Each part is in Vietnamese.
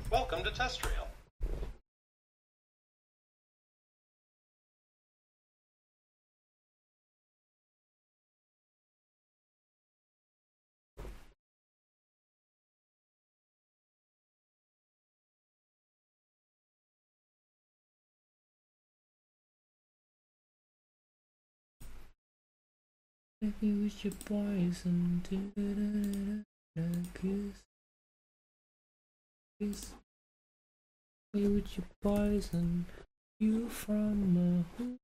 Welcome to TestRail. Maybe with your poison, kiss. Maybe with your poison, you from a who?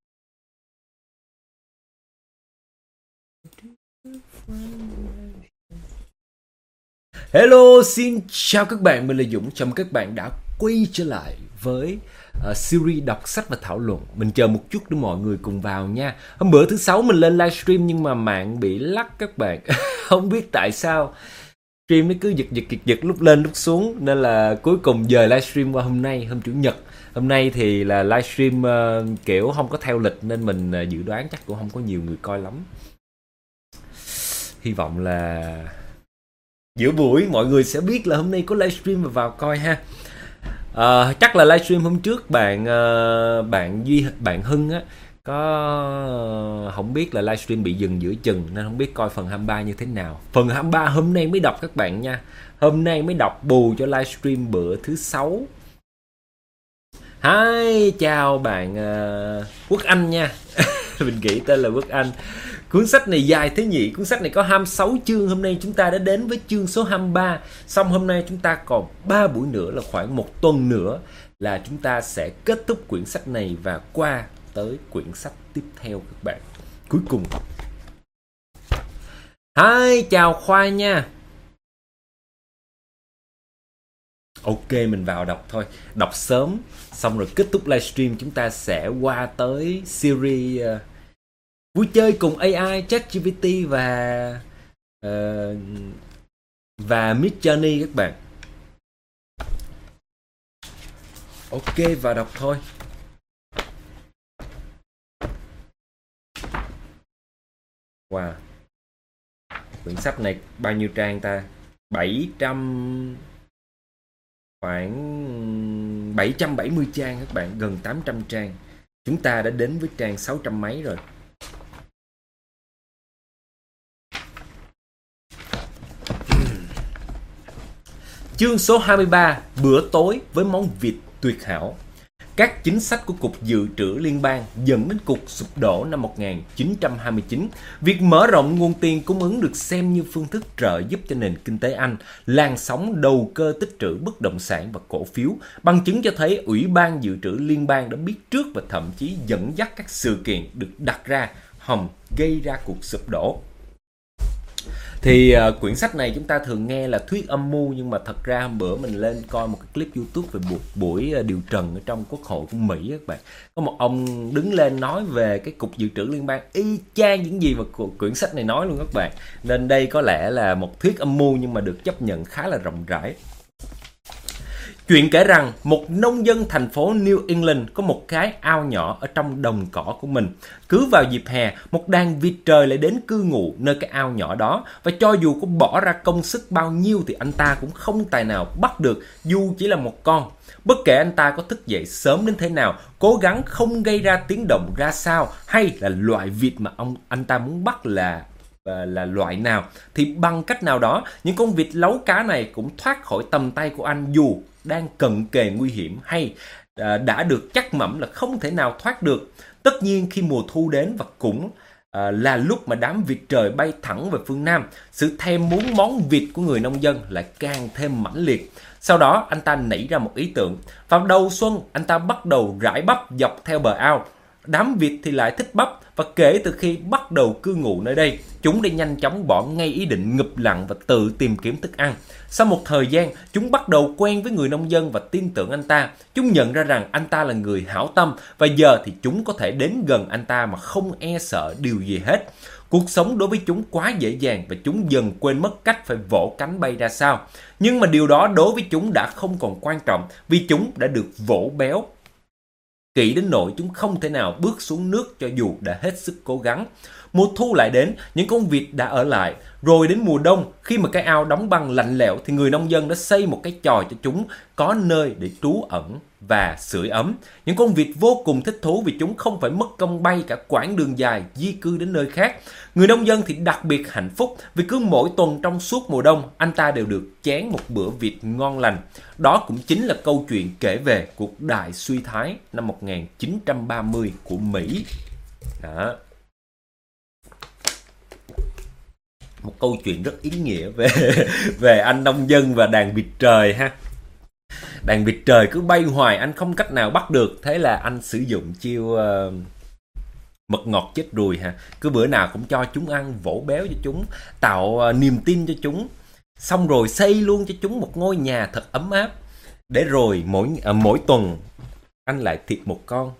Hello, xin chào các bạn, mình là Dũng. Chào mừng các bạn đã quay trở lại với series đọc sách và thảo luận. Mình chờ một chút để mọi người cùng vào nha. Hôm bữa thứ Sáu mình lên livestream nhưng mà mạng bị lắc các bạn. Không biết tại sao. Stream nó cứ giật lúc lên lúc xuống. Nên là cuối cùng dời livestream qua hôm nay, hôm Chủ nhật. Hôm nay thì là livestream kiểu không có theo lịch nên mình dự đoán chắc cũng không có nhiều người coi lắm. Hy vọng là giữa buổi mọi người sẽ biết là hôm nay có livestream và vào coi ha. Chắc là livestream hôm trước bạn Hưng á có không biết là livestream bị dừng giữa chừng nên không biết coi phần 23 như thế nào. Phần 23 hôm nay mới đọc các bạn nha. Hôm nay mới đọc bù cho livestream bữa thứ Sáu. Hi, chào bạn Quốc Anh nha. Mình nghĩ tên là Quốc Anh. Cuốn sách này dài thế nhỉ? Cuốn sách này có 26 chương. Hôm nay chúng ta đã đến với chương số 23. Xong hôm nay chúng ta còn 3 buổi nữa, là khoảng 1 tuần nữa là chúng ta sẽ kết thúc quyển sách này và qua tới quyển sách tiếp theo các bạn. Cuối cùng. Hi, chào Khoa nha. Ok, mình vào đọc thôi. Đọc sớm, xong rồi kết thúc livestream chúng ta sẽ qua tới series vui chơi cùng AI, ChatGPT và Midjourney các bạn. Ok, vào đọc thôi. Wow. Quyển sách này bao nhiêu trang ta? 700, khoảng 770 trang các bạn, gần 800 trang. Chúng ta đã đến với trang 600 mấy rồi. Chương số 23, bữa tối với món vịt tuyệt hảo. Các chính sách của Cục Dự trữ Liên bang dẫn đến cuộc sụp đổ năm 1929. Việc mở rộng nguồn tiền cung ứng được xem như phương thức trợ giúp cho nền kinh tế Anh, làn sóng đầu cơ tích trữ bất động sản và cổ phiếu, bằng chứng cho thấy Ủy ban Dự trữ Liên bang đã biết trước và thậm chí dẫn dắt các sự kiện được đặt ra hòng gây ra cuộc sụp đổ. Thì quyển sách này chúng ta thường nghe là thuyết âm mưu, nhưng mà thật ra hôm bữa mình lên coi một cái clip YouTube về buổi điều trần ở trong Quốc hội của Mỹ các bạn. Có một ông đứng lên nói về cái Cục Dự trữ Liên bang y chang những gì mà quyển sách này nói luôn các bạn. Nên đây có lẽ là một thuyết âm mưu nhưng mà được chấp nhận khá là rộng rãi. Chuyện kể rằng một nông dân thành phố New England có một cái ao nhỏ ở trong đồng cỏ của mình. Cứ vào dịp hè, một đàn vịt trời lại đến cư ngụ nơi cái ao nhỏ đó, và cho dù có bỏ ra công sức bao nhiêu thì anh ta cũng không tài nào bắt được dù chỉ là một con. Bất kể anh ta có thức dậy sớm đến thế nào, cố gắng không gây ra tiếng động ra sao, hay là loại vịt mà anh ta muốn bắt là loại nào, thì bằng cách nào đó những con vịt lấu cá này cũng thoát khỏi tầm tay của anh, dù đang cận kề nguy hiểm hay đã được chắc mẩm là không thể nào thoát được. Tất nhiên khi mùa thu đến và cũng là lúc mà đám vịt trời bay thẳng về phương Nam, sự thèm muốn món vịt của người nông dân lại càng thêm mãnh liệt. Sau đó anh ta nảy ra một ý tưởng. Vào đầu xuân, anh ta bắt đầu rải bắp dọc theo bờ ao. Đám vịt thì lại thích bắp, và kể từ khi bắt đầu cư ngụ nơi đây, chúng đã nhanh chóng bỏ ngay ý định ngụp lặn và tự tìm kiếm thức ăn. Sau một thời gian, chúng bắt đầu quen với người nông dân và tin tưởng anh ta. Chúng nhận ra rằng anh ta là người hảo tâm, và giờ thì chúng có thể đến gần anh ta mà không e sợ điều gì hết. Cuộc sống đối với chúng quá dễ dàng và chúng dần quên mất cách phải vỗ cánh bay ra sao. Nhưng mà điều đó đối với chúng đã không còn quan trọng, vì chúng đã được vỗ béo kỹ đến nỗi chúng không thể nào bước xuống nước cho dù đã hết sức cố gắng. Mùa thu lại đến, những con vịt đã ở lại. Rồi đến mùa đông, khi mà cái ao đóng băng lạnh lẽo thì người nông dân đã xây một cái chòi cho chúng có nơi để trú ẩn và sưởi ấm. Những con vịt vô cùng thích thú vì chúng không phải mất công bay cả quãng đường dài di cư đến nơi khác. Người nông dân thì đặc biệt hạnh phúc vì cứ mỗi tuần trong suốt mùa đông, anh ta đều được chén một bữa vịt ngon lành. Đó cũng chính là câu chuyện kể về cuộc đại suy thoái năm 1930 của Mỹ. Đó. Một câu chuyện rất ý nghĩa về anh nông dân và đàn vịt trời ha. Đàn vịt trời cứ bay hoài, anh không cách nào bắt được. Thế là anh sử dụng chiêu mật ngọt chết ruồi ha. Cứ bữa nào cũng cho chúng ăn, vỗ béo cho chúng, tạo niềm tin cho chúng. Xong rồi xây luôn cho chúng một ngôi nhà thật ấm áp. Để rồi mỗi tuần anh lại thịt một con.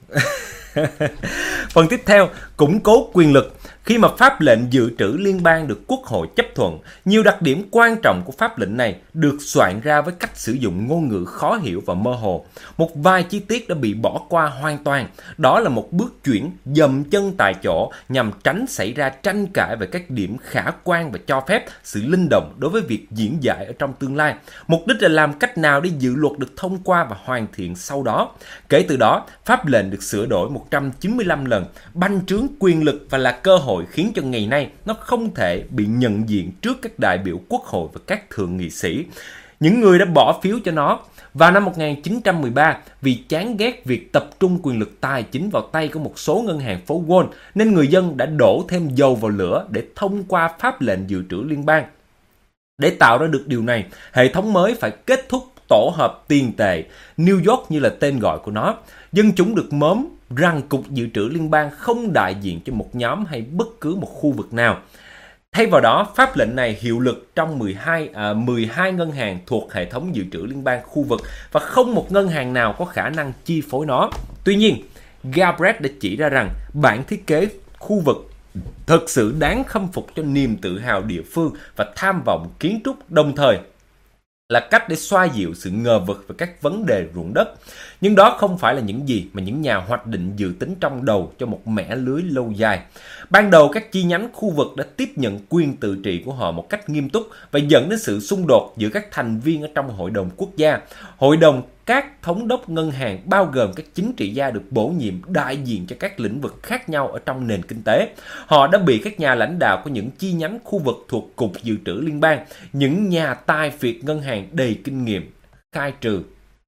Phần tiếp theo, củng cố quyền lực. Khi mà pháp lệnh dự trữ liên bang được Quốc hội chấp thuận, nhiều đặc điểm quan trọng của pháp lệnh này được soạn ra với cách sử dụng ngôn ngữ khó hiểu và mơ hồ. Một vài chi tiết đã bị bỏ qua hoàn toàn. Đó là một bước chuyển dậm chân tại chỗ nhằm tránh xảy ra tranh cãi về các điểm khả quan và cho phép sự linh động đối với việc diễn giải ở trong tương lai. Mục đích là làm cách nào để dự luật được thông qua và hoàn thiện sau đó. Kể từ đó, pháp lệnh được sửa đổi 195 lần, bành trướng quyền lực và là cơ hội khiến cho ngày nay nó không thể bị nhận diện trước các đại biểu quốc hội và các thượng nghị sĩ, những người đã bỏ phiếu cho nó. Vào năm 1913, vì chán ghét việc tập trung quyền lực tài chính vào tay của một số ngân hàng phố Wall, nên người dân đã đổ thêm dầu vào lửa để thông qua pháp lệnh dự trữ liên bang. Để tạo ra được điều này, hệ thống mới phải kết thúc tổ hợp tiền tệ New York như là tên gọi của nó. Dân chúng được mớm rằng Cục Dự trữ Liên bang không đại diện cho một nhóm hay bất cứ một khu vực nào. Thay vào đó, pháp lệnh này hiệu lực trong 12 ngân hàng thuộc hệ thống dự trữ liên bang khu vực và không một ngân hàng nào có khả năng chi phối nó. Tuy nhiên, Galbraith đã chỉ ra rằng bản thiết kế khu vực thực sự đáng khâm phục cho niềm tự hào địa phương và tham vọng kiến trúc, đồng thời là cách để xoa dịu sự ngờ vực về các vấn đề ruộng đất. Nhưng đó không phải là những gì mà những nhà hoạch định dự tính trong đầu cho một mẻ lưới lâu dài. Ban đầu, các chi nhánh khu vực đã tiếp nhận quyền tự trị của họ một cách nghiêm túc và dẫn đến sự xung đột giữa các thành viên ở trong Hội đồng Quốc gia. Hội đồng các thống đốc ngân hàng bao gồm các chính trị gia được bổ nhiệm đại diện cho các lĩnh vực khác nhau ở trong nền kinh tế. Họ đã bị các nhà lãnh đạo của những chi nhánh khu vực thuộc Cục Dự trữ Liên bang, những nhà tài phiệt ngân hàng đầy kinh nghiệm, khai trừ.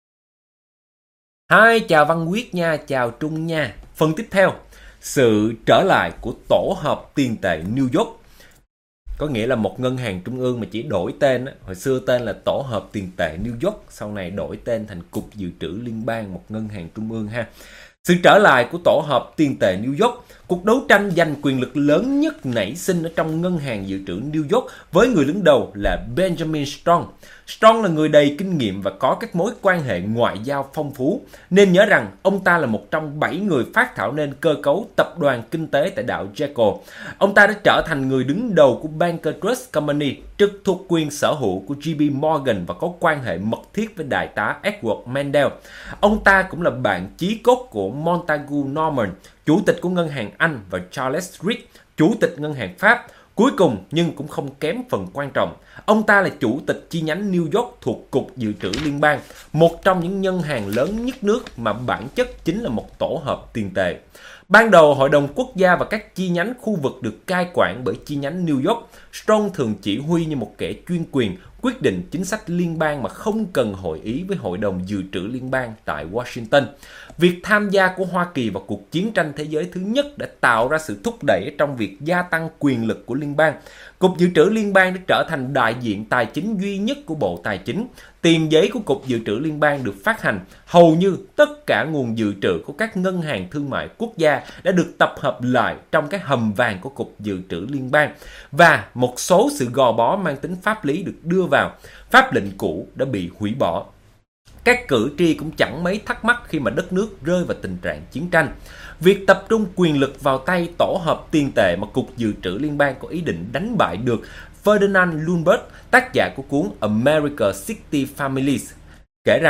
Hai, chào Văn Quyết nha, chào Trung nha. Phần tiếp theo, sự trở lại của tổ hợp tiền tệ New York. Có nghĩa là một ngân hàng trung ương mà chỉ đổi tên. Hồi xưa tên là tổ hợp tiền tệ New York, sau này đổi tên thành Cục Dự trữ Liên bang, một ngân hàng trung ương ha. Sự trở lại của tổ hợp tiền tệ New York, cuộc đấu tranh giành quyền lực lớn nhất nảy sinh ở trong ngân hàng dự trữ New York với người đứng đầu là Benjamin Strong. Strong là người đầy kinh nghiệm và có các mối quan hệ ngoại giao phong phú, nên nhớ rằng ông ta là một trong 7 người phát thảo nên cơ cấu tập đoàn kinh tế tại đảo Jekyll. Ông ta đã trở thành người đứng đầu của Banker Trust Company, trực thuộc quyền sở hữu của JP Morgan và có quan hệ mật thiết với đại tá Edward Mandel. Ông ta cũng là bạn chí cốt của Montagu Norman, chủ tịch của ngân hàng Anh, và Charles Reed, chủ tịch ngân hàng Pháp. Cuối cùng, nhưng cũng không kém phần quan trọng, ông ta là chủ tịch chi nhánh New York thuộc Cục Dự trữ Liên bang, một trong những ngân hàng lớn nhất nước mà bản chất chính là một tổ hợp tiền tệ. Ban đầu, Hội đồng Quốc gia và các chi nhánh khu vực được cai quản bởi chi nhánh New York. Strong thường chỉ huy như một kẻ chuyên quyền, quyết định chính sách liên bang mà không cần hội ý với Hội đồng Dự trữ Liên bang tại Washington. Việc tham gia của Hoa Kỳ vào cuộc chiến tranh thế giới thứ nhất đã tạo ra sự thúc đẩy trong việc gia tăng quyền lực của liên bang. Cục Dự trữ Liên bang đã trở thành đại diện tài chính duy nhất của Bộ Tài chính. Tiền giấy của Cục Dự trữ Liên bang được phát hành. Hầu như tất cả nguồn dự trữ của các ngân hàng thương mại quốc gia đã được tập hợp lại trong cái hầm vàng của Cục Dự trữ Liên bang. Và một số sự gò bó mang tính pháp lý được đưa vào. Pháp lệnh cũ đã bị hủy bỏ. Các cử tri cũng chẳng mấy thắc mắc khi mà đất nước rơi vào tình trạng chiến tranh. Việc tập trung quyền lực vào tay tổ hợp tiền tệ mà Cục Dự trữ Liên bang có ý định đánh bại được Ferdinand Lundberg, tác giả của cuốn America 60 Families, kể rằng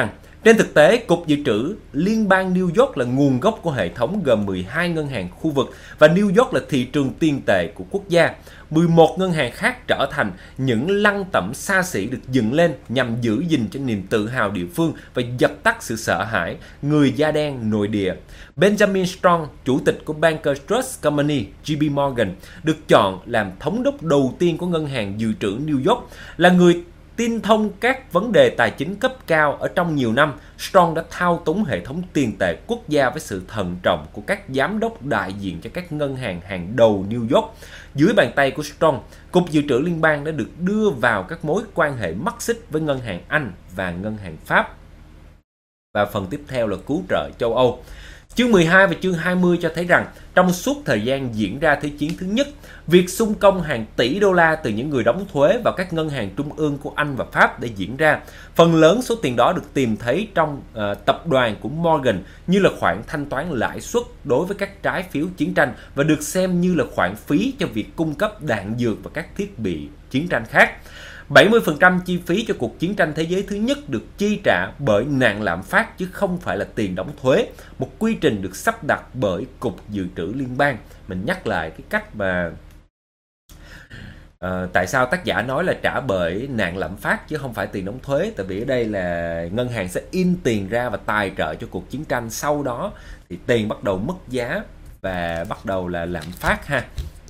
Trên thực tế, Cục Dự trữ Liên bang New York là nguồn gốc của hệ thống gồm 12 ngân hàng khu vực và New York là thị trường tiền tệ của quốc gia. 11 ngân hàng khác trở thành những lăng tẩm xa xỉ được dựng lên nhằm giữ gìn cho niềm tự hào địa phương và dập tắt sự sợ hãi người da đen nội địa. Benjamin Strong, chủ tịch của Bankers Trust Company JP Morgan, được chọn làm thống đốc đầu tiên của ngân hàng dự trữ New York, là người tinh thông các vấn đề tài chính cấp cao. Ở trong nhiều năm, Strong đã thao túng hệ thống tiền tệ quốc gia với sự thận trọng của các giám đốc đại diện cho các ngân hàng hàng đầu New York. Dưới bàn tay của Strong, Cục Dự trữ Liên bang đã được đưa vào các mối quan hệ mắc xích với ngân hàng Anh và ngân hàng Pháp. Và phần tiếp theo là cứu trợ châu Âu. Chương 12 và chương 20 cho thấy rằng trong suốt thời gian diễn ra Thế chiến thứ nhất, việc xung công hàng tỷ đô la từ những người đóng thuế vào các ngân hàng trung ương của Anh và Pháp để diễn ra. Phần lớn số tiền đó được tìm thấy trong tập đoàn của Morgan như là khoản thanh toán lãi suất đối với các trái phiếu chiến tranh và được xem như là khoản phí cho việc cung cấp đạn dược và các thiết bị chiến tranh khác. 70% chi phí cho cuộc chiến tranh thế giới thứ nhất được chi trả bởi nạn lạm phát chứ không phải là tiền đóng thuế, một quy trình được sắp đặt bởi Cục Dự trữ Liên bang. Mình nhắc lại cái cách mà tại sao tác giả nói là trả bởi nạn lạm phát chứ không phải tiền đóng thuế, tại vì ở đây là ngân hàng sẽ in tiền ra và tài trợ cho cuộc chiến tranh, sau đó thì tiền bắt đầu mất giá và bắt đầu là lạm phát ha.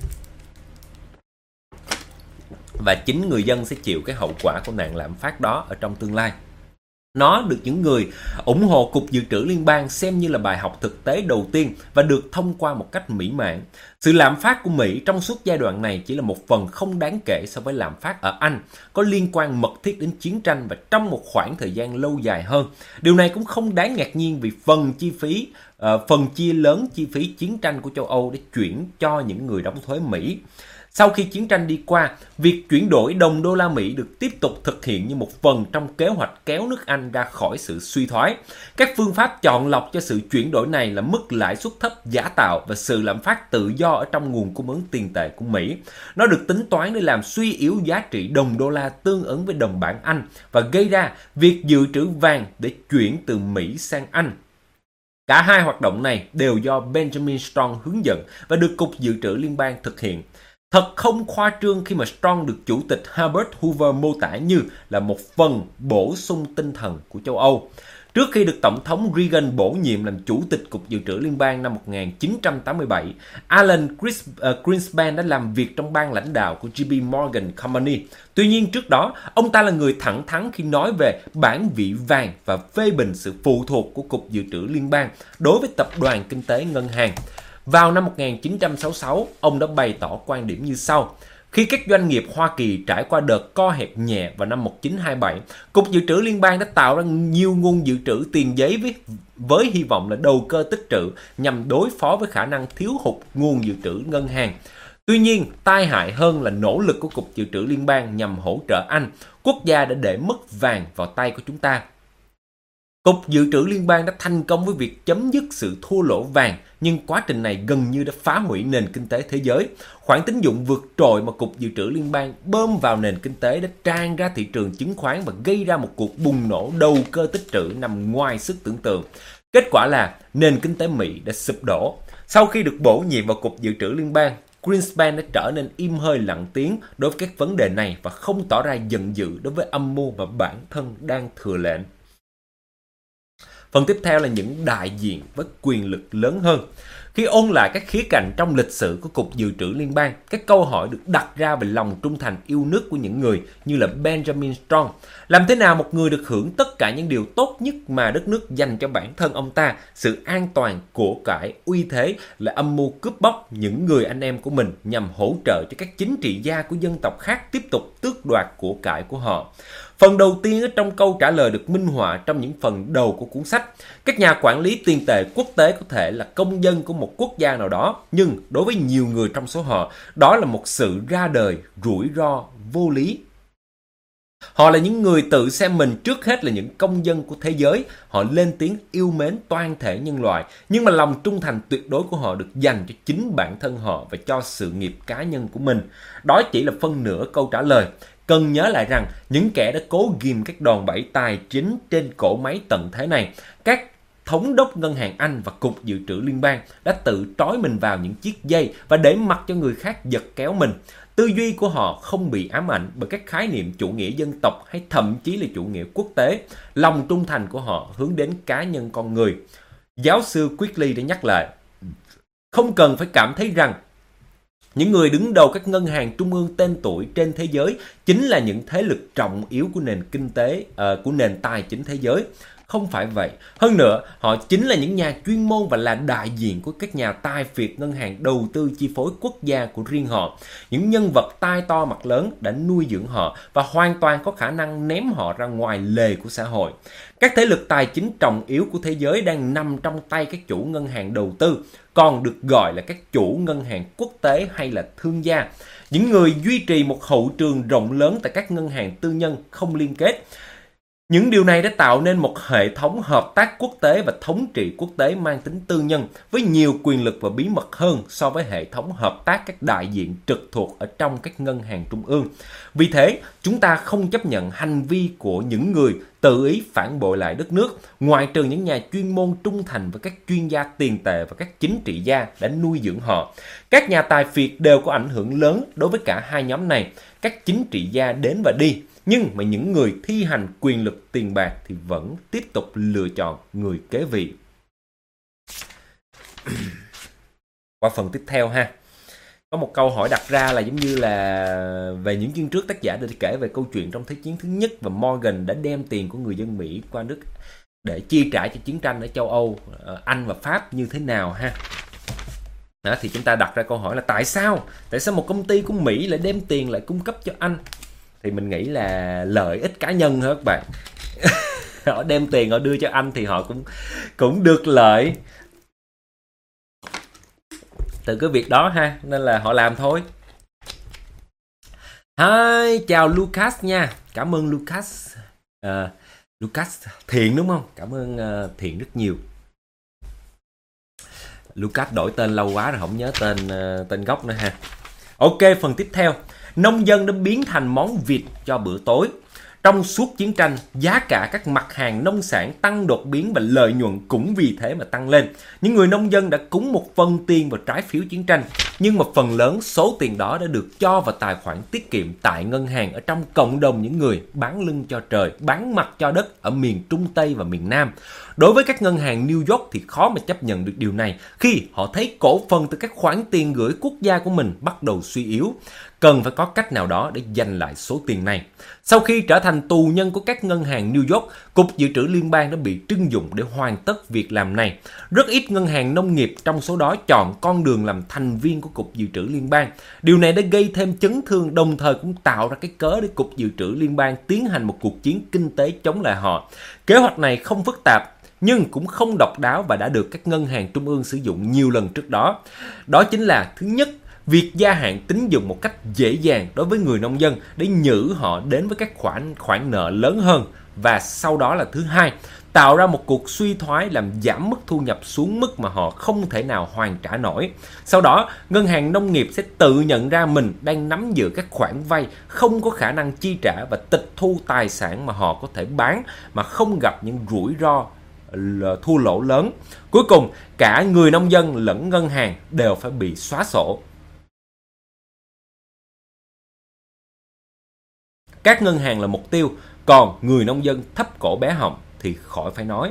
Và chính người dân sẽ chịu cái hậu quả của nạn lạm phát đó ở trong tương lai. Nó được những người ủng hộ Cục Dự trữ Liên bang xem như là bài học thực tế đầu tiên và được thông qua một cách mỹ mãn. Sự lạm phát của Mỹ trong suốt giai đoạn này chỉ là một phần không đáng kể so với lạm phát ở Anh, có liên quan mật thiết đến chiến tranh và trong một khoảng thời gian lâu dài hơn. Điều này cũng không đáng ngạc nhiên vì phần chia lớn chi phí chiến tranh của châu Âu để chuyển cho những người đóng thuế Mỹ. Sau khi chiến tranh đi qua, việc chuyển đổi đồng đô la Mỹ được tiếp tục thực hiện như một phần trong kế hoạch kéo nước Anh ra khỏi sự suy thoái. Các phương pháp chọn lọc cho sự chuyển đổi này là mức lãi suất thấp giả tạo và sự lạm phát tự do ở trong nguồn cung ứng tiền tệ của Mỹ. Nó được tính toán để làm suy yếu giá trị đồng đô la tương ứng với đồng bảng Anh và gây ra việc dự trữ vàng để chuyển từ Mỹ sang Anh. Cả hai hoạt động này đều do Benjamin Strong hướng dẫn và được Cục Dự trữ Liên bang thực hiện. Thật không khoa trương khi mà Strong được Chủ tịch Herbert Hoover mô tả như là một phần bổ sung tinh thần của châu Âu. Trước khi được Tổng thống Reagan bổ nhiệm làm Chủ tịch Cục Dự trữ Liên bang năm 1987, Alan Greenspan đã làm việc trong ban lãnh đạo của JP Morgan Company. Tuy nhiên trước đó, ông ta là người thẳng thắn khi nói về bản vị vàng và phê bình sự phụ thuộc của Cục Dự trữ Liên bang đối với tập đoàn kinh tế ngân hàng. Vào năm 1966, ông đã bày tỏ quan điểm như sau. Khi các doanh nghiệp Hoa Kỳ trải qua đợt co hẹp nhẹ vào năm 1927, Cục Dự trữ Liên bang đã tạo ra nhiều nguồn dự trữ tiền giấy với hy vọng là đầu cơ tích trữ nhằm đối phó với khả năng thiếu hụt nguồn dự trữ ngân hàng. Tuy nhiên, tai hại hơn là nỗ lực của Cục Dự trữ Liên bang nhằm hỗ trợ Anh, quốc gia đã để mất vàng vào tay của chúng ta. Cục Dự trữ Liên bang đã thành công với việc chấm dứt sự thua lỗ vàng, nhưng quá trình này gần như đã phá hủy nền kinh tế thế giới. Khoản tín dụng vượt trội mà Cục Dự trữ Liên bang bơm vào nền kinh tế đã tràn ra thị trường chứng khoán và gây ra một cuộc bùng nổ đầu cơ tích trữ nằm ngoài sức tưởng tượng. Kết quả là nền kinh tế Mỹ đã sụp đổ. Sau khi được bổ nhiệm vào Cục Dự trữ Liên bang, Greenspan đã trở nên im hơi lặng tiếng đối với các vấn đề này và không tỏ ra giận dữ đối với âm mưu mà bản thân đang thừa lệnh. Phần tiếp theo là những đại diện với quyền lực lớn hơn. Khi ôn lại các khía cạnh trong lịch sử của Cục Dự trữ Liên bang, các câu hỏi được đặt ra về lòng trung thành yêu nước của những người như là Benjamin Strong. Làm thế nào một người được hưởng tất cả những điều tốt nhất mà đất nước dành cho bản thân ông ta, sự an toàn, của cải, uy thế, là âm mưu cướp bóc những người anh em của mình nhằm hỗ trợ cho các chính trị gia của dân tộc khác tiếp tục tước đoạt của cải của họ. Phần đầu tiên ở trong câu trả lời được minh họa trong những phần đầu của cuốn sách. Các nhà quản lý tiền tệ quốc tế có thể là công dân của một quốc gia nào đó, nhưng đối với nhiều người trong số họ, đó là một sự ra đời rủi ro vô lý. Họ là những người tự xem mình trước hết là những công dân của thế giới. Họ lên tiếng yêu mến toàn thể nhân loại, nhưng mà lòng trung thành tuyệt đối của họ được dành cho chính bản thân họ và cho sự nghiệp cá nhân của mình. Đó chỉ là phân nửa câu trả lời. cần nhớ lại rằng những kẻ đã cố ghim các đòn bẩy tài chính trên cỗ máy tận thế này, các thống đốc ngân hàng Anh và Cục Dự trữ Liên bang đã tự trói mình vào những chiếc dây và để mặc cho người khác giật kéo mình. Tư duy của họ không bị ám ảnh bởi các khái niệm chủ nghĩa dân tộc hay thậm chí là chủ nghĩa quốc tế. Lòng trung thành của họ hướng đến cá nhân con người. Giáo sư Quigley đã nhắc lại, không cần phải cảm thấy rằng những người đứng đầu các ngân hàng trung ương tên tuổi trên thế giới chính là những thế lực trọng yếu của nền kinh tế, của nền tài chính thế giới. Không phải vậy. Hơn nữa, họ chính là những nhà chuyên môn và là đại diện của các nhà tài phiệt ngân hàng đầu tư chi phối quốc gia của riêng họ. Những nhân vật tai to mặt lớn đã nuôi dưỡng họ và hoàn toàn có khả năng ném họ ra ngoài lề của xã hội. Các thế lực tài chính trọng yếu của thế giới đang nằm trong tay các chủ ngân hàng đầu tư, còn được gọi là các chủ ngân hàng quốc tế hay là thương gia. Những người duy trì một hậu trường rộng lớn tại các ngân hàng tư nhân không liên kết. Những điều này đã tạo nên một hệ thống hợp tác quốc tế và thống trị quốc tế mang tính tư nhân với nhiều quyền lực và bí mật hơn so với hệ thống hợp tác các đại diện trực thuộc ở trong các ngân hàng trung ương. Vì thế, chúng ta không chấp nhận hành vi của những người tự ý phản bội lại đất nước, ngoại trừ những nhà chuyên môn trung thành với các chuyên gia tiền tệ và các chính trị gia đã nuôi dưỡng họ. Các nhà tài phiệt đều có ảnh hưởng lớn đối với cả hai nhóm này. Các chính trị gia đến và đi, nhưng mà những người thi hành quyền lực tiền bạc thì vẫn tiếp tục lựa chọn người kế vị. Qua phần tiếp theo ha. Có một câu hỏi đặt ra là giống như là về những chương trước tác giả đã kể về câu chuyện trong Thế chiến thứ nhất và Morgan đã đem tiền của người dân Mỹ qua Đức để chi trả cho chiến tranh ở châu Âu, Anh và Pháp như thế nào ha. Đó, thì chúng ta đặt ra câu hỏi là tại sao một công ty của Mỹ lại đem tiền lại cung cấp cho Anh? Thì mình nghĩ là lợi ích cá nhân thôi các bạn. Họ đem tiền họ đưa cho Anh thì họ cũng được lợi từ cái việc đó ha, nên là họ làm thôi. Hi, chào Lucas nha. Cảm ơn Lucas. Lucas Thiện đúng không? Cảm ơn Thiện rất nhiều. Lucas đổi tên lâu quá rồi không nhớ tên gốc nữa ha. Ok, phần tiếp theo. Nông dân đã biến thành món vịt cho bữa tối. Trong suốt chiến tranh, giá cả các mặt hàng nông sản tăng đột biến và lợi nhuận cũng vì thế mà tăng lên. Những người nông dân đã cúng một phần tiền vào trái phiếu chiến tranh, nhưng một phần lớn số tiền đó đã được cho vào tài khoản tiết kiệm tại ngân hàng ở trong cộng đồng những người bán lưng cho trời, bán mặt cho đất ở miền Trung Tây và miền Nam. Đối với các ngân hàng New York thì khó mà chấp nhận được điều này khi họ thấy cổ phần từ các khoản tiền gửi quốc gia của mình bắt đầu suy yếu. Cần phải có cách nào đó để giành lại số tiền này. Sau khi trở thành tù nhân của các ngân hàng New York, Cục Dự trữ Liên bang đã bị trưng dụng để hoàn tất việc làm này. Rất ít ngân hàng nông nghiệp trong số đó chọn con đường làm thành viên của Cục Dự trữ Liên bang. Điều này đã gây thêm chấn thương, đồng thời cũng tạo ra cái cớ để Cục Dự trữ Liên bang tiến hành một cuộc chiến kinh tế chống lại họ. Kế hoạch này không phức tạp, nhưng cũng không độc đáo và đã được các ngân hàng trung ương sử dụng nhiều lần trước đó. Đó chính là thứ nhất, việc gia hạn tín dụng một cách dễ dàng đối với người nông dân để nhử họ đến với các khoản nợ lớn hơn. Và sau đó là thứ hai, tạo ra một cuộc suy thoái làm giảm mức thu nhập xuống mức mà họ không thể nào hoàn trả nổi. Sau đó, ngân hàng nông nghiệp sẽ tự nhận ra mình đang nắm giữ các khoản vay không có khả năng chi trả và tịch thu tài sản mà họ có thể bán mà không gặp những rủi ro thua lỗ lớn. Cuối cùng, cả người nông dân lẫn ngân hàng đều phải bị xóa sổ. Các ngân hàng là mục tiêu, còn người nông dân thấp cổ bé họng thì khỏi phải nói.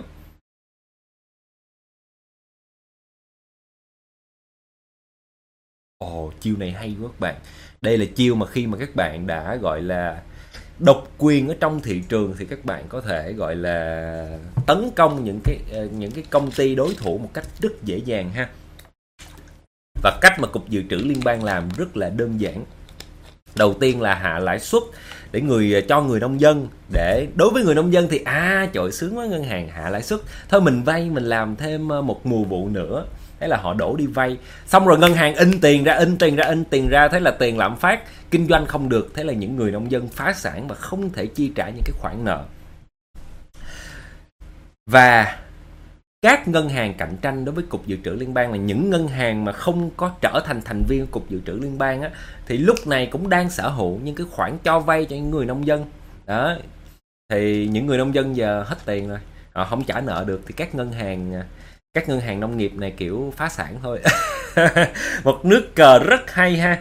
Ồ, chiêu này hay quá các bạn. Đây là chiêu mà khi mà các bạn đã gọi là độc quyền ở trong thị trường thì các bạn có thể gọi là tấn công những cái công ty đối thủ một cách rất dễ dàng ha. Và cách mà Cục Dự trữ Liên bang làm rất là đơn giản. Đầu tiên là hạ lãi suất để cho người nông dân, để đối với người nông dân thì trời sướng quá, ngân hàng hạ lãi suất, thôi mình vay mình làm thêm một mùa vụ nữa. Thế là họ đổ đi vay, xong rồi ngân hàng in tiền ra, thế là tiền lạm phát, kinh doanh không được, thế là những người nông dân phá sản và không thể chi trả những cái khoản nợ. Và các ngân hàng cạnh tranh đối với Cục Dự trữ Liên bang, là những ngân hàng mà không có trở thành thành viên của Cục Dự trữ Liên bang á, thì lúc này cũng đang sở hữu những cái khoản cho vay cho những người nông dân. Đó, thì những người nông dân giờ hết tiền rồi, họ không trả nợ được, thì các ngân hàng nông nghiệp này kiểu phá sản thôi. Một nước cờ rất hay ha.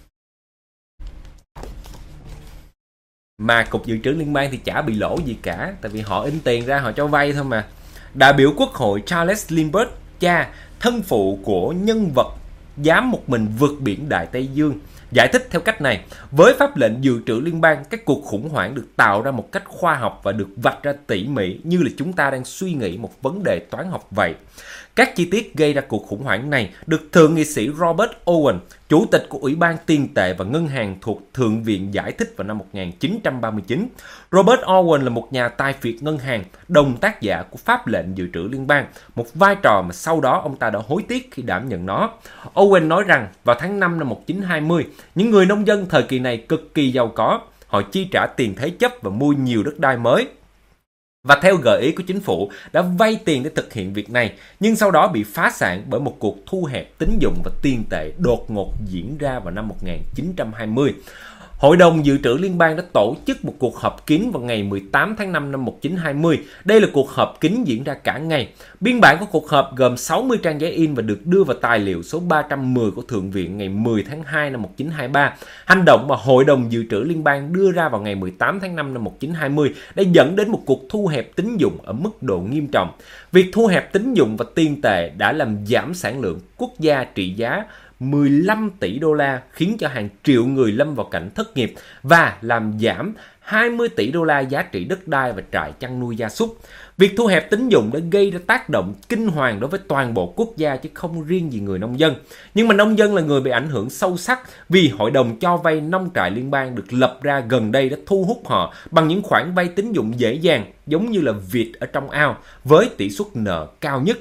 Mà Cục Dự trữ Liên bang thì chả bị lỗ gì cả, tại vì họ in tiền ra họ cho vay thôi mà. Đại biểu Quốc hội Charles Lindbergh, cha thân phụ của nhân vật dám một mình vượt biển Đại Tây Dương, giải thích theo cách này: với pháp lệnh dự trữ liên bang, các cuộc khủng hoảng được tạo ra một cách khoa học và được vạch ra tỉ mỉ như là chúng ta đang suy nghĩ một vấn đề toán học vậy. Các chi tiết gây ra cuộc khủng hoảng này được Thượng nghị sĩ Robert Owen, Chủ tịch của Ủy ban Tiền tệ và Ngân hàng thuộc Thượng viện giải thích vào năm 1939. Robert Owen là một nhà tài phiệt ngân hàng, đồng tác giả của pháp lệnh dự trữ liên bang, một vai trò mà sau đó ông ta đã hối tiếc khi đảm nhận nó. Owen nói rằng vào tháng 5 năm 1920, những người nông dân thời kỳ này cực kỳ giàu có, họ chi trả tiền thế chấp và mua nhiều đất đai mới. Và theo gợi ý của chính phủ, đã vay tiền để thực hiện việc này, nhưng sau đó bị phá sản bởi một cuộc thu hẹp tín dụng và tiền tệ đột ngột diễn ra vào năm 1920. Hội đồng Dự trữ Liên bang đã tổ chức một cuộc họp kín vào ngày 18 tháng 5 năm 1920. Đây là cuộc họp kín diễn ra cả ngày. Biên bản của cuộc họp gồm 60 trang giấy in và được đưa vào tài liệu số 310 của Thượng viện ngày 10 tháng 2 năm 1923. Hành động mà Hội đồng Dự trữ Liên bang đưa ra vào ngày 18 tháng 5 năm 1920 đã dẫn đến một cuộc thu hẹp tín dụng ở mức độ nghiêm trọng. Việc thu hẹp tín dụng và tiền tệ đã làm giảm sản lượng quốc gia trị giá 15 tỷ đô la, khiến cho hàng triệu người lâm vào cảnh thất nghiệp và làm giảm 20 tỷ đô la giá trị đất đai và trại chăn nuôi gia súc. Việc thu hẹp tín dụng đã gây ra tác động kinh hoàng đối với toàn bộ quốc gia chứ không riêng gì người nông dân. Nhưng mà nông dân là người bị ảnh hưởng sâu sắc vì Hội đồng cho vay nông trại liên bang được lập ra gần đây đã thu hút họ bằng những khoản vay tín dụng dễ dàng, giống như là vịt ở trong ao, với tỷ suất nợ cao nhất.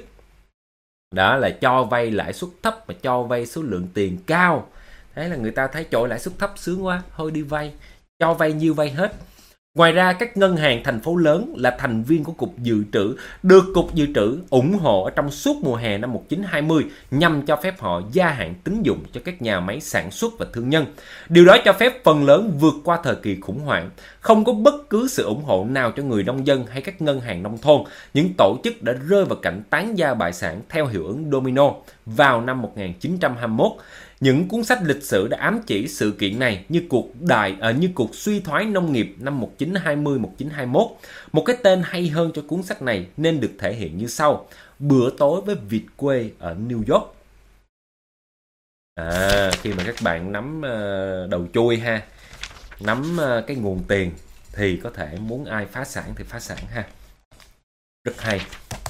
Đó là cho vay lãi suất thấp mà cho vay số lượng tiền cao. Thế là người ta thấy trời lãi suất thấp sướng quá, thôi đi vay, cho vay nhiêu vay hết. Ngoài ra, các ngân hàng thành phố lớn là thành viên của Cục Dự trữ được Cục Dự trữ ủng hộ ở trong suốt mùa hè năm 1920 nhằm cho phép họ gia hạn tín dụng cho các nhà máy sản xuất và thương nhân. Điều đó cho phép phần lớn vượt qua thời kỳ khủng hoảng. Không có bất cứ sự ủng hộ nào cho người nông dân hay các ngân hàng nông thôn. Những tổ chức đã rơi vào cảnh tán gia bại sản theo hiệu ứng domino vào năm 1921. Những cuốn sách lịch sử đã ám chỉ sự kiện này như cuộc suy thoái nông nghiệp năm 1920-1921. Một cái tên hay hơn cho cuốn sách này nên được thể hiện như sau: Bữa tối với vịt quê ở New York. Khi mà các bạn nắm đầu chui ha, nắm cái nguồn tiền thì có thể muốn ai phá sản thì phá sản ha. Rất hay.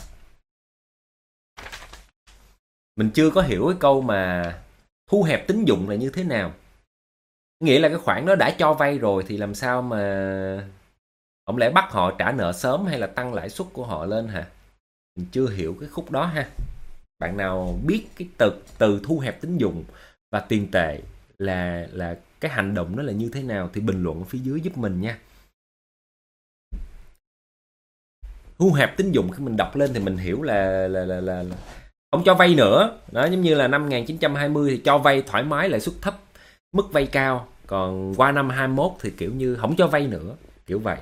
Mình chưa có hiểu cái câu mà thu hẹp tín dụng là như thế nào. Nghĩa là cái khoản đó đã cho vay rồi thì làm sao mà không lẽ bắt họ trả nợ sớm hay là tăng lãi suất của họ lên hả? Mình chưa hiểu cái khúc đó ha. Bạn nào biết cái từ thu hẹp tín dụng và tiền tệ là cái hành động đó là như thế nào thì bình luận ở phía dưới giúp mình nha. Thu hẹp tín dụng khi mình đọc lên thì mình hiểu là không cho vay nữa. Đó, giống như là năm 1920 thì cho vay thoải mái lãi suất thấp, mức vay cao. Còn qua năm 21 thì kiểu như không cho vay nữa, kiểu vậy.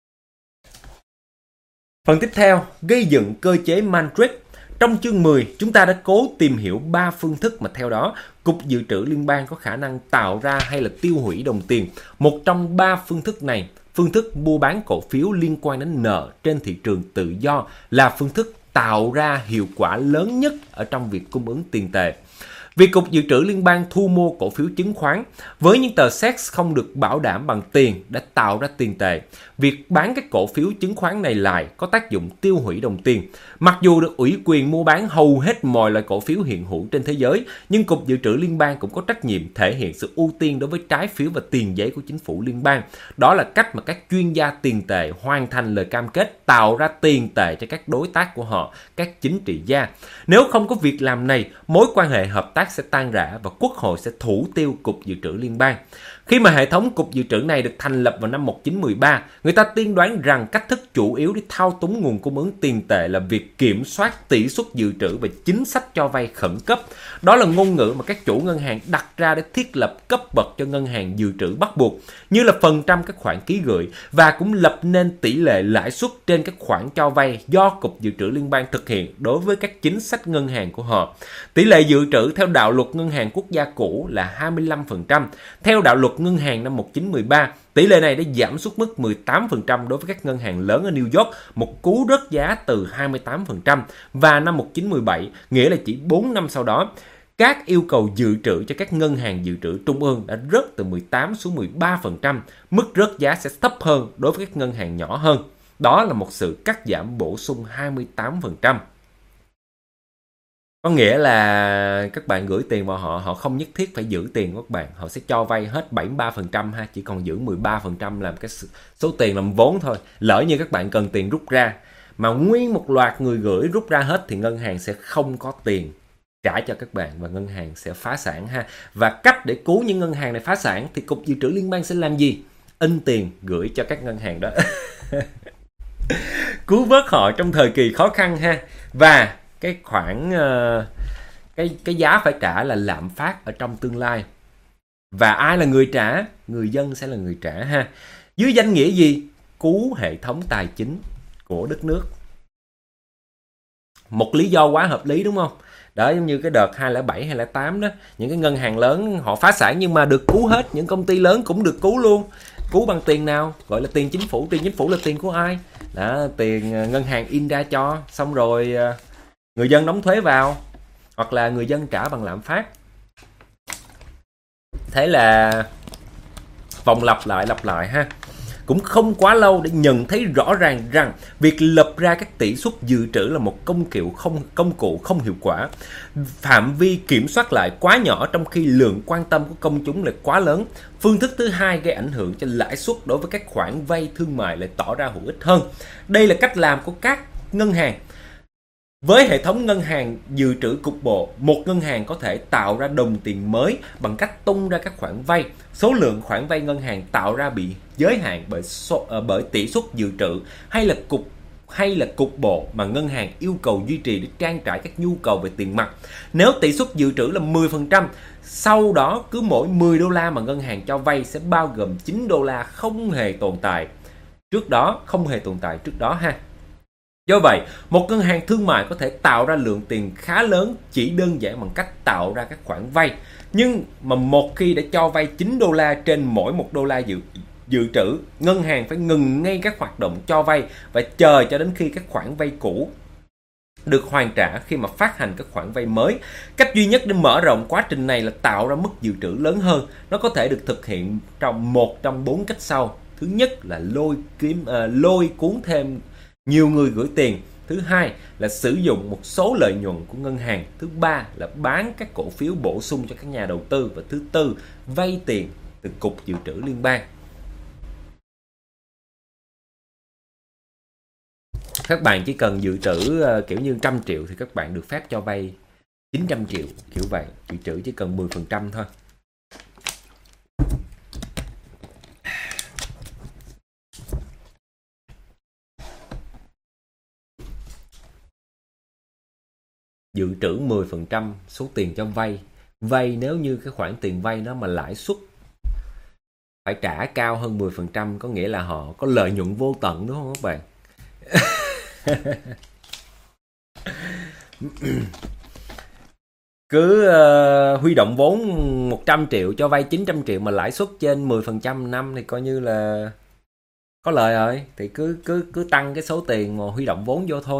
Phần tiếp theo, gây dựng cơ chế Maastricht. Trong chương 10, chúng ta đã cố tìm hiểu 3 phương thức mà theo đó Cục Dự trữ Liên bang có khả năng tạo ra hay là tiêu hủy đồng tiền. Một trong 3 phương thức này, phương thức mua bán cổ phiếu liên quan đến nợ trên thị trường tự do, là phương thức tạo ra hiệu quả lớn nhất ở trong việc cung ứng tiền tệ. Việc Cục Dự trữ Liên bang thu mua cổ phiếu chứng khoán với những tờ séc không được bảo đảm bằng tiền đã tạo ra tiền tệ. Việc bán các cổ phiếu chứng khoán này lại có tác dụng tiêu hủy đồng tiền. Mặc dù được ủy quyền mua bán hầu hết mọi loại cổ phiếu hiện hữu trên thế giới, nhưng Cục Dự trữ Liên bang cũng có trách nhiệm thể hiện sự ưu tiên đối với trái phiếu và tiền giấy của chính phủ liên bang. Đó là cách mà các chuyên gia tiền tệ hoàn thành lời cam kết tạo ra tiền tệ cho các đối tác của họ, các chính trị gia. Nếu không có việc làm này, mối quan hệ hợp tác sẽ tan rã và Quốc hội sẽ thủ tiêu Cục Dự trữ Liên bang. Khi mà hệ thống cục dự trữ này được thành lập vào năm 1913, người ta tiên đoán rằng cách thức chủ yếu để thao túng nguồn cung ứng tiền tệ là việc kiểm soát tỷ suất dự trữ và chính sách cho vay khẩn cấp. Đó là ngôn ngữ mà các chủ ngân hàng đặt ra để thiết lập cấp bậc cho ngân hàng dự trữ bắt buộc, như là phần trăm các khoản ký gửi, và cũng lập nên tỷ lệ lãi suất trên các khoản cho vay do Cục Dự trữ Liên bang thực hiện đối với các chính sách ngân hàng của họ. Tỷ lệ dự trữ theo đạo luật ngân hàng quốc gia cũ là 25%. Theo đạo luật ngân hàng năm 1913, tỷ lệ này đã giảm xuống mức 18% đối với các ngân hàng lớn ở New York, một cú rớt giá từ 28%, và năm 1917, nghĩa là chỉ 4 năm sau đó, các yêu cầu dự trữ cho các ngân hàng dự trữ trung ương đã rớt từ 18 xuống 13%, mức rớt giá sẽ thấp hơn đối với các ngân hàng nhỏ hơn. Đó là một sự cắt giảm bổ sung 28%. Có nghĩa là các bạn gửi tiền vào họ không nhất thiết phải giữ tiền của các bạn. Họ sẽ cho vay hết 73% ha, chỉ còn giữ 13% làm cái số tiền làm vốn thôi. Lỡ như các bạn cần tiền rút ra, mà nguyên một loạt người gửi rút ra hết thì ngân hàng sẽ không có tiền trả cho các bạn và ngân hàng sẽ phá sản ha. Và cách để cứu những ngân hàng này phá sản thì Cục Dự trữ Liên bang sẽ làm gì? In tiền gửi cho các ngân hàng đó. Cứu vớt họ trong thời kỳ khó khăn ha. Và cái khoản cái giá phải trả là lạm phát ở trong tương lai. Và ai là người trả? Người dân sẽ là người trả ha. Dưới danh nghĩa gì? Cứu hệ thống tài chính của đất nước. Một lý do quá hợp lý đúng không? Đó, giống như cái đợt 2007, 2008 đó, những cái ngân hàng lớn họ phá sản nhưng mà được cứu hết, những công ty lớn cũng được cứu luôn. Cứu bằng tiền nào? Gọi là tiền chính phủ. Tiền chính phủ là tiền của ai? Đó, tiền ngân hàng in ra cho, xong rồi người dân đóng thuế vào, hoặc là người dân trả bằng lạm phát. Thế là vòng lặp lại ha. Cũng không quá lâu để nhận thấy rõ ràng rằng việc lập ra các tỷ suất dự trữ là một công cụ không hiệu quả. Phạm vi kiểm soát lại quá nhỏ trong khi lượng quan tâm của công chúng lại quá lớn. Phương thức thứ hai gây ảnh hưởng cho lãi suất đối với các khoản vay thương mại lại tỏ ra hữu ích hơn. Đây là cách làm của các ngân hàng. Với hệ thống ngân hàng dự trữ cục bộ, một ngân hàng có thể tạo ra đồng tiền mới bằng cách tung ra các khoản vay. Số lượng khoản vay ngân hàng tạo ra bị giới hạn bởi tỷ suất dự trữ hay là cục bộ mà ngân hàng yêu cầu duy trì để trang trải các nhu cầu về tiền mặt. Nếu tỷ suất dự trữ là 10%, sau đó cứ mỗi 10 đô la mà ngân hàng cho vay sẽ bao gồm 9 đô la không hề tồn tại trước đó ha. Do vậy, một ngân hàng thương mại có thể tạo ra lượng tiền khá lớn chỉ đơn giản bằng cách tạo ra các khoản vay. Nhưng mà một khi đã cho vay 9 đô la trên mỗi 1 đô la dự trữ, ngân hàng phải ngừng ngay các hoạt động cho vay và chờ cho đến khi các khoản vay cũ được hoàn trả khi mà phát hành các khoản vay mới. Cách duy nhất để mở rộng quá trình này là tạo ra mức dự trữ lớn hơn. Nó có thể được thực hiện trong một trong 4 cách sau. Thứ nhất là lôi cuốn thêm nhiều người gửi tiền. Thứ hai là sử dụng một số lợi nhuận của ngân hàng. Thứ ba là bán các cổ phiếu bổ sung cho các nhà đầu tư. Và thứ tư, vay tiền từ Cục Dự trữ Liên bang. Các bạn chỉ cần dự trữ kiểu như 100 triệu thì các bạn được phép cho vay 900 triệu. Kiểu vậy, dự trữ chỉ cần 10% thôi. Dự trữ 10% số tiền cho vay. Vay nếu như cái khoản tiền vay đó mà lãi suất phải trả cao hơn 10%, có nghĩa là họ có lợi nhuận vô tận đúng không các bạn? Cứ huy động vốn 100 triệu cho vay 900 triệu mà lãi suất trên 10% năm thì coi như là có lời rồi. Thì cứ tăng cái số tiền mà huy động vốn vô thôi.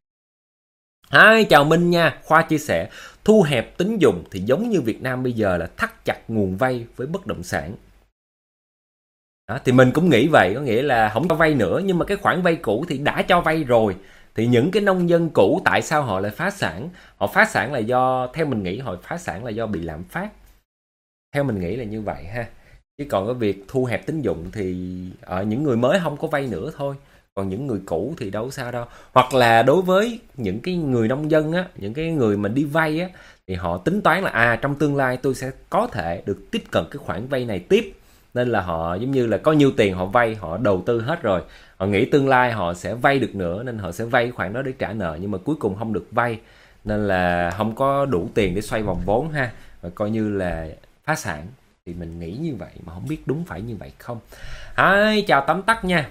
Chào Minh nha. Khoa chia sẻ thu hẹp tín dụng thì giống như Việt Nam bây giờ là thắt chặt nguồn vay với bất động sản. Đó, thì mình cũng nghĩ vậy, có nghĩa là không cho vay nữa, nhưng mà cái khoản vay cũ thì đã cho vay rồi. Thì những cái nông dân cũ tại sao họ lại phá sản? Họ phá sản là theo mình nghĩ họ phá sản là do bị lạm phát. Theo mình nghĩ là như vậy ha. Chứ còn cái việc thu hẹp tín dụng thì ở những người mới không có vay nữa thôi. Còn những người cũ thì đâu sao đâu. Hoặc là đối với những cái người nông dân á, những cái người mà đi vay á, thì họ tính toán là trong tương lai tôi sẽ có thể được tiếp cận cái khoản vay này tiếp. Nên là họ giống như là có nhiêu tiền họ vay, họ đầu tư hết rồi. Họ nghĩ tương lai họ sẽ vay được nữa nên họ sẽ vay khoản đó để trả nợ, nhưng mà cuối cùng không được vay nên là không có đủ tiền để xoay vòng vốn ha, và coi như là phá sản. Thì mình nghĩ như vậy mà không biết đúng phải như vậy không. Chào tóm tắt nha.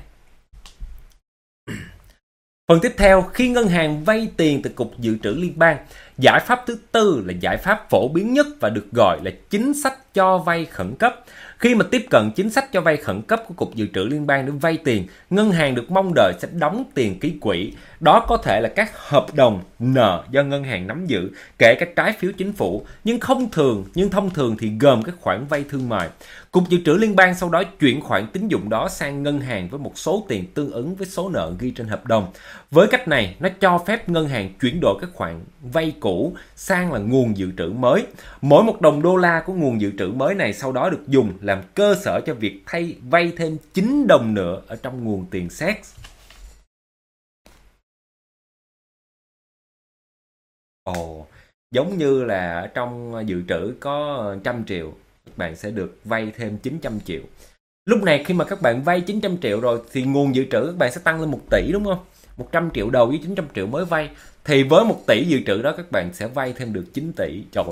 Phần tiếp theo, khi ngân hàng vay tiền từ Cục Dự trữ Liên bang, giải pháp thứ tư là giải pháp phổ biến nhất và được gọi là chính sách cho vay khẩn cấp. Khi mà tiếp cận chính sách cho vay khẩn cấp của Cục Dự trữ Liên bang để vay tiền, ngân hàng được mong đợi sẽ đóng tiền ký quỹ. Đó có thể là các hợp đồng nợ do ngân hàng nắm giữ, kể cả trái phiếu chính phủ, nhưng thông thường thì gồm các khoản vay thương mại. Cục Dự trữ Liên bang sau đó chuyển khoản tín dụng đó sang ngân hàng với một số tiền tương ứng với số nợ ghi trên hợp đồng. Với cách này, nó cho phép ngân hàng chuyển đổi các khoản vay cũ sang là nguồn dự trữ mới. Mỗi một đồng đô la của nguồn dự trữ mới này sau đó được dùng làm cơ sở cho việc vay thêm 9 đồng nữa ở trong nguồn tiền SEC. Giống như là ở trong dự trữ có 100 triệu, các bạn sẽ được vay thêm 900 triệu. Lúc này khi mà các bạn vay 900 triệu rồi thì nguồn dự trữ các bạn sẽ tăng lên 1 tỷ, đúng không? 100 triệu đầu với 900 triệu mới vay. Thì với 1 tỷ dự trữ đó các bạn sẽ vay thêm được 9 tỷ. Trời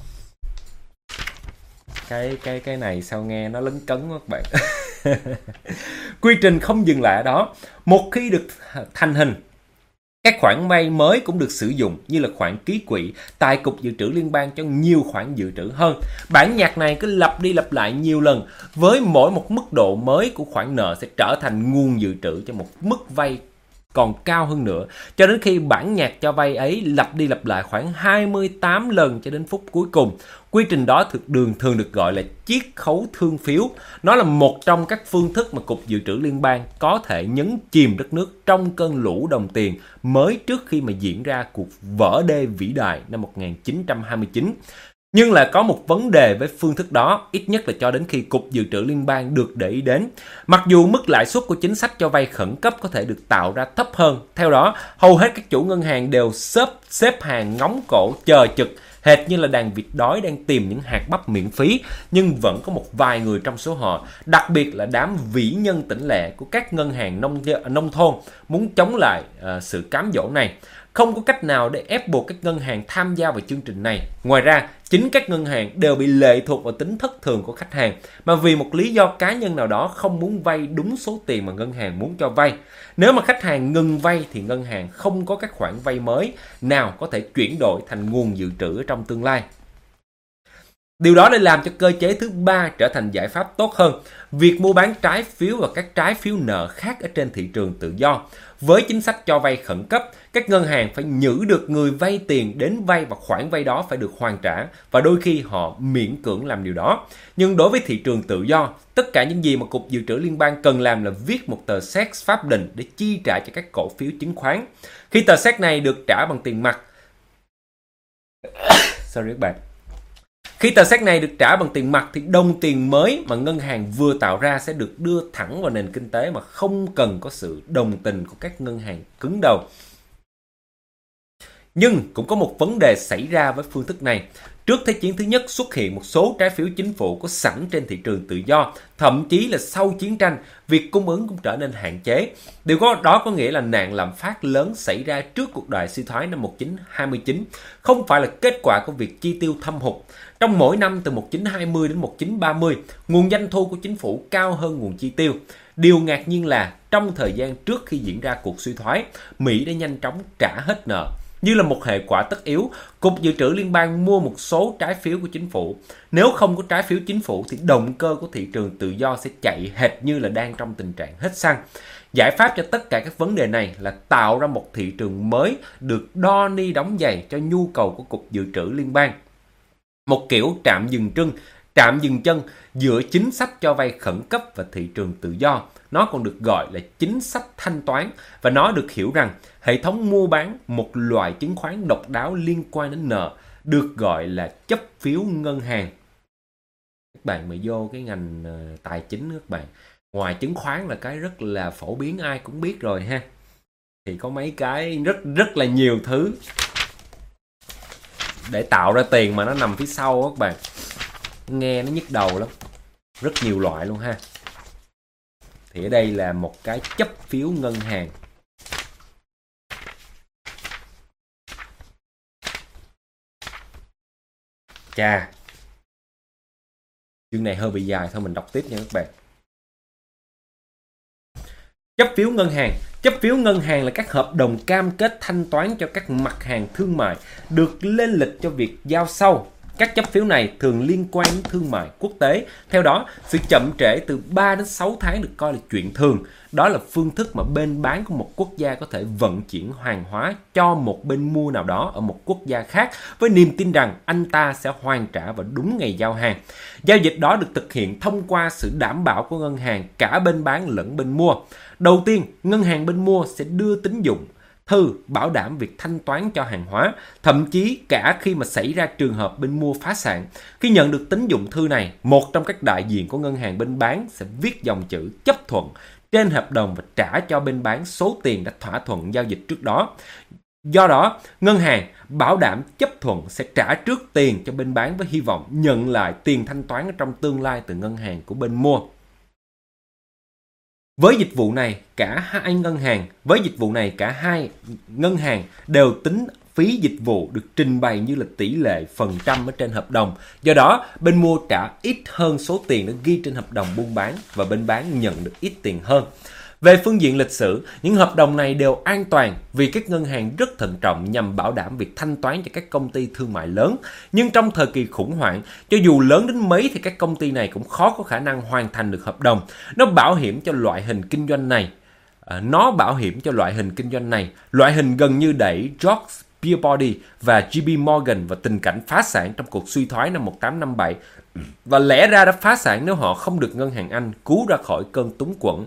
ơi. Cái này sao nghe nó lấn cấn các bạn. Quy trình không dừng lại ở đó. Một khi được thành hình, các khoản vay mới cũng được sử dụng như là khoản ký quỹ tại Cục Dự trữ Liên bang cho nhiều khoản dự trữ hơn. Bản nhạc này cứ lặp đi lặp lại nhiều lần, với mỗi một mức độ mới của khoản nợ sẽ trở thành nguồn dự trữ cho một mức vay còn cao hơn nữa, cho đến khi bản nhạc cho vay ấy lặp đi lặp lại khoảng 28 lần cho đến phút cuối cùng. Quy trình đó thường được gọi là chiết khấu thương phiếu. Nó là một trong các phương thức mà Cục Dự trữ Liên bang có thể nhấn chìm đất nước trong cơn lũ đồng tiền mới trước khi mà diễn ra cuộc vỡ đê vĩ đại năm 1929. Nhưng là có một vấn đề với phương thức đó, ít nhất là cho đến khi Cục Dự trữ Liên bang được để ý đến. Mặc dù mức lãi suất của chính sách cho vay khẩn cấp có thể được tạo ra thấp hơn, theo đó, hầu hết các chủ ngân hàng đều xếp hàng ngóng cổ chờ chực, hệt như là đàn vịt đói đang tìm những hạt bắp miễn phí, nhưng vẫn có một vài người trong số họ, đặc biệt là đám vĩ nhân tỉnh lẻ của các ngân hàng nông thôn, muốn chống lại sự cám dỗ này. Không có cách nào để ép buộc các ngân hàng tham gia vào chương trình này. Ngoài ra, chính các ngân hàng đều bị lệ thuộc vào tính thất thường của khách hàng, mà vì một lý do cá nhân nào đó không muốn vay đúng số tiền mà ngân hàng muốn cho vay. Nếu mà khách hàng ngừng vay thì ngân hàng không có các khoản vay mới nào có thể chuyển đổi thành nguồn dự trữ ở trong tương lai. Điều đó để làm cho cơ chế thứ ba trở thành giải pháp tốt hơn, việc mua bán trái phiếu và các trái phiếu nợ khác ở trên thị trường tự do. Với chính sách cho vay khẩn cấp, các ngân hàng phải nhử được người vay tiền đến vay và khoản vay đó phải được hoàn trả, và đôi khi họ miễn cưỡng làm điều đó. Nhưng đối với thị trường tự do, tất cả những gì mà Cục Dự trữ Liên bang cần làm là viết một tờ séc pháp định để chi trả cho các cổ phiếu chứng khoán. Khi tờ séc này được trả bằng tiền mặt, Khi tờ séc này được trả bằng tiền mặt thì đồng tiền mới mà ngân hàng vừa tạo ra sẽ được đưa thẳng vào nền kinh tế mà không cần có sự đồng tình của các ngân hàng cứng đầu. Nhưng cũng có một vấn đề xảy ra với phương thức này. Trước Thế chiến thứ nhất xuất hiện một số trái phiếu chính phủ có sẵn trên thị trường tự do, thậm chí là sau chiến tranh, việc cung ứng cũng trở nên hạn chế. Điều đó có nghĩa là nạn lạm phát lớn xảy ra trước cuộc đại suy thoái năm 1929 không phải là kết quả của việc chi tiêu thâm hụt. Trong mỗi năm từ 1920 đến 1930, nguồn doanh thu của chính phủ cao hơn nguồn chi tiêu. Điều ngạc nhiên là trong thời gian trước khi diễn ra cuộc suy thoái, Mỹ đã nhanh chóng trả hết nợ. Như là một hệ quả tất yếu, Cục Dự trữ Liên bang mua một số trái phiếu của chính phủ. Nếu không có trái phiếu chính phủ thì động cơ của thị trường tự do sẽ chạy hệt như là đang trong tình trạng hết xăng. Giải pháp cho tất cả các vấn đề này là tạo ra một thị trường mới được đo ni đóng giày cho nhu cầu của Cục Dự trữ Liên bang. Một kiểu trạm dừng chân giữa chính sách cho vay khẩn cấp và thị trường tự do. Nó còn được gọi là chính sách thanh toán, và nó được hiểu rằng hệ thống mua bán một loại chứng khoán độc đáo liên quan đến nợ, được gọi là chấp phiếu ngân hàng. Các bạn mà vô cái ngành tài chính, các bạn, ngoài chứng khoán là cái rất là phổ biến ai cũng biết rồi ha, thì có mấy cái rất là nhiều thứ để tạo ra tiền mà nó nằm phía sau các bạn, nghe nó nhức đầu lắm. rất nhiều loại luôn ha. Thì ở đây là một cái chấp phiếu ngân hàng. Chà, chương này hơi bị dài, thôi mình đọc tiếp nha các bạn. Chấp phiếu ngân hàng. Chấp phiếu ngân hàng là các hợp đồng cam kết thanh toán cho các mặt hàng thương mại được lên lịch cho việc giao sau. Các chấp phiếu này thường liên quan đến thương mại quốc tế. Theo đó, sự chậm trễ từ 3 đến 6 tháng được coi là chuyện thường. Đó là phương thức mà bên bán của một quốc gia có thể vận chuyển hàng hóa cho một bên mua nào đó ở một quốc gia khác với niềm tin rằng anh ta sẽ hoàn trả vào đúng ngày giao hàng. Giao dịch đó được thực hiện thông qua sự đảm bảo của ngân hàng cả bên bán lẫn bên mua. Đầu tiên, ngân hàng bên mua sẽ đưa tín dụng thư bảo đảm việc thanh toán cho hàng hóa, thậm chí cả khi mà xảy ra trường hợp bên mua phá sản. Khi nhận được tín dụng thư này, một trong các đại diện của ngân hàng bên bán sẽ viết dòng chữ chấp thuận trên hợp đồng và trả cho bên bán số tiền đã thỏa thuận giao dịch trước đó. Do đó, ngân hàng bảo đảm chấp thuận sẽ trả trước tiền cho bên bán với hy vọng nhận lại tiền thanh toán ở trong tương lai từ ngân hàng của bên mua. Với dịch vụ này, cả hai ngân hàng đều tính phí dịch vụ được trình bày như là tỷ lệ phần trăm ở trên hợp đồng. Do đó, bên mua trả ít hơn số tiền đã ghi trên hợp đồng buôn bán và bên bán nhận được ít tiền hơn. Về phương diện lịch sử, những hợp đồng này đều an toàn vì các ngân hàng rất thận trọng nhằm bảo đảm việc thanh toán cho các công ty thương mại lớn. Nhưng trong thời kỳ khủng hoảng, cho dù lớn đến mấy thì các công ty này cũng khó có khả năng hoàn thành được hợp đồng. Nó bảo hiểm cho loại hình kinh doanh này. Loại hình gần như đẩy George Peabody và JP Morgan vào tình cảnh phá sản trong cuộc suy thoái năm 1857 và lẽ ra đã phá sản nếu họ không được ngân hàng Anh cứu ra khỏi cơn túng quẫn.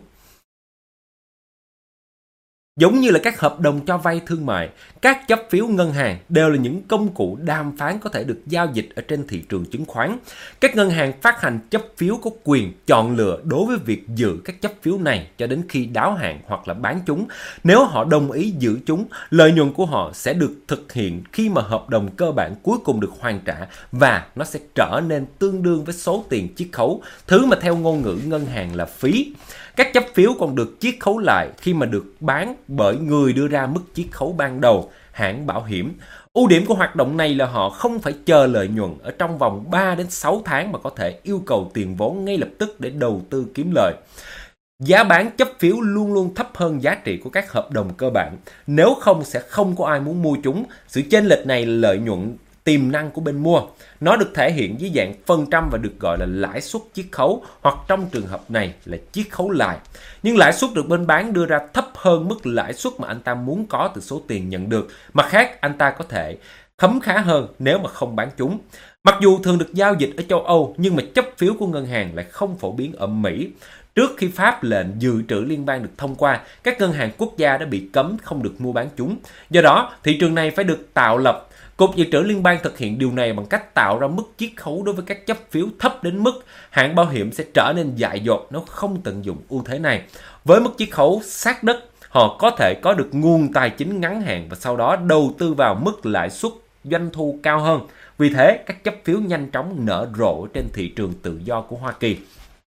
Giống như là các hợp đồng cho vay thương mại, các chấp phiếu ngân hàng đều là những công cụ đàm phán có thể được giao dịch ở trên thị trường chứng khoán. Các ngân hàng phát hành chấp phiếu có quyền chọn lựa đối với việc giữ các chấp phiếu này cho đến khi đáo hạn hoặc là bán chúng. Nếu họ đồng ý giữ chúng, lợi nhuận của họ sẽ được thực hiện khi mà hợp đồng cơ bản cuối cùng được hoàn trả và nó sẽ trở nên tương đương với số tiền chiết khấu, thứ mà theo ngôn ngữ ngân hàng là phí. Các chấp phiếu còn được chiết khấu lại khi mà được bán bởi người đưa ra mức chiết khấu ban đầu, hãng bảo hiểm. Ưu điểm của hoạt động này là họ không phải chờ lợi nhuận ở trong vòng 3 đến 6 tháng mà có thể yêu cầu tiền vốn ngay lập tức để đầu tư kiếm lời. Giá bán chấp phiếu luôn luôn thấp hơn giá trị của các hợp đồng cơ bản. Nếu không sẽ không có ai muốn mua chúng. Sự chênh lệch này là lợi nhuận tiềm năng của bên mua. Nó được thể hiện dưới dạng phần trăm và được gọi là lãi suất chiết khấu, hoặc trong trường hợp này là chiết khấu lại. Nhưng lãi suất được bên bán đưa ra thấp hơn mức lãi suất mà anh ta muốn có từ số tiền nhận được. Mặt khác, anh ta có thể khấm khá hơn nếu mà không bán chúng. Mặc dù thường được giao dịch ở châu Âu, nhưng mà chấp phiếu của ngân hàng lại không phổ biến ở Mỹ. Trước khi pháp lệnh dự trữ liên bang được thông qua, các ngân hàng quốc gia đã bị cấm không được mua bán chúng. Do đó, thị trường này phải được tạo lập. Cục Dự trữ Liên bang thực hiện điều này bằng cách tạo ra mức chiết khấu đối với các chấp phiếu thấp đến mức hãng bảo hiểm sẽ trở nên dại dột nếu không tận dụng ưu thế này. Với mức chiết khấu sát đất, họ có thể có được nguồn tài chính ngắn hạn và sau đó đầu tư vào mức lãi suất doanh thu cao hơn. Vì thế, các chấp phiếu nhanh chóng nở rộ trên thị trường tự do của Hoa Kỳ.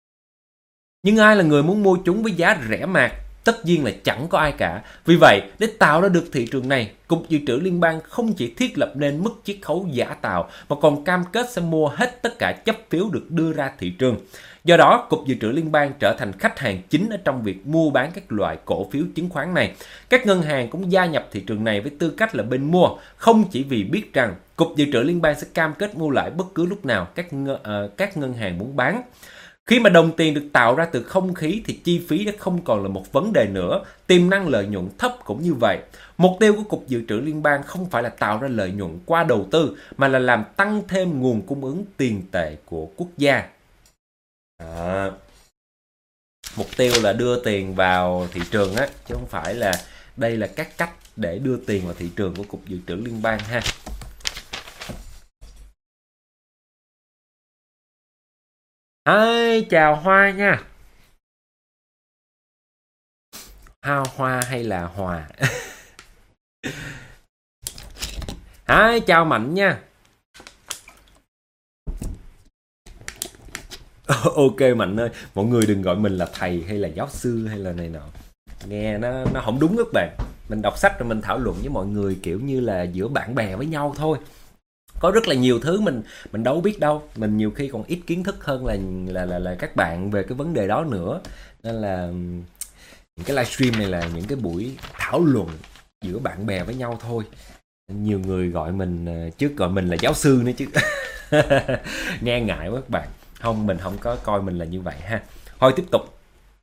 Nhưng ai là người muốn mua chúng với giá rẻ mạt? Tất nhiên là chẳng có ai cả. Vì vậy, để tạo ra được thị trường này, Cục Dự trữ Liên bang không chỉ thiết lập nên mức chiết khấu giả tạo mà còn cam kết sẽ mua hết tất cả chấp phiếu được đưa ra thị trường. Do đó, Cục Dự trữ Liên bang trở thành khách hàng chính ở trong việc mua bán các loại cổ phiếu chứng khoán này. Các ngân hàng cũng gia nhập thị trường này với tư cách là bên mua, không chỉ vì biết rằng Cục Dự trữ Liên bang sẽ cam kết mua lại bất cứ lúc nào các ngân hàng muốn bán. Khi mà đồng tiền được tạo ra từ không khí thì chi phí đã không còn là một vấn đề nữa, tiềm năng lợi nhuận thấp cũng như vậy. Mục tiêu của Cục Dự trữ Liên bang không phải là tạo ra lợi nhuận qua đầu tư, mà là làm tăng thêm nguồn cung ứng tiền tệ của quốc gia. Mục tiêu là đưa tiền vào thị trường á, chứ không phải là đây là các cách để đưa tiền vào thị trường của Cục Dự trữ Liên bang ha. Chào Hoa nha. Hoa hay là Hòa? Chào Mạnh nha. Ok Mạnh ơi, mọi người đừng gọi mình là thầy hay là giáo sư hay là này nọ. Nghe nó không đúng các bạn. Mình đọc sách rồi mình thảo luận với mọi người kiểu như là giữa bạn bè với nhau thôi. Có rất là nhiều thứ mình đâu biết đâu, mình nhiều khi còn ít kiến thức hơn là các bạn về cái vấn đề đó nữa. Nên là những cái livestream này là những cái buổi thảo luận giữa bạn bè với nhau thôi. Nhiều người gọi mình trước gọi mình là giáo sư nữa chứ. Nghe ngại quá các bạn. Không, mình không có coi mình là như vậy ha. Thôi tiếp tục.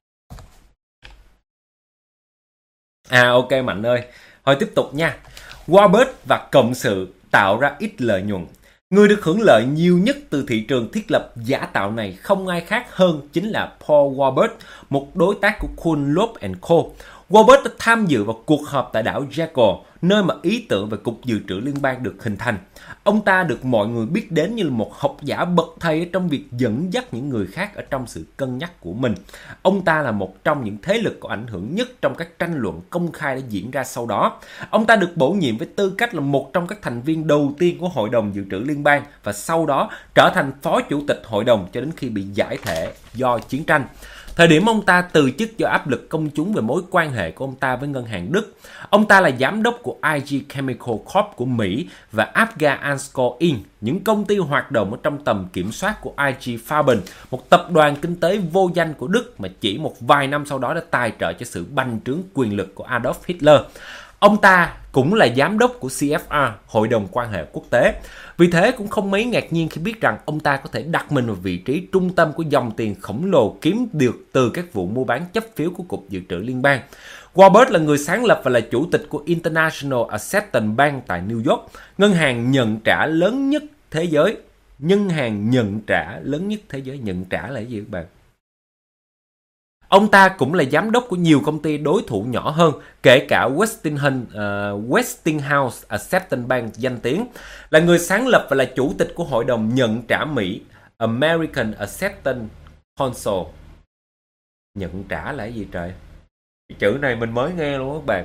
Ok Mạnh ơi. Thôi tiếp tục nha. Warburg và cộng sự tạo ra ít lợi nhuận. Người được hưởng lợi nhiều nhất từ thị trường thiết lập giả tạo này không ai khác hơn chính là Paul Warburg, một đối tác của Dunlop Co. Warburg đã tham dự vào cuộc họp tại đảo Jekyll, nơi mà ý tưởng về Cục Dự trữ Liên bang được hình thành. Ông ta được mọi người biết đến như là một học giả bậc thầy trong việc dẫn dắt những người khác ở trong sự cân nhắc của mình. Ông ta là một trong những thế lực có ảnh hưởng nhất trong các tranh luận công khai đã diễn ra sau đó. Ông ta được bổ nhiệm với tư cách là một trong các thành viên đầu tiên của Hội đồng Dự trữ Liên bang và sau đó trở thành phó chủ tịch hội đồng cho đến khi bị giải thể do chiến tranh. Thời điểm ông ta từ chức do áp lực công chúng về mối quan hệ của ông ta với ngân hàng Đức. Ông ta là giám đốc của IG Chemical Corp của Mỹ và Apgar Ansco Inc., những công ty hoạt động ở trong tầm kiểm soát của IG Farben, một tập đoàn kinh tế vô danh của Đức mà chỉ một vài năm sau đó đã tài trợ cho sự bành trướng quyền lực của Adolf Hitler. Ông ta cũng là giám đốc của CFR, Hội đồng quan hệ quốc tế. Vì thế cũng không mấy ngạc nhiên khi biết rằng ông ta có thể đặt mình vào vị trí trung tâm của dòng tiền khổng lồ kiếm được từ các vụ mua bán chấp phiếu của Cục Dự trữ Liên bang. Warburg là người sáng lập và là chủ tịch của International Acceptance Bank tại New York, ngân hàng nhận trả lớn nhất thế giới. Ngân hàng nhận trả lớn nhất thế giới. Nhận trả là cái gì các bạn? Ông ta cũng là giám đốc của nhiều công ty đối thủ nhỏ hơn, kể cả Westinghouse Acceptance Bank danh tiếng, là người sáng lập và là chủ tịch của Hội đồng nhận trả Mỹ, American Acceptance Council. Nhận trả là cái gì trời? Chữ này mình mới nghe luôn các bạn.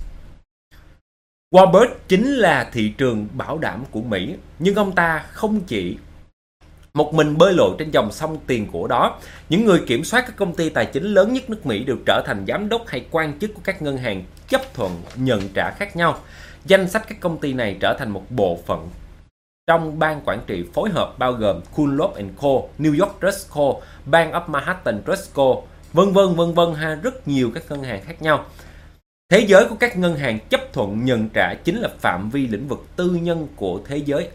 Warburg chính là thị trường bảo đảm của Mỹ, nhưng ông ta không chỉ một mình bơi lội trên dòng sông tiền của đó. Những người kiểm soát các công ty tài chính lớn nhất nước Mỹ đều trở thành giám đốc hay quan chức của các ngân hàng chấp thuận nhận trả khác nhau. Danh sách các công ty này trở thành một bộ phận trong ban quản trị phối hợp bao gồm Dunlop Co, New York Trust Co, Bank of Manhattan Trust Co, vân vân ha, rất nhiều các ngân hàng khác nhau. Thế giới của các ngân hàng chấp thuận nhận trả chính là phạm vi lĩnh vực tư nhân của thế giới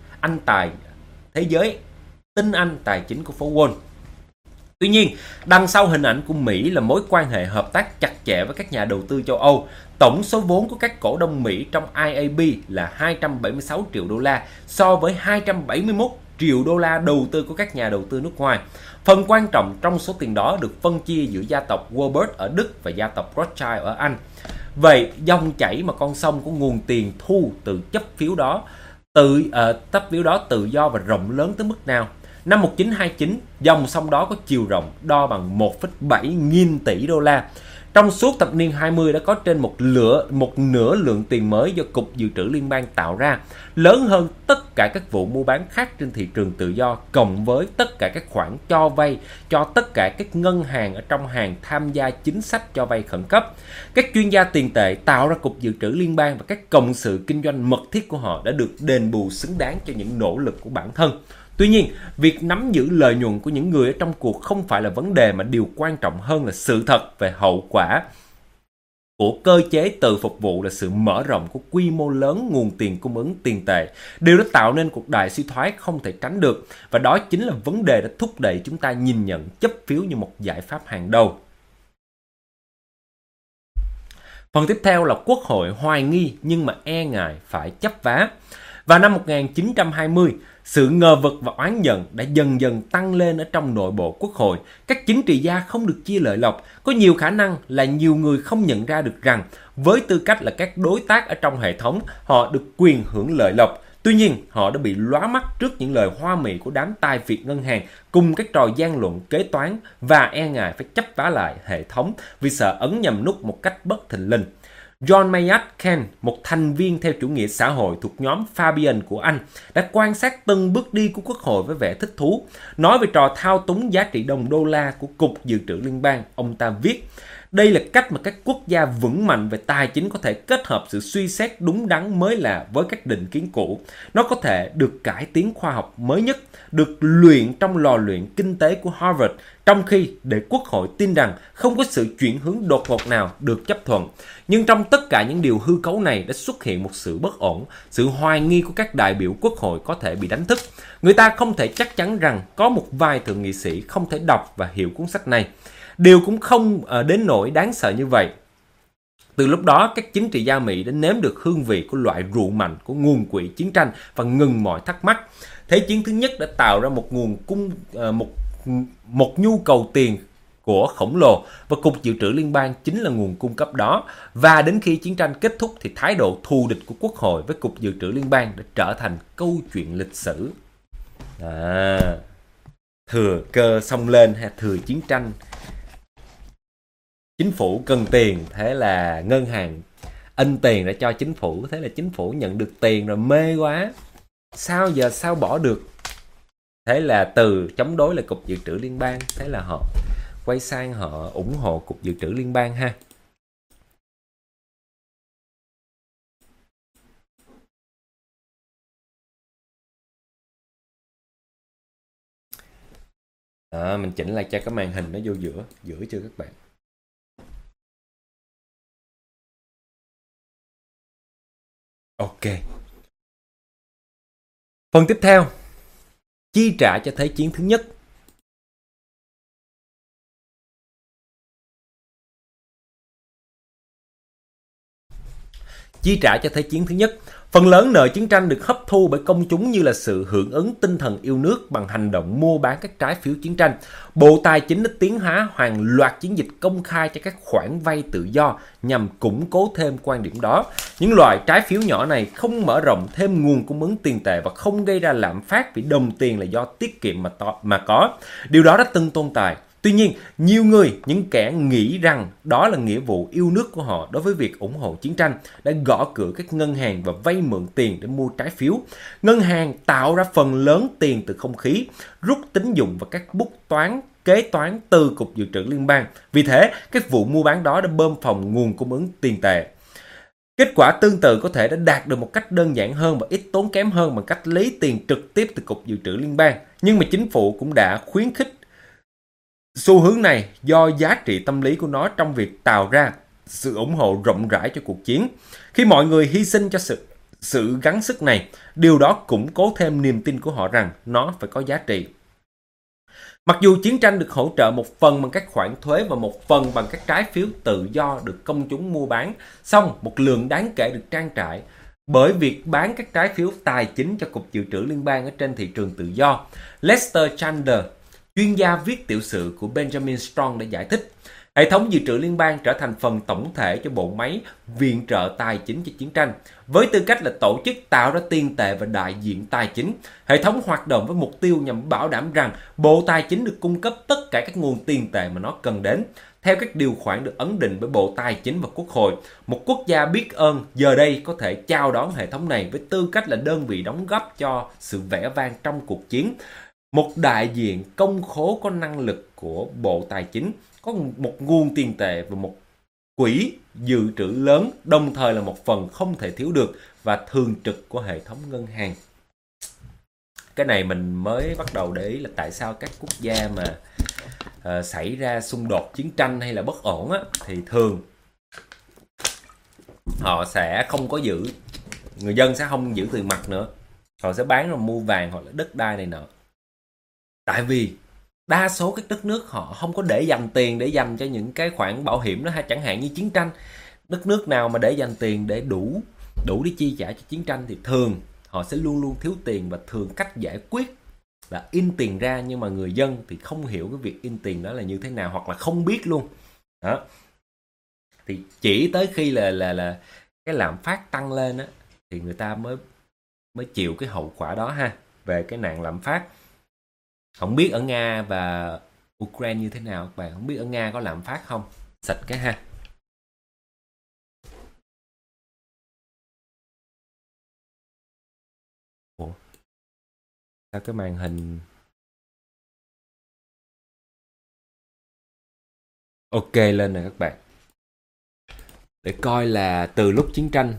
tinh anh tài chính của phố Wall. Tuy nhiên, đằng sau hình ảnh của Mỹ là mối quan hệ hợp tác chặt chẽ với các nhà đầu tư châu Âu. Tổng số vốn của các cổ đông Mỹ trong IAB là 276 triệu đô la so với 271 triệu đô la đầu tư của các nhà đầu tư nước ngoài. Phần quan trọng trong số tiền đó được phân chia giữa gia tộc Warburg ở Đức và gia tộc Rothschild ở Anh. Vậy dòng chảy mà con sông của nguồn tiền thu từ chấp phiếu đó tự do và rộng lớn tới mức nào? Năm 1929, dòng sông đó có chiều rộng đo bằng 1,7 nghìn tỷ đô la. Trong suốt thập niên 20 đã có trên một nửa lượng tiền mới do Cục Dự trữ Liên bang tạo ra, lớn hơn tất cả các vụ mua bán khác trên thị trường tự do, cộng với tất cả các khoản cho vay cho tất cả các ngân hàng ở trong hàng tham gia chính sách cho vay khẩn cấp. Các chuyên gia tiền tệ tạo ra Cục Dự trữ Liên bang và các cộng sự kinh doanh mật thiết của họ đã được đền bù xứng đáng cho những nỗ lực của bản thân. Tuy nhiên, việc nắm giữ lợi nhuận của những người ở trong cuộc không phải là vấn đề, mà điều quan trọng hơn là sự thật về hậu quả của cơ chế tự phục vụ là sự mở rộng của quy mô lớn nguồn tiền cung ứng tiền tệ. Điều đó tạo nên cuộc đại suy thoái không thể tránh được, và đó chính là vấn đề đã thúc đẩy chúng ta nhìn nhận chấp phiếu như một giải pháp hàng đầu. Phần tiếp theo là Quốc hội hoài nghi nhưng mà e ngại phải chấp vá. Vào năm 1920, sự ngờ vực và oán giận đã dần dần tăng lên ở trong nội bộ Quốc hội. Các chính trị gia không được chia lợi lộc. Có nhiều khả năng là nhiều người không nhận ra được rằng với tư cách là các đối tác ở trong hệ thống, họ được quyền hưởng lợi lộc. Tuy nhiên, họ đã bị lóa mắt trước những lời hoa mỹ của đám tài phiệt ngân hàng cùng các trò gian luận kế toán và e ngại phải chấp vá lại hệ thống vì sợ ấn nhầm nút một cách bất thình lình. John Maynard Keynes, một thành viên theo chủ nghĩa xã hội thuộc nhóm Fabian của Anh, đã quan sát từng bước đi của Quốc hội với vẻ thích thú. Nói về trò thao túng giá trị đồng đô la của Cục Dự trữ Liên bang, ông ta viết: đây là cách mà các quốc gia vững mạnh về tài chính có thể kết hợp sự suy xét đúng đắn mới lạ với các định kiến cũ. Nó có thể được cải tiến khoa học mới nhất, được luyện trong lò luyện kinh tế của Harvard, trong khi để Quốc hội tin rằng không có sự chuyển hướng đột ngột nào được chấp thuận. Nhưng trong tất cả những điều hư cấu này đã xuất hiện một sự bất ổn, sự hoài nghi của các đại biểu Quốc hội có thể bị đánh thức. Người ta không thể chắc chắn rằng có một vài thượng nghị sĩ không thể đọc và hiểu cuốn sách này. Điều cũng không đến nỗi đáng sợ như vậy. Từ lúc đó, các chính trị gia Mỹ đã nếm được hương vị của loại rượu mạnh của nguồn quỹ chiến tranh và ngừng mọi thắc mắc. Thế chiến thứ nhất đã tạo ra một nguồn cung một nhu cầu tiền của khổng lồ, và Cục Dự trữ Liên bang chính là nguồn cung cấp đó. Và đến khi chiến tranh kết thúc thì thái độ thù địch của Quốc hội với Cục Dự trữ Liên bang đã trở thành câu chuyện lịch sử. Thừa cơ xông lên hay thừa chiến tranh, chính phủ cần tiền, thế là ngân hàng in tiền ra cho chính phủ, thế là chính phủ nhận được tiền rồi mê quá, sao bỏ được, thế là từ chống đối là Cục Dự trữ Liên bang, thế là họ quay sang họ ủng hộ Cục Dự trữ Liên bang ha. Mình chỉnh lại cho cái màn hình nó vô giữa chưa các bạn? Ok. Phần tiếp theo, chi trả cho Thế chiến thứ nhất. Chi trả cho Thế chiến thứ nhất. Phần lớn nợ chiến tranh được hấp thu bởi công chúng như là sự hưởng ứng tinh thần yêu nước bằng hành động mua bán các trái phiếu chiến tranh. Bộ Tài chính đã tiến hóa hàng loạt chiến dịch công khai cho các khoản vay tự do nhằm củng cố thêm quan điểm đó. Những loại trái phiếu nhỏ này không mở rộng thêm nguồn cung ứng tiền tệ và không gây ra lạm phát vì đồng tiền là do tiết kiệm mà có. Điều đó đã từng tồn tại. Tuy nhiên, nhiều người, những kẻ nghĩ rằng đó là nghĩa vụ yêu nước của họ đối với việc ủng hộ chiến tranh, đã gõ cửa các ngân hàng và vay mượn tiền để mua trái phiếu. Ngân hàng tạo ra phần lớn tiền từ không khí, rút tín dụng và các bút toán, kế toán từ Cục Dự trữ Liên bang. Vì thế, các vụ mua bán đó đã bơm phồng nguồn cung ứng tiền tệ. Kết quả tương tự có thể đã đạt được một cách đơn giản hơn và ít tốn kém hơn bằng cách lấy tiền trực tiếp từ Cục Dự trữ Liên bang. Nhưng mà chính phủ cũng đã khuyến khích xu hướng này do giá trị tâm lý của nó trong việc tạo ra sự ủng hộ rộng rãi cho cuộc chiến. Khi mọi người hy sinh cho sự gắng sức này, điều đó củng cố thêm niềm tin của họ rằng nó phải có giá trị. Mặc dù chiến tranh được hỗ trợ một phần bằng các khoản thuế và một phần bằng các trái phiếu tự do được công chúng mua bán, song một lượng đáng kể được trang trải bởi việc bán các trái phiếu tài chính cho Cục Dự trữ Liên bang ở trên thị trường tự do. Lester Chandler, chuyên gia viết tiểu sử của Benjamin Strong, đã giải thích, hệ thống dự trữ liên bang trở thành phần tổng thể cho bộ máy viện trợ tài chính cho chiến tranh. Với tư cách là tổ chức tạo ra tiền tệ và đại diện tài chính, hệ thống hoạt động với mục tiêu nhằm bảo đảm rằng Bộ Tài chính được cung cấp tất cả các nguồn tiền tệ mà nó cần đến. Theo các điều khoản được ấn định bởi Bộ Tài chính và Quốc hội, một quốc gia biết ơn giờ đây có thể chào đón hệ thống này với tư cách là đơn vị đóng góp cho sự vẻ vang trong cuộc chiến. Một đại diện công khố có năng lực của Bộ Tài chính, có một nguồn tiền tệ và một quỹ dự trữ lớn, đồng thời là một phần không thể thiếu được và thường trực của hệ thống ngân hàng. Cái này mình mới bắt đầu để ý là tại sao các quốc gia mà xảy ra xung đột chiến tranh hay là bất ổn á, thì thường họ sẽ không có giữ, người dân sẽ không giữ tiền mặt nữa, họ sẽ bán rồi mua vàng hoặc là đất đai này nọ. Tại vì đa số các đất nước họ không có để dành tiền để dành cho những cái khoản bảo hiểm đó, hay chẳng hạn như chiến tranh. Đất nước nào mà để dành tiền để đủ để chi trả cho chiến tranh thì thường họ sẽ luôn luôn thiếu tiền, và thường cách giải quyết là in tiền ra, nhưng mà người dân thì không hiểu cái việc in tiền đó là như thế nào, hoặc là không biết luôn. Đó. Thì chỉ tới khi là cái lạm phát tăng lên á thì người ta mới chịu cái hậu quả đó ha, về cái nạn lạm phát. Không biết ở Nga và Ukraine như thế nào các bạn, không biết ở Nga có lạm phát không? Xịt cái ha. Sao cái màn hình ok lên nè các bạn. Để coi là từ lúc chiến tranh.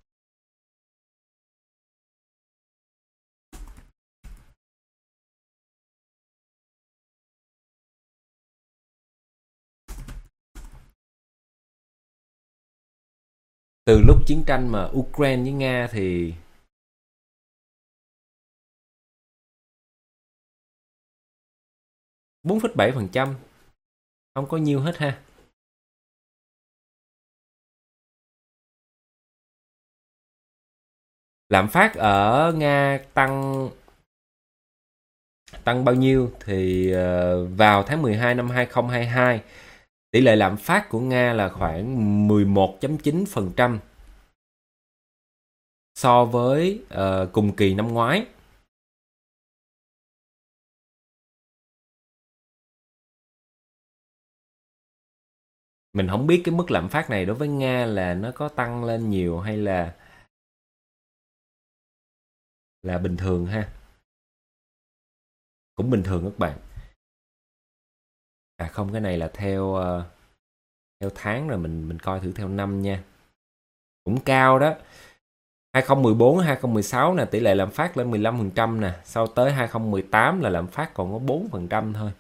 Từ lúc chiến tranh mà Ukraine với Nga thì 4,7%, không có nhiêu hết ha. Lạm phát ở Nga tăng bao nhiêu thì vào tháng 12 năm 2022, tỷ lệ lạm phát của Nga là khoảng 11,9% so với cùng kỳ năm ngoái. Mình không biết cái mức lạm phát này đối với Nga là nó có tăng lên nhiều hay là bình thường ha. Cũng bình thường các bạn. À không, cái này là theo tháng rồi, mình coi thử theo năm nha. Cũng cao đó. 2014, 2016 nè, tỷ lệ lạm phát lên 15% nè. Sau tới 2018 là lạm phát còn có 4% thôi.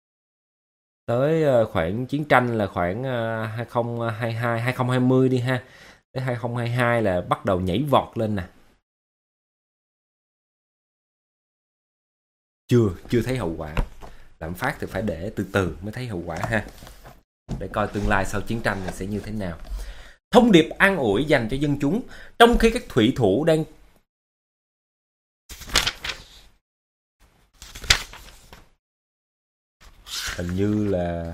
Tới khoảng chiến tranh là khoảng 2022, 2020 đi ha. Tới 2022 là bắt đầu nhảy vọt lên nè. Chưa thấy hậu quả. Lạm phát thì phải để từ từ mới thấy hậu quả ha. Để coi tương lai sau chiến tranh này sẽ như thế nào. Thông điệp an ủi dành cho dân chúng trong khi các thủy thủ đang hình như là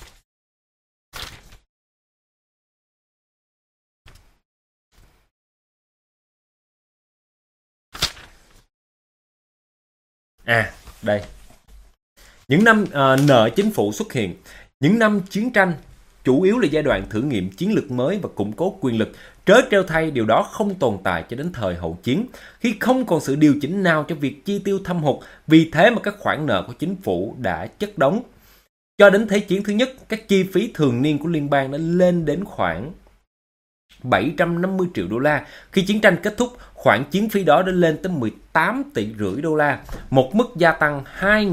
đây. Những năm nợ chính phủ xuất hiện. Những năm chiến tranh chủ yếu là giai đoạn thử nghiệm chiến lược mới và củng cố quyền lực. Trớ trêu thay, điều đó không tồn tại cho đến thời hậu chiến, khi không còn sự điều chỉnh nào cho việc chi tiêu thâm hụt. Vì thế mà các khoản nợ của chính phủ đã chất đống. Cho đến Thế chiến thứ nhất, các chi phí thường niên của liên bang đã lên đến khoảng 750 triệu đô la. Khi chiến tranh kết thúc, khoản chi phí đó đã lên tới 18,5 tỷ đô la, một mức gia tăng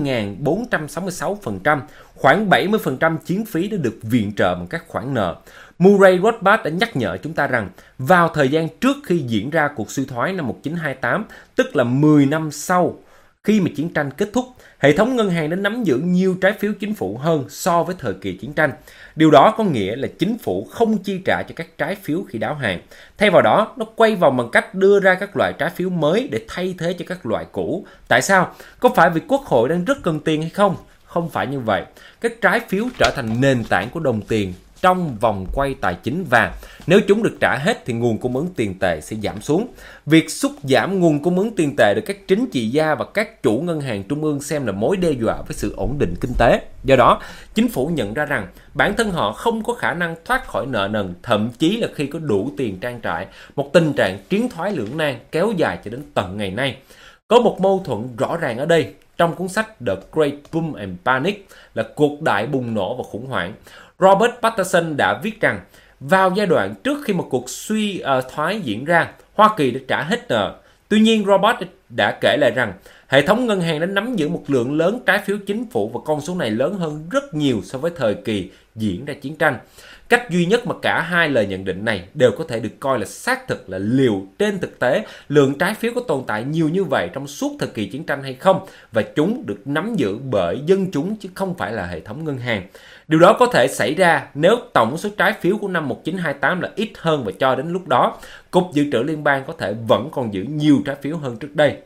2.466%. Khoảng 70% chi phí đã được viện trợ bằng các khoản nợ. Murray Rothbard đã nhắc nhở chúng ta rằng vào thời gian trước khi diễn ra cuộc suy thoái năm 1928, tức là 10 năm sau khi mà chiến tranh kết thúc, hệ thống ngân hàng đã nắm giữ nhiều trái phiếu chính phủ hơn so với thời kỳ chiến tranh. Điều đó có nghĩa là chính phủ không chi trả cho các trái phiếu khi đáo hạn. Thay vào đó, nó quay vòng bằng cách đưa ra các loại trái phiếu mới để thay thế cho các loại cũ. Tại sao? Có phải vì Quốc hội đang rất cần tiền hay không? Không phải như vậy. Các trái phiếu trở thành nền tảng của đồng tiền trong vòng quay tài chính, và nếu chúng được trả hết thì nguồn cung ứng tiền tệ sẽ giảm xuống. Việc sút giảm nguồn cung ứng tiền tệ được các chính trị gia và các chủ ngân hàng trung ương xem là mối đe dọa với sự ổn định kinh tế. Do đó, chính phủ nhận ra rằng bản thân họ không có khả năng thoát khỏi nợ nần, thậm chí là khi có đủ tiền trang trải, một tình trạng tiến thoái lưỡng nan kéo dài cho đến tận ngày nay. Có một mâu thuẫn rõ ràng ở đây. Trong cuốn sách The Great Boom and Panic là cuộc đại bùng nổ và khủng hoảng, Robert Patterson đã viết rằng vào giai đoạn trước khi một cuộc suy thoái diễn ra, Hoa Kỳ đã trả hết nợ. Tuy nhiên, Robert đã kể lại rằng hệ thống ngân hàng đã nắm giữ một lượng lớn trái phiếu chính phủ và con số này lớn hơn rất nhiều so với thời kỳ diễn ra chiến tranh. Cách duy nhất mà cả hai lời nhận định này đều có thể được coi là xác thực là liệu trên thực tế lượng trái phiếu có tồn tại nhiều như vậy trong suốt thời kỳ chiến tranh hay không, và chúng được nắm giữ bởi dân chúng chứ không phải là hệ thống ngân hàng. Điều đó có thể xảy ra nếu tổng số trái phiếu của năm 1928 là ít hơn, và cho đến lúc đó, Cục Dự trữ Liên bang có thể vẫn còn giữ nhiều trái phiếu hơn trước đây.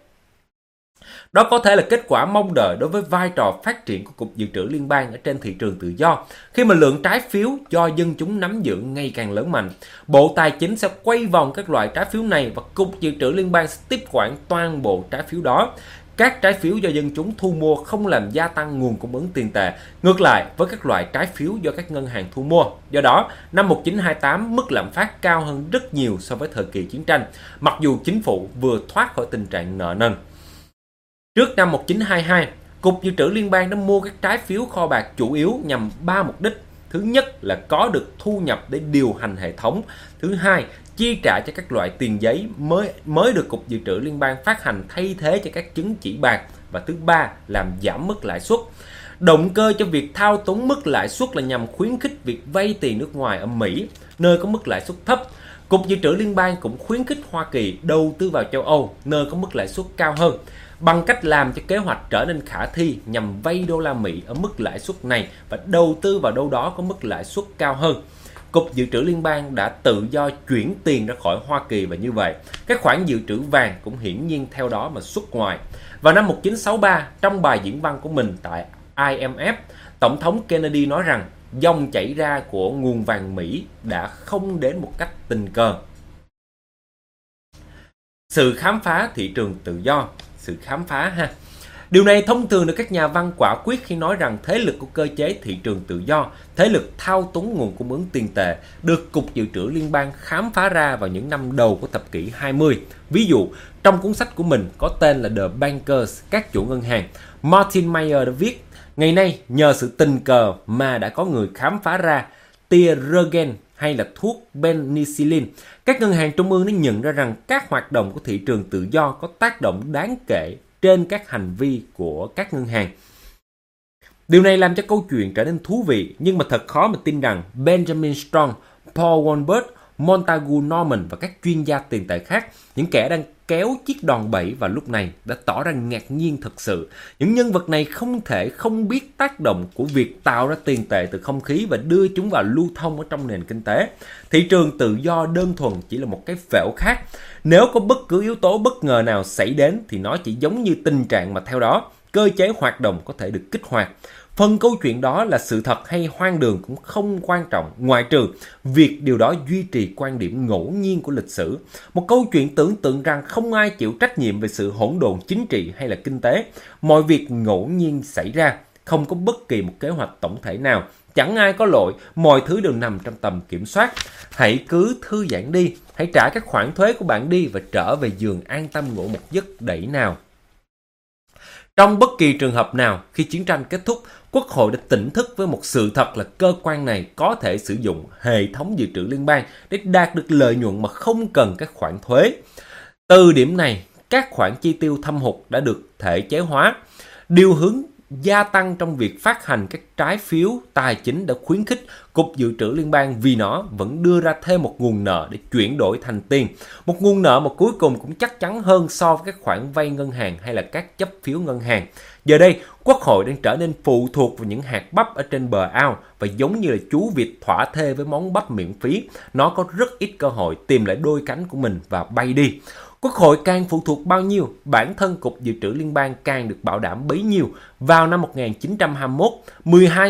Đó có thể là kết quả mong đợi đối với vai trò phát triển của Cục Dự trữ Liên bang ở trên thị trường tự do. Khi mà lượng trái phiếu do dân chúng nắm giữ ngày càng lớn mạnh, Bộ Tài chính sẽ quay vòng các loại trái phiếu này và Cục Dự trữ Liên bang sẽ tiếp quản toàn bộ trái phiếu đó. Các trái phiếu do dân chúng thu mua không làm gia tăng nguồn cung ứng tiền tệ, ngược lại với các loại trái phiếu do các ngân hàng thu mua. Do đó, năm 1928, mức lạm phát cao hơn rất nhiều so với thời kỳ chiến tranh, mặc dù chính phủ vừa thoát khỏi tình trạng nợ nần. Trước năm 1922, Cục Dự trữ Liên bang đã mua các trái phiếu kho bạc chủ yếu nhằm 3 mục đích. Thứ nhất là có được thu nhập để điều hành hệ thống. Thứ hai, chi trả cho các loại tiền giấy mới được Cục Dự trữ Liên bang phát hành thay thế cho các chứng chỉ bạc. Và thứ ba, làm giảm mức lãi suất. Động cơ cho việc thao túng mức lãi suất là nhằm khuyến khích việc vay tiền nước ngoài ở Mỹ, nơi có mức lãi suất thấp. Cục Dự trữ Liên bang cũng khuyến khích Hoa Kỳ đầu tư vào châu Âu, nơi có mức lãi suất cao hơn, bằng cách làm cho kế hoạch trở nên khả thi nhằm vay đô la Mỹ ở mức lãi suất này và đầu tư vào đâu đó có mức lãi suất cao hơn. Cục Dự trữ Liên bang đã tự do chuyển tiền ra khỏi Hoa Kỳ và như vậy, các khoản dự trữ vàng cũng hiển nhiên theo đó mà xuất ngoài. Vào năm 1963, trong bài diễn văn của mình tại IMF, Tổng thống Kennedy nói rằng dòng chảy ra của nguồn vàng Mỹ đã không đến một cách tình cờ. Sự khám phá thị trường tự do, sự khám phá ha. Điều này thông thường được các nhà văn quả quyết khi nói rằng thế lực của cơ chế thị trường tự do, thế lực thao túng nguồn cung ứng tiền tệ, được Cục Dự trữ Liên bang khám phá ra vào những năm đầu của thập kỷ 20. Ví dụ, trong cuốn sách của mình có tên là The Bankers, các chủ ngân hàng, Martin Mayer đã viết, ngày nay nhờ sự tình cờ mà đã có người khám phá ra Tiergen hay là thuốc penicillin. Các ngân hàng trung ương đã nhận ra rằng các hoạt động của thị trường tự do có tác động đáng kể trên các hành vi của các ngân hàng. Điều này làm cho câu chuyện trở nên thú vị, nhưng mà thật khó mà tin rằng Benjamin Strong, Paul Wolfert, Montagu Norman và các chuyên gia tiền tệ khác, những kẻ đang kéo chiếc đòn bẩy vào lúc này, đã tỏ ra ngạc nhiên thật sự. Những nhân vật này không thể không biết tác động của việc tạo ra tiền tệ từ không khí và đưa chúng vào lưu thông ở trong nền kinh tế. Thị trường tự do đơn thuần chỉ là một cái phễu khác. Nếu có bất cứ yếu tố bất ngờ nào xảy đến thì nó chỉ giống như tình trạng mà theo đó cơ chế hoạt động có thể được kích hoạt. Phần câu chuyện đó là sự thật hay hoang đường cũng không quan trọng, ngoại trừ việc điều đó duy trì quan điểm ngẫu nhiên của lịch sử. Một câu chuyện tưởng tượng rằng không ai chịu trách nhiệm về sự hỗn độn chính trị hay là kinh tế. Mọi việc ngẫu nhiên xảy ra, không có bất kỳ một kế hoạch tổng thể nào. Chẳng ai có lỗi, mọi thứ đều nằm trong tầm kiểm soát. Hãy cứ thư giãn đi, hãy trả các khoản thuế của bạn đi và trở về giường an tâm ngủ một giấc đẩy nào. Trong bất kỳ trường hợp nào, khi chiến tranh kết thúc, Quốc hội đã tỉnh thức với một sự thật là cơ quan này có thể sử dụng hệ thống dự trữ liên bang để đạt được lợi nhuận mà không cần các khoản thuế. Từ điểm này, các khoản chi tiêu thâm hụt đã được thể chế hóa. Điều hướng gia tăng trong việc phát hành các trái phiếu tài chính đã khuyến khích Cục Dự trữ Liên bang vì nó vẫn đưa ra thêm một nguồn nợ để chuyển đổi thành tiền. Một nguồn nợ mà cuối cùng cũng chắc chắn hơn so với các khoản vay ngân hàng hay là các chấp phiếu ngân hàng. Giờ đây, Quốc hội đang trở nên phụ thuộc vào những hạt bắp ở trên bờ ao và giống như là chú vịt thỏa thê với món bắp miễn phí, nó có rất ít cơ hội tìm lại đôi cánh của mình và bay đi. Quốc hội càng phụ thuộc bao nhiêu, bản thân Cục Dự trữ Liên bang càng được bảo đảm bấy nhiêu. Vào năm 1921, 12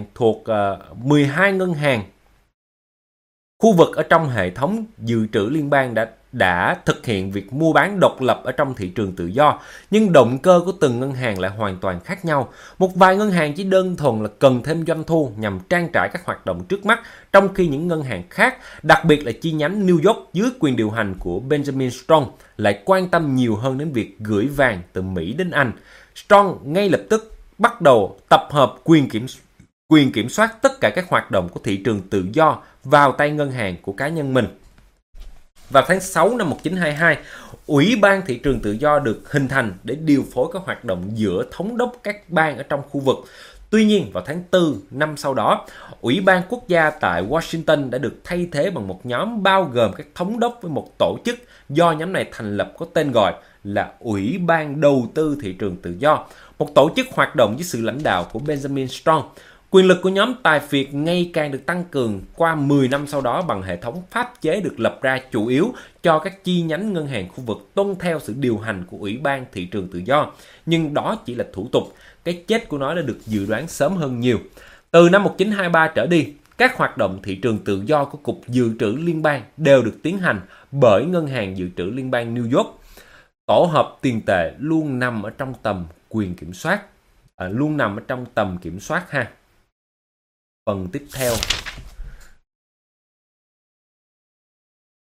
ngân hàng khu vực ở trong hệ thống dự trữ liên bang đã thực hiện việc mua bán độc lập ở trong thị trường tự do, nhưng động cơ của từng ngân hàng lại hoàn toàn khác nhau. Một vài ngân hàng chỉ đơn thuần là cần thêm doanh thu nhằm trang trải các hoạt động trước mắt, trong khi những ngân hàng khác, đặc biệt là chi nhánh New York dưới quyền điều hành của Benjamin Strong, lại quan tâm nhiều hơn đến việc gửi vàng từ Mỹ đến Anh. Strong ngay lập tức bắt đầu tập hợp quyền kiểm soát tất cả các hoạt động của thị trường tự do vào tay ngân hàng của cá nhân mình. Vào tháng 6 năm 1922, Ủy ban Thị trường Tự do được hình thành để điều phối các hoạt động giữa thống đốc các bang ở trong khu vực. Tuy nhiên, vào tháng 4 năm sau đó, Ủy ban Quốc gia tại Washington đã được thay thế bằng một nhóm bao gồm các thống đốc với một tổ chức do nhóm này thành lập có tên gọi là Ủy ban Đầu tư Thị trường Tự do, một tổ chức hoạt động dưới sự lãnh đạo của Benjamin Strong. Quyền lực của nhóm tài phiệt ngày càng được tăng cường qua 10 năm sau đó bằng hệ thống pháp chế được lập ra chủ yếu cho các chi nhánh ngân hàng khu vực tuân theo sự điều hành của Ủy ban Thị trường Tự do. Nhưng đó chỉ là thủ tục, cái chết của nó đã được dự đoán sớm hơn nhiều. Từ năm 1923 trở đi, các hoạt động thị trường tự do của Cục Dự trữ Liên bang đều được tiến hành bởi Ngân hàng Dự trữ Liên bang New York. Tổ hợp tiền tệ luôn nằm ở trong tầm quyền kiểm soát, luôn nằm ở trong tầm kiểm soát ha. Phần tiếp theo,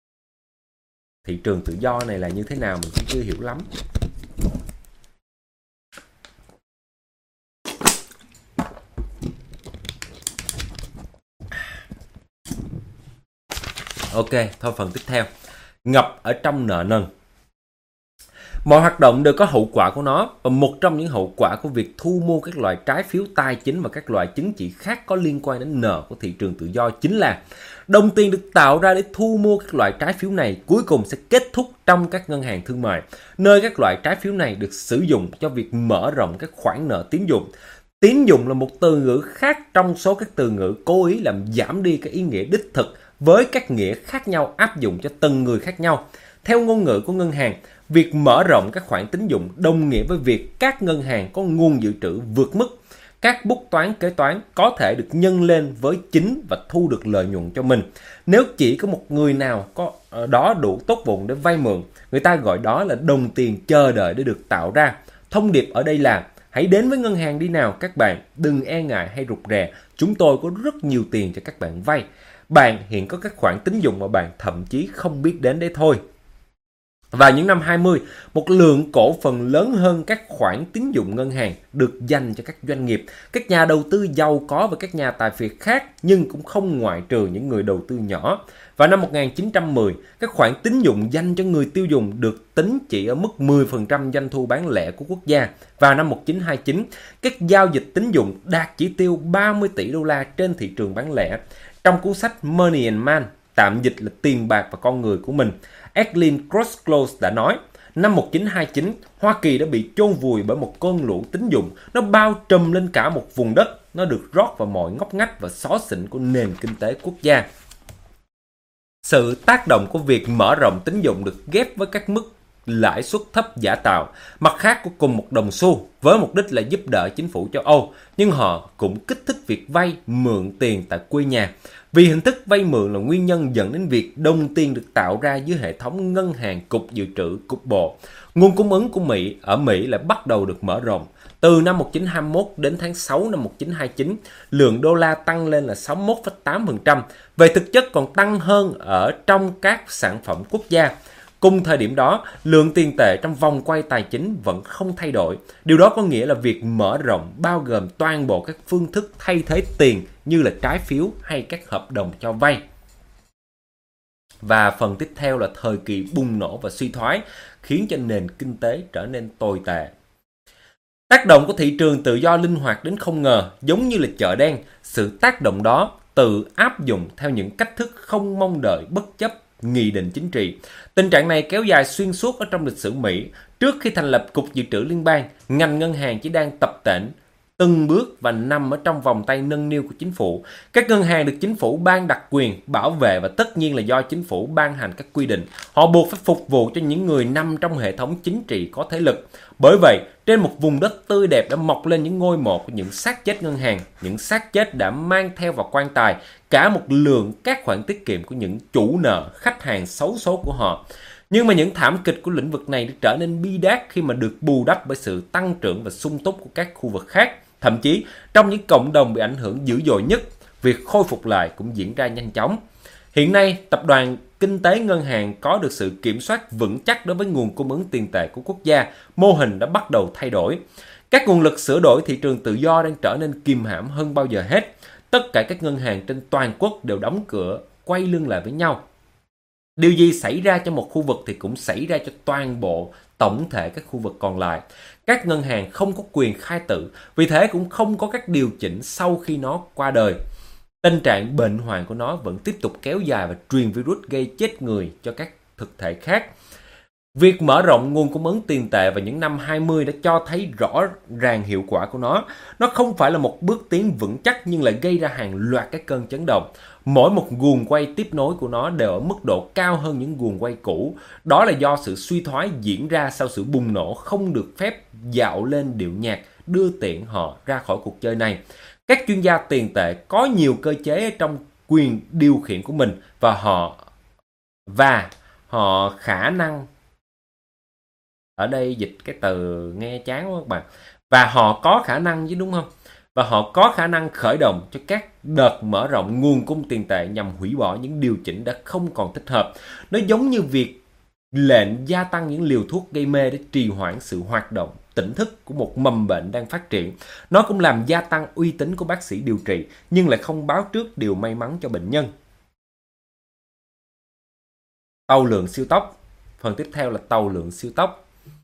thị trường tự do này là như thế nào mình cũng chưa hiểu lắm. Ok, thôi phần tiếp theo. Ngập ở trong nợ nần. Mọi hoạt động đều có hậu quả của nó, và một trong những hậu quả của việc thu mua các loại trái phiếu tài chính và các loại chứng chỉ khác có liên quan đến nợ của thị trường tự do chính là đồng tiền được tạo ra để thu mua các loại trái phiếu này cuối cùng sẽ kết thúc trong các ngân hàng thương mại, nơi các loại trái phiếu này được sử dụng cho việc mở rộng các khoản nợ tín dụng. Tín dụng là một từ ngữ khác trong số các từ ngữ cố ý làm giảm đi cái ý nghĩa đích thực với các nghĩa khác nhau áp dụng cho từng người khác nhau. Theo ngôn ngữ của ngân hàng, việc mở rộng các khoản tín dụng đồng nghĩa với việc các ngân hàng có nguồn dự trữ vượt mức. Các bút toán kế toán có thể được nhân lên với chính và thu được lợi nhuận cho mình. Nếu chỉ có một người nào có đó đủ tốt bụng để vay mượn, người ta gọi đó là đồng tiền chờ đợi để được tạo ra. Thông điệp ở đây là hãy đến với ngân hàng đi nào các bạn, đừng e ngại hay rụt rè, chúng tôi có rất nhiều tiền cho các bạn vay. Bạn hiện có các khoản tín dụng mà bạn thậm chí không biết đến đấy thôi. Vào những năm 20, một lượng cổ phần lớn hơn các khoản tín dụng ngân hàng được dành cho các doanh nghiệp, các nhà đầu tư giàu có và các nhà tài phiệt khác, nhưng cũng không ngoại trừ những người đầu tư nhỏ. Vào năm 1910, các khoản tín dụng dành cho người tiêu dùng được tính chỉ ở mức 10% doanh thu bán lẻ của quốc gia. Vào năm 1929, các giao dịch tín dụng đạt chỉ tiêu 30 tỷ đô la trên thị trường bán lẻ. Trong cuốn sách Money and Man, tạm dịch là tiền bạc và con người của mình, Evelyn Crosclose đã nói, năm 1929, Hoa Kỳ đã bị chôn vùi bởi một cơn lũ tín dụng. Nó bao trùm lên cả một vùng đất. Nó được rót vào mọi ngóc ngách và xó xỉnh của nền kinh tế quốc gia. Sự tác động của việc mở rộng tín dụng được ghép với các mức lãi suất thấp giả tạo, mặt khác của cùng một đồng xu, với mục đích là giúp đỡ chính phủ châu Âu, nhưng họ cũng kích thích việc vay mượn tiền tại quê nhà. Vì hình thức vay mượn là nguyên nhân dẫn đến việc đồng tiền được tạo ra dưới hệ thống ngân hàng cục dự trữ cục bộ. Nguồn cung ứng của Mỹ lại bắt đầu được mở rộng. Từ năm 1921 đến tháng 6 năm 1929, lượng đô la tăng lên là 61,8%, về thực chất còn tăng hơn ở trong các sản phẩm quốc gia. Cùng thời điểm đó, lượng tiền tệ trong vòng quay tài chính vẫn không thay đổi. Điều đó có nghĩa là việc mở rộng bao gồm toàn bộ các phương thức thay thế tiền như là trái phiếu hay các hợp đồng cho vay. Và phần tiếp theo là thời kỳ bùng nổ và suy thoái, khiến cho nền kinh tế trở nên tồi tệ. Tác động của thị trường tự do linh hoạt đến không ngờ, giống như là chợ đen, sự tác động đó tự áp dụng theo những cách thức không mong đợi bất chấp nghị định chính trị. Tình trạng này kéo dài xuyên suốt ở trong lịch sử Mỹ. Trước khi thành lập Cục Dự trữ Liên bang, ngành ngân hàng chỉ đang tập tễnh từng bước và nằm ở trong vòng tay nâng niu của chính phủ. Các ngân hàng được chính phủ ban đặc quyền, bảo vệ và tất nhiên là do chính phủ ban hành các quy định. Họ buộc phải phục vụ cho những người nằm trong hệ thống chính trị có thế lực. Bởi vậy, trên một vùng đất tươi đẹp đã mọc lên những ngôi mộ của những xác chết ngân hàng. Những xác chết đã mang theo vào quan tài cả một lượng các khoản tiết kiệm của những chủ nợ, khách hàng xấu số của họ. Nhưng mà những thảm kịch của lĩnh vực này trở nên bi đát khi mà được bù đắp bởi sự tăng trưởng và sung túc của các khu vực khác. Thậm chí, trong những cộng đồng bị ảnh hưởng dữ dội nhất, việc khôi phục lại cũng diễn ra nhanh chóng. Hiện nay, tập đoàn kinh tế ngân hàng có được sự kiểm soát vững chắc đối với nguồn cung ứng tiền tệ của quốc gia, mô hình đã bắt đầu thay đổi. Các nguồn lực sửa đổi thị trường tự do đang trở nên kìm hãm hơn bao giờ hết. Tất cả các ngân hàng trên toàn quốc đều đóng cửa, quay lưng lại với nhau. Điều gì xảy ra cho một khu vực thì cũng xảy ra cho toàn bộ tổng thể các khu vực còn lại. Các ngân hàng không có quyền khai tử, vì thế cũng không có các điều chỉnh sau khi nó qua đời. Tình trạng bệnh hoạn của nó vẫn tiếp tục kéo dài và truyền virus gây chết người cho các thực thể khác. Việc mở rộng nguồn cung ứng tiền tệ vào những năm 20 đã cho thấy rõ ràng hiệu quả của nó. Nó không phải là một bước tiến vững chắc nhưng lại gây ra hàng loạt các cơn chấn động. Mỗi một guồng quay tiếp nối của nó đều ở mức độ cao hơn những guồng quay cũ. Đó là do sự suy thoái diễn ra sau sự bùng nổ không được phép dạo lên điệu nhạc đưa tiện họ ra khỏi cuộc chơi này. Các chuyên gia tiền tệ có nhiều cơ chế trong quyền điều khiển của mình và họ khả năng, ở đây dịch cái từ nghe chán quá các bạn, và họ có khả năng chứ đúng không? Và họ có khả năng khởi động cho các đợt mở rộng nguồn cung tiền tệ nhằm hủy bỏ những điều chỉnh đã không còn thích hợp. Nó giống như việc lệnh gia tăng những liều thuốc gây mê để trì hoãn sự hoạt động tỉnh thức của một mầm bệnh đang phát triển. Nó cũng làm gia tăng uy tín của bác sĩ điều trị, nhưng lại không báo trước điều may mắn cho bệnh nhân. Tàu lượng siêu tốc. Phần tiếp theo là tàu lượng siêu tốc.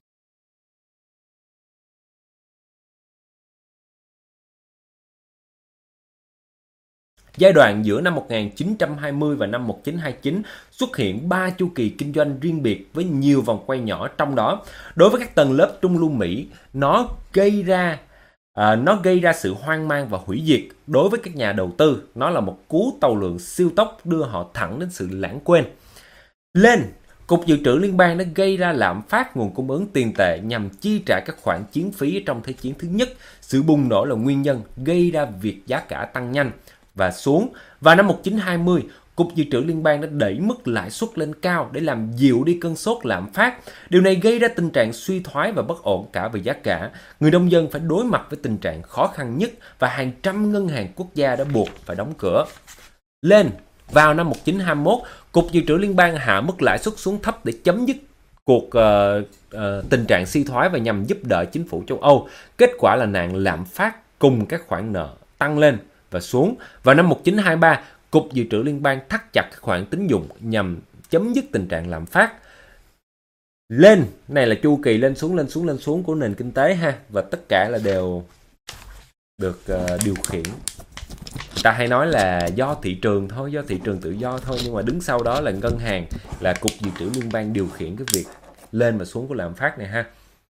Giai đoạn giữa năm 1920 và năm 1929 xuất hiện 3 chu kỳ kinh doanh riêng biệt với nhiều vòng quay nhỏ trong đó. Đối với các tầng lớp trung lưu Mỹ, nó gây ra sự hoang mang và hủy diệt. Đối với các nhà đầu tư, nó là một cú tàu lượng siêu tốc đưa họ thẳng đến sự lãng quên. Lên, Cục Dự trữ Liên bang đã gây ra lạm phát nguồn cung ứng tiền tệ nhằm chi trả các khoản chiến phí trong Thế chiến thứ nhất. Sự bùng nổ là nguyên nhân gây ra việc giá cả tăng nhanh và xuống. Vào năm 1920, Cục Dự trữ Liên bang đã đẩy mức lãi suất lên cao để làm dịu đi cơn sốt lạm phát. Điều này gây ra tình trạng suy thoái và bất ổn cả về giá cả. Người nông dân phải đối mặt với tình trạng khó khăn nhất và hàng trăm ngân hàng quốc gia đã buộc phải đóng cửa. Lên, vào năm 1921, Cục Dự trữ Liên bang hạ mức lãi suất xuống thấp để chấm dứt tình trạng suy thoái và nhằm giúp đỡ chính phủ châu Âu. Kết quả là nạn lạm phát cùng các khoản nợ tăng lên và xuống. Vào năm 1923, Cục Dự trữ Liên bang thắt chặt các khoản tín dụng nhằm chấm dứt tình trạng lạm phát. Lên, này là chu kỳ lên xuống của nền kinh tế ha, và tất cả là đều được điều khiển. Ta hay nói là do thị trường thôi, do thị trường tự do thôi, nhưng mà đứng sau đó là ngân hàng, là Cục Dự trữ Liên bang điều khiển cái việc lên và xuống của lạm phát này ha.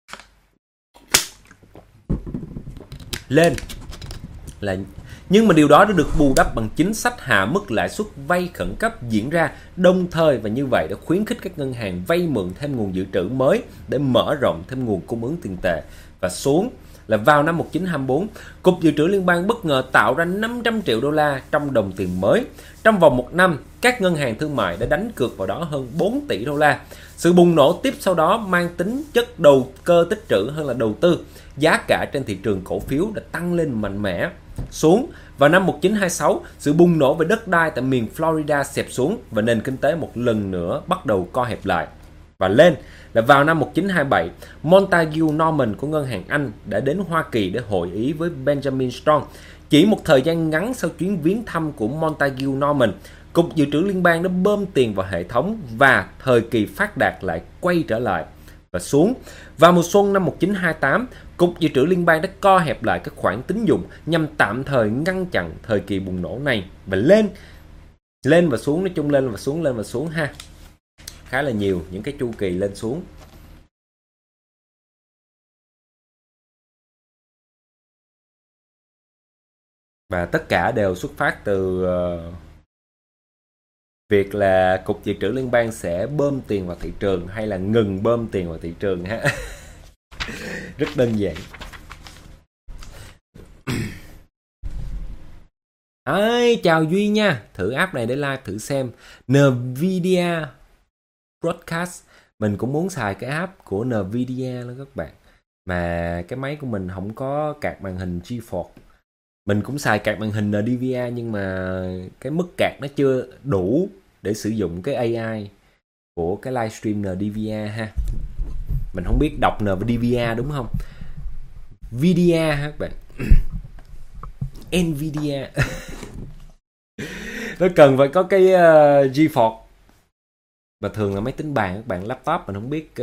Lên là, nhưng mà điều đó đã được bù đắp bằng chính sách hạ mức lãi suất vay khẩn cấp diễn ra đồng thời, và như vậy đã khuyến khích các ngân hàng vay mượn thêm nguồn dự trữ mới để mở rộng thêm nguồn cung ứng tiền tệ. Và xuống là vào năm 1924, Cục Dự trữ Liên bang bất ngờ tạo ra 500 triệu đô la trong đồng tiền mới. Trong vòng một năm, các ngân hàng thương mại đã đánh cược vào đó hơn 4 tỷ đô la. Sự bùng nổ tiếp sau đó mang tính chất đầu cơ tích trữ hơn là đầu tư. Giá cả trên thị trường cổ phiếu đã tăng lên mạnh mẽ. Xuống, vào năm 1926, sự bùng nổ về đất đai tại miền Florida xẹp xuống và nền kinh tế một lần nữa bắt đầu co hẹp lại. Và lên là vào năm 1927, Montague Norman của ngân hàng Anh đã đến Hoa Kỳ để hội ý với Benjamin Strong. Chỉ một thời gian ngắn sau chuyến viếng thăm của Montague Norman, Cục Dự trữ Liên bang đã bơm tiền vào hệ thống và thời kỳ phát đạt lại quay trở lại. Và xuống, vào mùa xuân năm 1928, Cục Dự trữ Liên bang đã co hẹp lại các khoản tín dụng nhằm tạm thời ngăn chặn thời kỳ bùng nổ này. Và lên và xuống, nói chung lên và xuống ha. Khá là nhiều những cái chu kỳ lên xuống. Và tất cả đều xuất phát từ việc là Cục Dự trữ Liên bang sẽ bơm tiền vào thị trường hay là ngừng bơm tiền vào thị trường ha. Rất đơn giản. Chào Duy nha. Thử app này để live thử xem. Nvidia Broadcast. Mình cũng muốn xài cái app của Nvidia đó các bạn. Mà cái máy của mình không có card màn hình GeForce. Mình cũng xài card màn hình NVIDIA nhưng mà cái mức card nó chưa đủ để sử dụng cái AI của cái livestream NVIDIA ha. Mình không biết đọc NVIDIA đúng không? Vidia ha các bạn. Nvidia. Nó cần phải có cái GeForce. Và thường là máy tính bàn các bạn, laptop mình không biết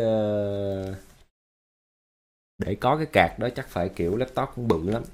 để có cái card đó chắc phải kiểu laptop cũng bự lắm.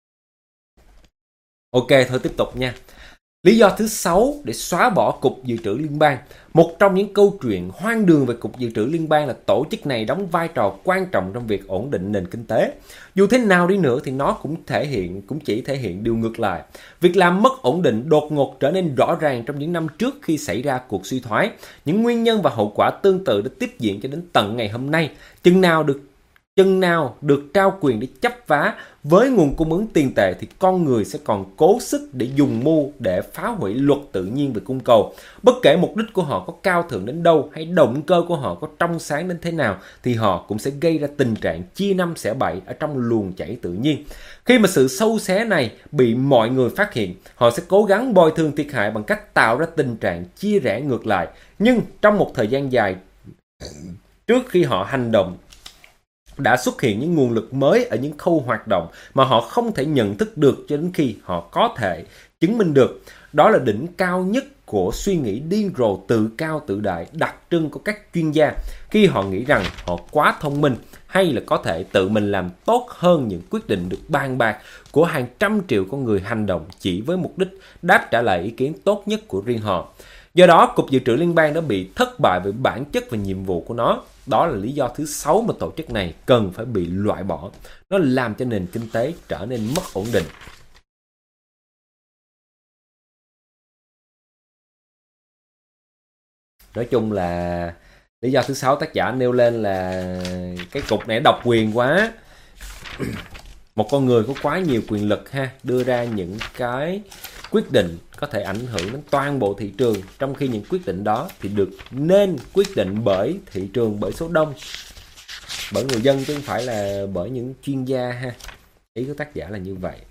Ok, thôi tiếp tục nha. Lý do thứ 6 để xóa bỏ Cục Dự trữ Liên bang. Một trong những câu chuyện hoang đường về Cục Dự trữ Liên bang là tổ chức này đóng vai trò quan trọng trong việc ổn định nền kinh tế. Dù thế nào đi nữa thì nó cũng chỉ thể hiện điều ngược lại. Việc làm mất ổn định đột ngột trở nên rõ ràng trong những năm trước khi xảy ra cuộc suy thoái. Những nguyên nhân và hậu quả tương tự đã tiếp diễn cho đến tận ngày hôm nay. Chừng nào được trao quyền để chấp vá với nguồn cung ứng tiền tệ thì con người sẽ còn cố sức để dùng mưu để phá hủy luật tự nhiên về cung cầu. Bất kể mục đích của họ có cao thượng đến đâu hay động cơ của họ có trong sáng đến thế nào thì họ cũng sẽ gây ra tình trạng chia năm xẻ bảy ở trong luồng chảy tự nhiên. Khi mà sự xâu xé này bị mọi người phát hiện, họ sẽ cố gắng bồi thường thiệt hại bằng cách tạo ra tình trạng chia rẽ ngược lại. Nhưng trong một thời gian dài trước khi họ hành động, đã xuất hiện những nguồn lực mới ở những khâu hoạt động mà họ không thể nhận thức được cho đến khi họ có thể chứng minh được. Đó là đỉnh cao nhất của suy nghĩ điên rồ tự cao tự đại đặc trưng của các chuyên gia khi họ nghĩ rằng họ quá thông minh hay là có thể tự mình làm tốt hơn những quyết định được bàn bạc của hàng trăm triệu con người hành động chỉ với mục đích đáp trả lại ý kiến tốt nhất của riêng họ. Do đó, Cục Dự trữ Liên bang đã bị thất bại về bản chất và nhiệm vụ của nó. Đó là lý do thứ 6 mà tổ chức này cần phải bị loại bỏ. Nó làm cho nền kinh tế trở nên mất ổn định. Nói chung là lý do thứ 6 tác giả nêu lên là cái cục này độc quyền quá. Một con người có quá nhiều quyền lực ha, đưa ra những cái quyết định có thể ảnh hưởng đến toàn bộ thị trường, trong khi những quyết định đó thì được nên quyết định bởi thị trường, bởi số đông, bởi người dân chứ không phải là bởi những chuyên gia ha. Ý của tác giả là như vậy.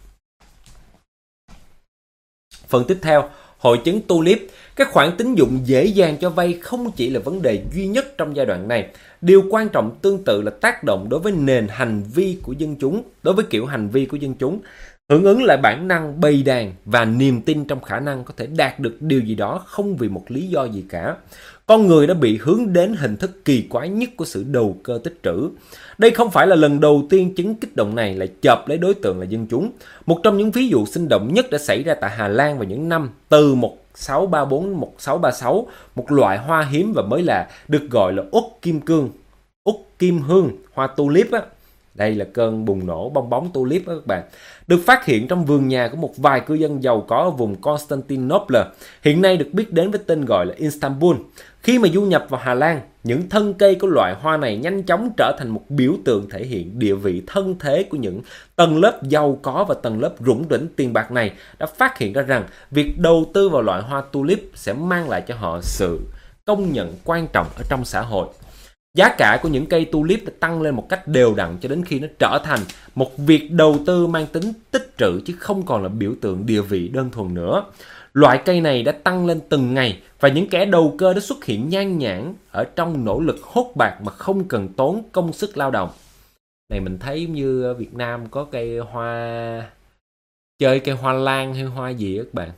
Phần tiếp theo, hội chứng tulip. Các khoản tín dụng dễ dàng cho vay không chỉ là vấn đề duy nhất trong giai đoạn này. Điều quan trọng tương tự là tác động đối với nền hành vi của dân chúng, đối với kiểu hành vi của dân chúng. Hưởng ứng lại bản năng bầy đàn và niềm tin trong khả năng có thể đạt được điều gì đó không vì một lý do gì cả. Con người đã bị hướng đến hình thức kỳ quái nhất của sự đầu cơ tích trữ. Đây không phải là lần đầu tiên chứng kích động này lại chộp lấy đối tượng là dân chúng. Một trong những ví dụ sinh động nhất đã xảy ra tại Hà Lan vào những năm từ 1634-1636, một loại hoa hiếm và mới lạ được gọi là Úc Kim Hương, hoa tulip á. Đây là cơn bùng nổ bong bóng tulip đó các bạn. Được phát hiện trong vườn nhà của một vài cư dân giàu có ở vùng Constantinople, hiện nay được biết đến với tên gọi là Istanbul. Khi mà du nhập vào Hà Lan, những thân cây của loại hoa này nhanh chóng trở thành một biểu tượng thể hiện địa vị thân thế của những tầng lớp giàu có, và tầng lớp rủng rỉnh tiền bạc này đã phát hiện ra rằng việc đầu tư vào loại hoa tulip sẽ mang lại cho họ sự công nhận quan trọng ở trong xã hội. Giá cả của những cây tulip đã tăng lên một cách đều đặn cho đến khi nó trở thành một việc đầu tư mang tính tích trữ chứ không còn là biểu tượng địa vị đơn thuần nữa. Loại cây này đã tăng lên từng ngày và những kẻ đầu cơ đã xuất hiện nhan nhản ở trong nỗ lực hốt bạc mà không cần tốn công sức lao động. Này mình thấy như ở Việt Nam có cây hoa, chơi cây hoa lan hay hoa gì các bạn?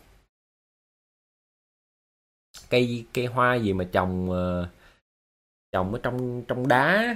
Cây hoa gì mà trồng ở trong đá,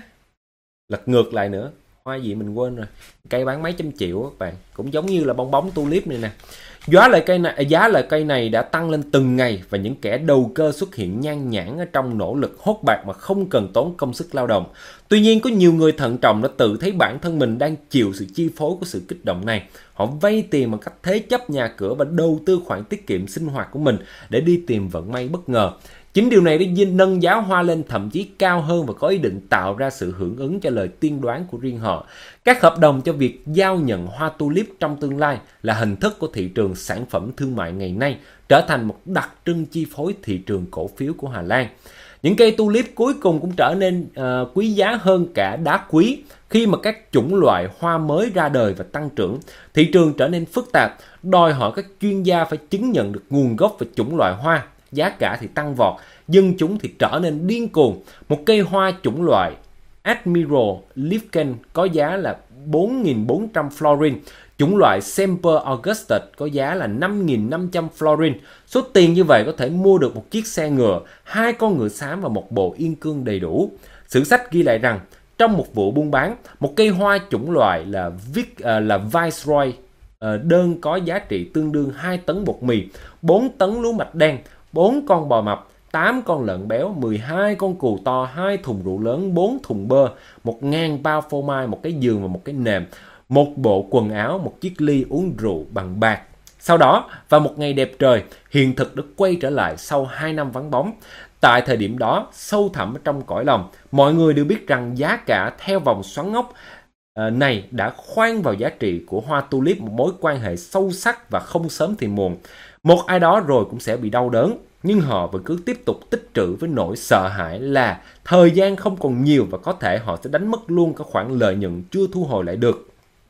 lật ngược lại nữa, hoa gì mình quên rồi, cây bán mấy trăm triệu các bạn, cũng giống như là bong bóng tulip này nè. Giá loại cây này đã tăng lên từng ngày và những kẻ đầu cơ xuất hiện nhan nhản ở trong nỗ lực hốt bạc mà không cần tốn công sức lao động. Tuy nhiên, có nhiều người thận trọng đã tự thấy bản thân mình đang chịu sự chi phối của sự kích động này. Họ vay tiền bằng cách thế chấp nhà cửa và đầu tư khoản tiết kiệm sinh hoạt của mình để đi tìm vận may bất ngờ. Chính điều này đã nâng giá hoa lên thậm chí cao hơn và có ý định tạo ra sự hưởng ứng cho lời tiên đoán của riêng họ. Các hợp đồng cho việc giao nhận hoa tulip trong tương lai là hình thức của thị trường sản phẩm thương mại ngày nay, trở thành một đặc trưng chi phối thị trường cổ phiếu của Hà Lan. Những cây tulip cuối cùng cũng trở nên quý giá hơn cả đá quý. Khi mà các chủng loại hoa mới ra đời và tăng trưởng, thị trường trở nên phức tạp, đòi hỏi các chuyên gia phải chứng nhận được nguồn gốc và chủng loại hoa. Giá cả thì tăng vọt, dân chúng thì trở nên điên cuồng. Một cây hoa chủng loại Admiral Lifken có giá là 4.400 florin, chủng loại Semper Augustus có giá là 5.500 florin. Số tiền như vậy có thể mua được một chiếc xe ngựa, 2 con ngựa xám và một bộ yên cương đầy đủ. Sử sách ghi lại rằng, trong một vụ buôn bán, một cây hoa chủng loại là Viceroy đơn có giá trị tương đương 2 tấn bột mì, 4 tấn lúa mạch đen, 4 con bò mập, 8 con lợn béo, 12 con cừu to, 2 thùng rượu lớn, 4 thùng bơ, 1.000 bao phô mai, một cái giường và một cái nệm, một bộ quần áo, một chiếc ly uống rượu bằng bạc. Sau đó, vào một ngày đẹp trời, hiện thực đã quay trở lại sau 2 năm vắng bóng. Tại thời điểm đó, sâu thẳm ở trong cõi lòng, mọi người đều biết rằng giá cả theo vòng xoắn ốc này đã khoan vào giá trị của hoa tulip, một mối quan hệ sâu sắc và không sớm thì muộn. Một ai đó rồi cũng sẽ bị đau đớn, nhưng họ vẫn cứ tiếp tục tích trữ với nỗi sợ hãi là thời gian không còn nhiều và có thể họ sẽ đánh mất luôn các khoản lợi nhuận chưa thu hồi lại được.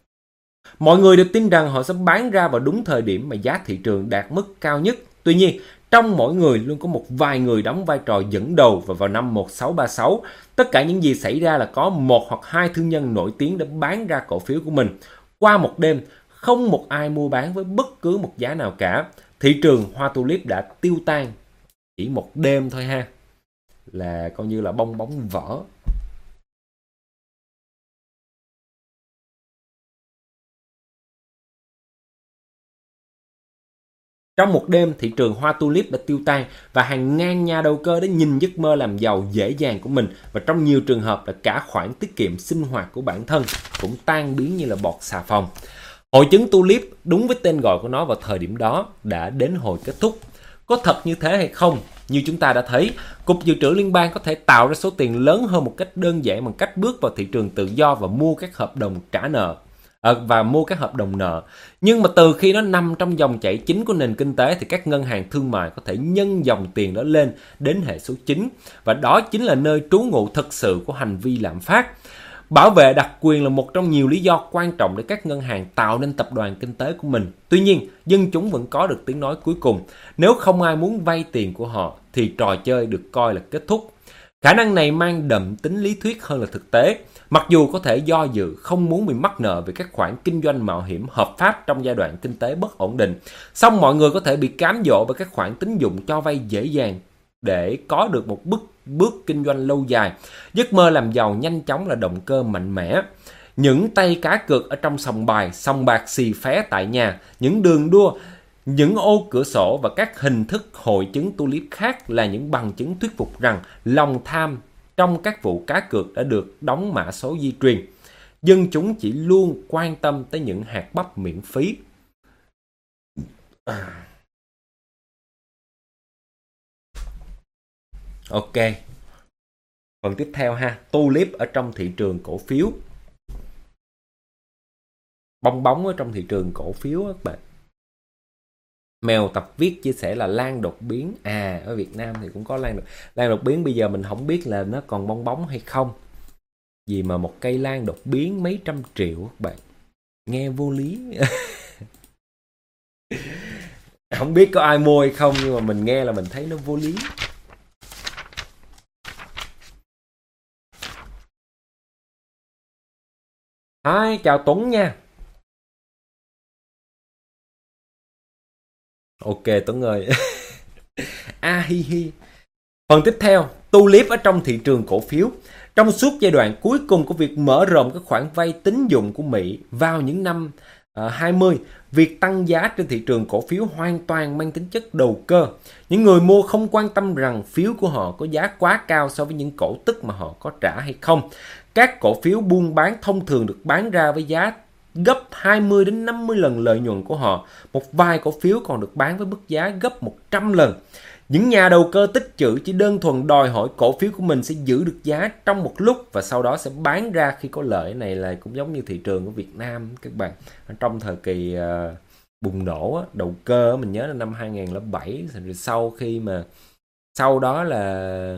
Mọi người đều tin rằng họ sẽ bán ra vào đúng thời điểm mà giá thị trường đạt mức cao nhất. Tuy nhiên, trong mỗi người luôn có một vài người đóng vai trò dẫn đầu, và vào năm 1636, tất cả những gì xảy ra là có một hoặc hai thương nhân nổi tiếng đã bán ra cổ phiếu của mình. Qua một đêm, không một ai mua bán với bất cứ một giá nào cả. Thị trường hoa tulip đã tiêu tan chỉ một đêm thôi ha, là coi như là bong bóng vỡ. Trong một đêm, thị trường hoa tulip đã tiêu tan và hàng ngàn nhà đầu cơ đã nhìn giấc mơ làm giàu dễ dàng của mình, và trong nhiều trường hợp là cả khoản tiết kiệm sinh hoạt của bản thân cũng tan biến như là bọt xà phòng. Hội chứng tulip đúng với tên gọi của nó vào thời điểm đó đã đến hồi kết thúc. Có thật như thế hay không? Như chúng ta đã thấy, Cục Dự trữ Liên bang có thể tạo ra số tiền lớn hơn một cách đơn giản bằng cách bước vào thị trường tự do và mua các hợp đồng trả nợ. Và mua các hợp đồng nợ. Nhưng mà từ khi nó nằm trong dòng chảy chính của nền kinh tế thì các ngân hàng thương mại có thể nhân dòng tiền đó lên đến hệ số 9, và đó chính là nơi trú ngụ thực sự của hành vi lạm phát. Bảo vệ đặc quyền là một trong nhiều lý do quan trọng để các ngân hàng tạo nên tập đoàn kinh tế của mình. Tuy nhiên, dân chúng vẫn có được tiếng nói cuối cùng. Nếu không ai muốn vay tiền của họ thì trò chơi được coi là kết thúc. Khả năng này mang đậm tính lý thuyết hơn là thực tế. Mặc dù có thể do dự không muốn bị mắc nợ về các khoản kinh doanh mạo hiểm hợp pháp trong giai đoạn kinh tế bất ổn định, song mọi người có thể bị cám dỗ bởi các khoản tín dụng cho vay dễ dàng để có được một bước kinh doanh lâu dài. Giấc mơ làm giàu nhanh chóng là động cơ mạnh mẽ. Những tay cá cược ở trong sòng bạc xì phé tại nhà, những đường đua, những ô cửa sổ và các hình thức hội chứng tulip khác là những bằng chứng thuyết phục rằng lòng tham trong các vụ cá cược đã được đóng mã số di truyền. Dân chúng chỉ luôn quan tâm tới những hạt bắp miễn phí. Ok. Phần tiếp theo ha, tulip ở trong thị trường cổ phiếu. Bong bóng ở trong thị trường cổ phiếu các bạn. Mèo tập viết chia sẻ là lan đột biến. Ở Việt Nam thì cũng có lan đột biến. Bây giờ mình không biết là nó còn bong bóng hay không. Vì mà một cây lan đột biến mấy trăm triệu các bạn. Nghe vô lý. Không biết có ai mua hay không, nhưng mà mình nghe là mình thấy nó vô lý. Hi, chào Tuấn nha. Ok Tuấn ơi. Hi hi. Phần tiếp theo, tulip ở trong thị trường cổ phiếu. Trong suốt giai đoạn cuối cùng của việc mở rộng các khoản vay tín dụng của Mỹ vào những năm 20, việc tăng giá trên thị trường cổ phiếu hoàn toàn mang tính chất đầu cơ. Những người mua không quan tâm rằng phiếu của họ có giá quá cao so với những cổ tức mà họ có trả hay không. Các cổ phiếu buôn bán thông thường được bán ra với giá gấp 20 đến 50 lần lợi nhuận của họ. Một vài cổ phiếu còn được bán với mức giá gấp 100 lần. Những nhà đầu cơ tích trữ chỉ đơn thuần đòi hỏi cổ phiếu của mình sẽ giữ được giá trong một lúc và sau đó sẽ bán ra khi có lợi. Này là cũng giống như thị trường của Việt Nam các bạn. Trong thời kỳ bùng nổ đầu cơ, mình nhớ là năm 2007, rồi sau đó là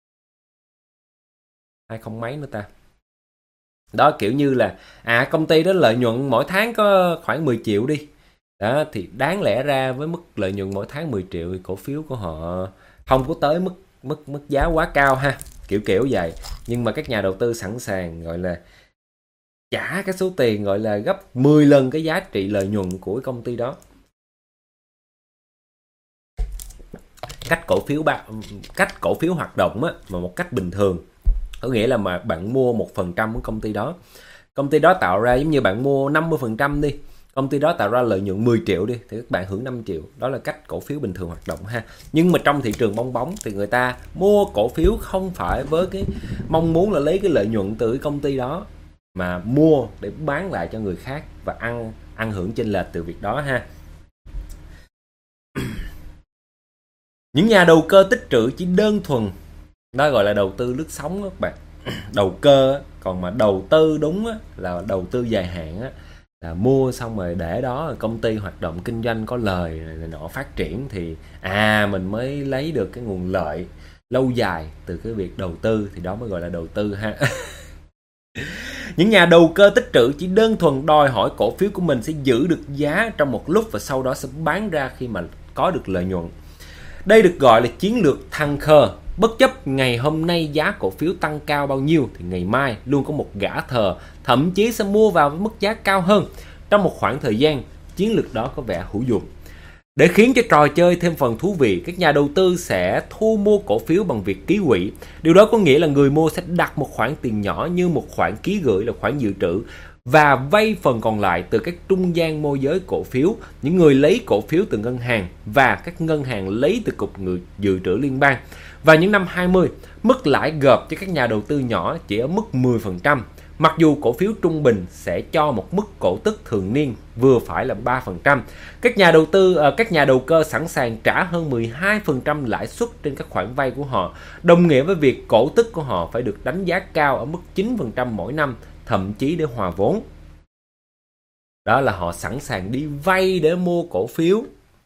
20 mấy nữa ta. Đó, kiểu như là công ty đó lợi nhuận mỗi tháng có khoảng 10 triệu đi. Đó, thì đáng lẽ ra với mức lợi nhuận mỗi tháng 10 triệu thì cổ phiếu của họ không có tới mức giá quá cao ha, kiểu vậy. Nhưng mà các nhà đầu tư sẵn sàng gọi là trả cái số tiền gọi là gấp 10 lần cái giá trị lợi nhuận của cái công ty đó. Cách cổ phiếu hoạt động mà một cách bình thường, có nghĩa là mà bạn mua 1% của công ty đó tạo ra, giống như bạn mua 50% đi, công ty đó tạo ra lợi nhuận 10 triệu đi, thì các bạn hưởng 5 triệu. Đó là cách cổ phiếu bình thường hoạt động ha. Nhưng mà trong thị trường bong bóng thì người ta mua cổ phiếu không phải với cái mong muốn là lấy cái lợi nhuận từ cái công ty đó, mà mua để bán lại cho người khác và ăn hưởng chênh lệch từ việc đó ha. Những nhà đầu cơ tích trữ chỉ đơn thuần, đó gọi là đầu tư lướt sóng các bạn. Đầu cơ, còn mà đầu tư đúng là đầu tư dài hạn là mua xong rồi để đó công ty hoạt động kinh doanh có lời này nọ phát triển thì mình mới lấy được cái nguồn lợi lâu dài từ cái việc đầu tư, thì đó mới gọi là đầu tư ha. Những nhà đầu cơ tích trữ chỉ đơn thuần đòi hỏi cổ phiếu của mình sẽ giữ được giá trong một lúc và sau đó sẽ bán ra khi mà có được lợi nhuận. Đây được gọi là chiến lược thăng khờ. Bất chấp ngày hôm nay giá cổ phiếu tăng cao bao nhiêu thì ngày mai luôn có một gã thờ thậm chí sẽ mua vào với mức giá cao hơn. Trong một khoảng thời gian, chiến lược đó có vẻ hữu dụng. Để khiến cho trò chơi thêm phần thú vị, các nhà đầu tư sẽ thu mua cổ phiếu bằng việc ký quỹ. Điều đó có nghĩa là người mua sẽ đặt một khoản tiền nhỏ như một khoản ký gửi là khoản dự trữ và vay phần còn lại từ các trung gian môi giới cổ phiếu, những người lấy cổ phiếu từ ngân hàng và các ngân hàng lấy từ cục dự trữ liên bang. Và những năm 20, mức lãi gộp cho các nhà đầu tư nhỏ chỉ ở mức 10%. Mặc dù cổ phiếu trung bình sẽ cho một mức cổ tức thường niên vừa phải là 3%, các nhà đầu cơ sẵn sàng trả hơn 12% lãi suất trên các khoản vay của họ, đồng nghĩa với việc cổ tức của họ phải được đánh giá cao ở mức 9% mỗi năm, thậm chí để hòa vốn. Đó là họ sẵn sàng đi vay để mua cổ phiếu.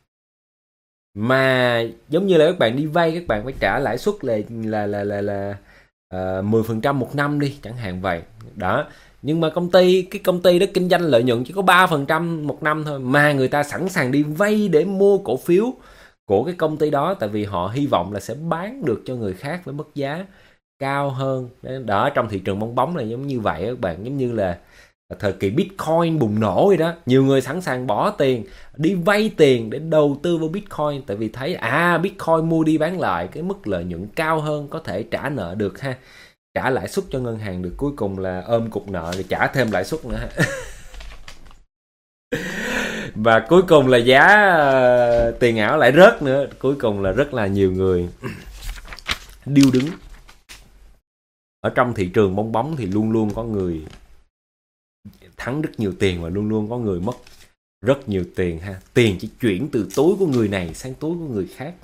Mà giống như là các bạn đi vay, các bạn phải trả lãi suất là 10% một năm đi, chẳng hạn vậy. Đó. Nhưng mà cái công ty đó kinh doanh lợi nhuận chỉ có 3% một năm thôi, mà người ta sẵn sàng đi vay để mua cổ phiếu của cái công ty đó, tại vì họ hy vọng là sẽ bán được cho người khác với mức giá cao hơn. Đó, trong thị trường bong bóng này giống như vậy các bạn, giống như là thời kỳ Bitcoin bùng nổ vậy đó, nhiều người sẵn sàng bỏ tiền đi vay tiền để đầu tư vào Bitcoin, tại vì thấy Bitcoin mua đi bán lại, cái mức lợi nhuận cao hơn, có thể trả nợ được ha, trả lãi suất cho ngân hàng được, cuối cùng là ôm cục nợ rồi trả thêm lãi suất nữa ha. Và cuối cùng là giá tiền ảo lại rớt nữa, cuối cùng là rất là nhiều người điêu đứng. Ở trong thị trường bong bóng thì luôn luôn có người thắng rất nhiều tiền và luôn luôn có người mất rất nhiều tiền ha. Tiền chỉ chuyển từ túi của người này sang túi của người khác.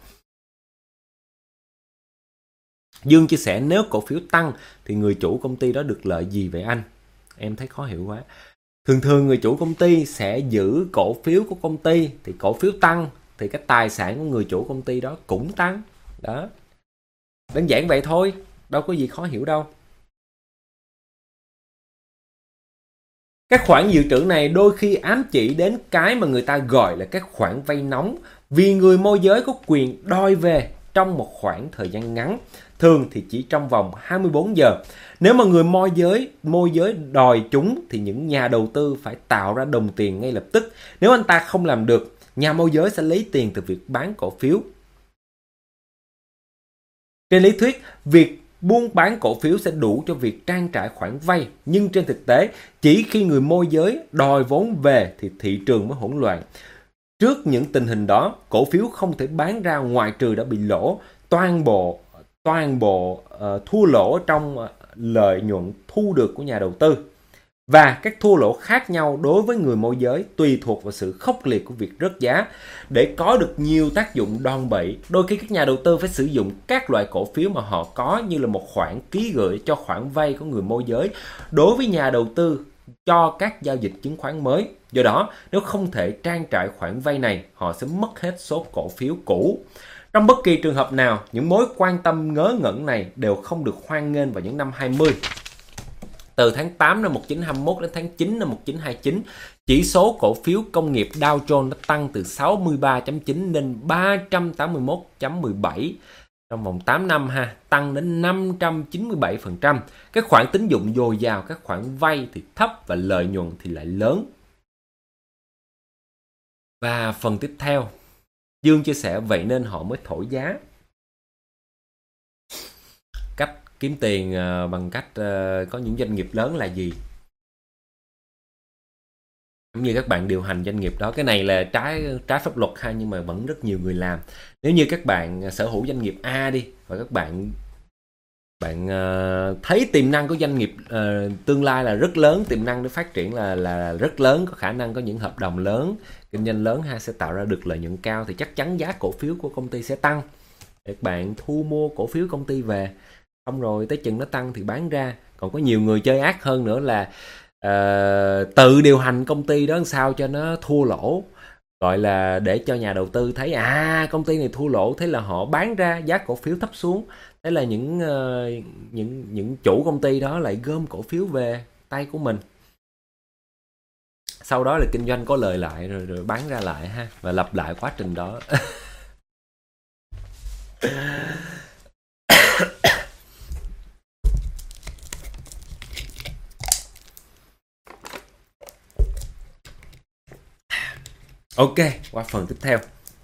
Dương chia sẻ nếu cổ phiếu tăng thì người chủ công ty đó được lợi gì vậy anh? Em thấy khó hiểu quá. Thường người chủ công ty sẽ giữ cổ phiếu của công ty, thì cổ phiếu tăng thì cái tài sản của người chủ công ty đó cũng tăng. Đó. Đơn giản vậy thôi, đâu có gì khó hiểu đâu. Các khoản dự trữ này đôi khi ám chỉ đến cái mà người ta gọi là các khoản vay nóng, vì người môi giới có quyền đòi về trong một khoảng thời gian ngắn, thường thì chỉ trong vòng 24 giờ. Nếu mà người môi giới đòi chúng thì những nhà đầu tư phải tạo ra đồng tiền ngay lập tức. Nếu anh ta không làm được, nhà môi giới sẽ lấy tiền từ việc bán cổ phiếu. Trên lý thuyết, việc buôn bán cổ phiếu sẽ đủ cho việc trang trải khoản vay, nhưng trên thực tế, chỉ khi người môi giới đòi vốn về thì thị trường mới hỗn loạn. Trước những tình hình đó, cổ phiếu không thể bán ra ngoại trừ đã bị lỗ, toàn bộ thua lỗ trong lợi nhuận thu được của nhà đầu tư. Và các thua lỗ khác nhau đối với người môi giới tùy thuộc vào sự khốc liệt của việc rớt giá. Để có được nhiều tác dụng đòn bẩy, đôi khi các nhà đầu tư phải sử dụng các loại cổ phiếu mà họ có như là một khoản ký gửi cho khoản vay của người môi giới đối với nhà đầu tư cho các giao dịch chứng khoán mới. Do đó, nếu không thể trang trải khoản vay này, họ sẽ mất hết số cổ phiếu cũ. Trong bất kỳ trường hợp nào, những mối quan tâm ngớ ngẩn này đều không được hoan nghênh vào những năm 20. Từ tháng 8 năm 1921 đến tháng 9 năm 1929, chỉ số cổ phiếu công nghiệp Dow Jones đã tăng từ 63.9 lên 381.17 trong vòng 8 năm tăng đến 597%. Các khoản tín dụng dồi dào, các khoản vay thì thấp và lợi nhuận thì lại lớn. Và phần tiếp theo, Dương chia sẻ vậy nên họ mới thổi giá. Cách kiếm tiền bằng cách có những doanh nghiệp lớn là gì? Cũng như các bạn điều hành doanh nghiệp đó, cái này là trái pháp luật nhưng mà vẫn rất nhiều người làm. Nếu như các bạn sở hữu doanh nghiệp A đi, và các bạn thấy tiềm năng của doanh nghiệp tương lai là rất lớn, tiềm năng để phát triển là rất lớn, có khả năng có những hợp đồng lớn, kinh doanh lớn sẽ tạo ra được lợi nhuận cao, thì chắc chắn giá cổ phiếu của công ty sẽ tăng. Các bạn thu mua cổ phiếu công ty về, xong rồi tới chừng nó tăng thì bán ra. Còn có nhiều người chơi ác hơn nữa là tự điều hành công ty đó sao cho nó thua lỗ, gọi là để cho nhà đầu tư thấy công ty này thua lỗ, thế là họ bán ra, giá cổ phiếu thấp xuống. Thế là những chủ công ty đó lại gom cổ phiếu về tay của mình, sau đó là kinh doanh có lời lại rồi bán ra lại và lặp lại quá trình đó. Ok, qua phần tiếp theo.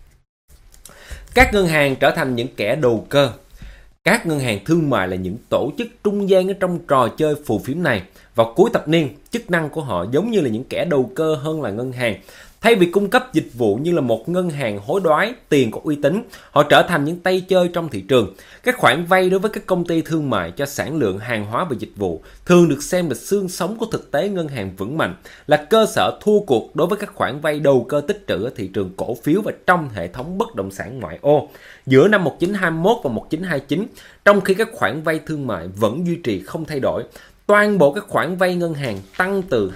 Các ngân hàng trở thành những kẻ đầu cơ. Các ngân hàng thương mại là những tổ chức trung gian ở trong trò chơi phù phiếm này. Vào cuối thập niên, chức năng của họ giống như là những kẻ đầu cơ hơn là ngân hàng. Thay vì cung cấp dịch vụ như là một ngân hàng hối đoái tiền có uy tín, họ trở thành những tay chơi trong thị trường. Các khoản vay đối với các công ty thương mại cho sản lượng hàng hóa và dịch vụ thường được xem là xương sống của thực tế ngân hàng vững mạnh, là cơ sở thua cuộc đối với các khoản vay đầu cơ tích trữ ở thị trường cổ phiếu và trong hệ thống bất động sản ngoại ô. Giữa năm 1921 và 1929, trong khi các khoản vay thương mại vẫn duy trì không thay đổi, toàn bộ các khoản vay ngân hàng tăng từ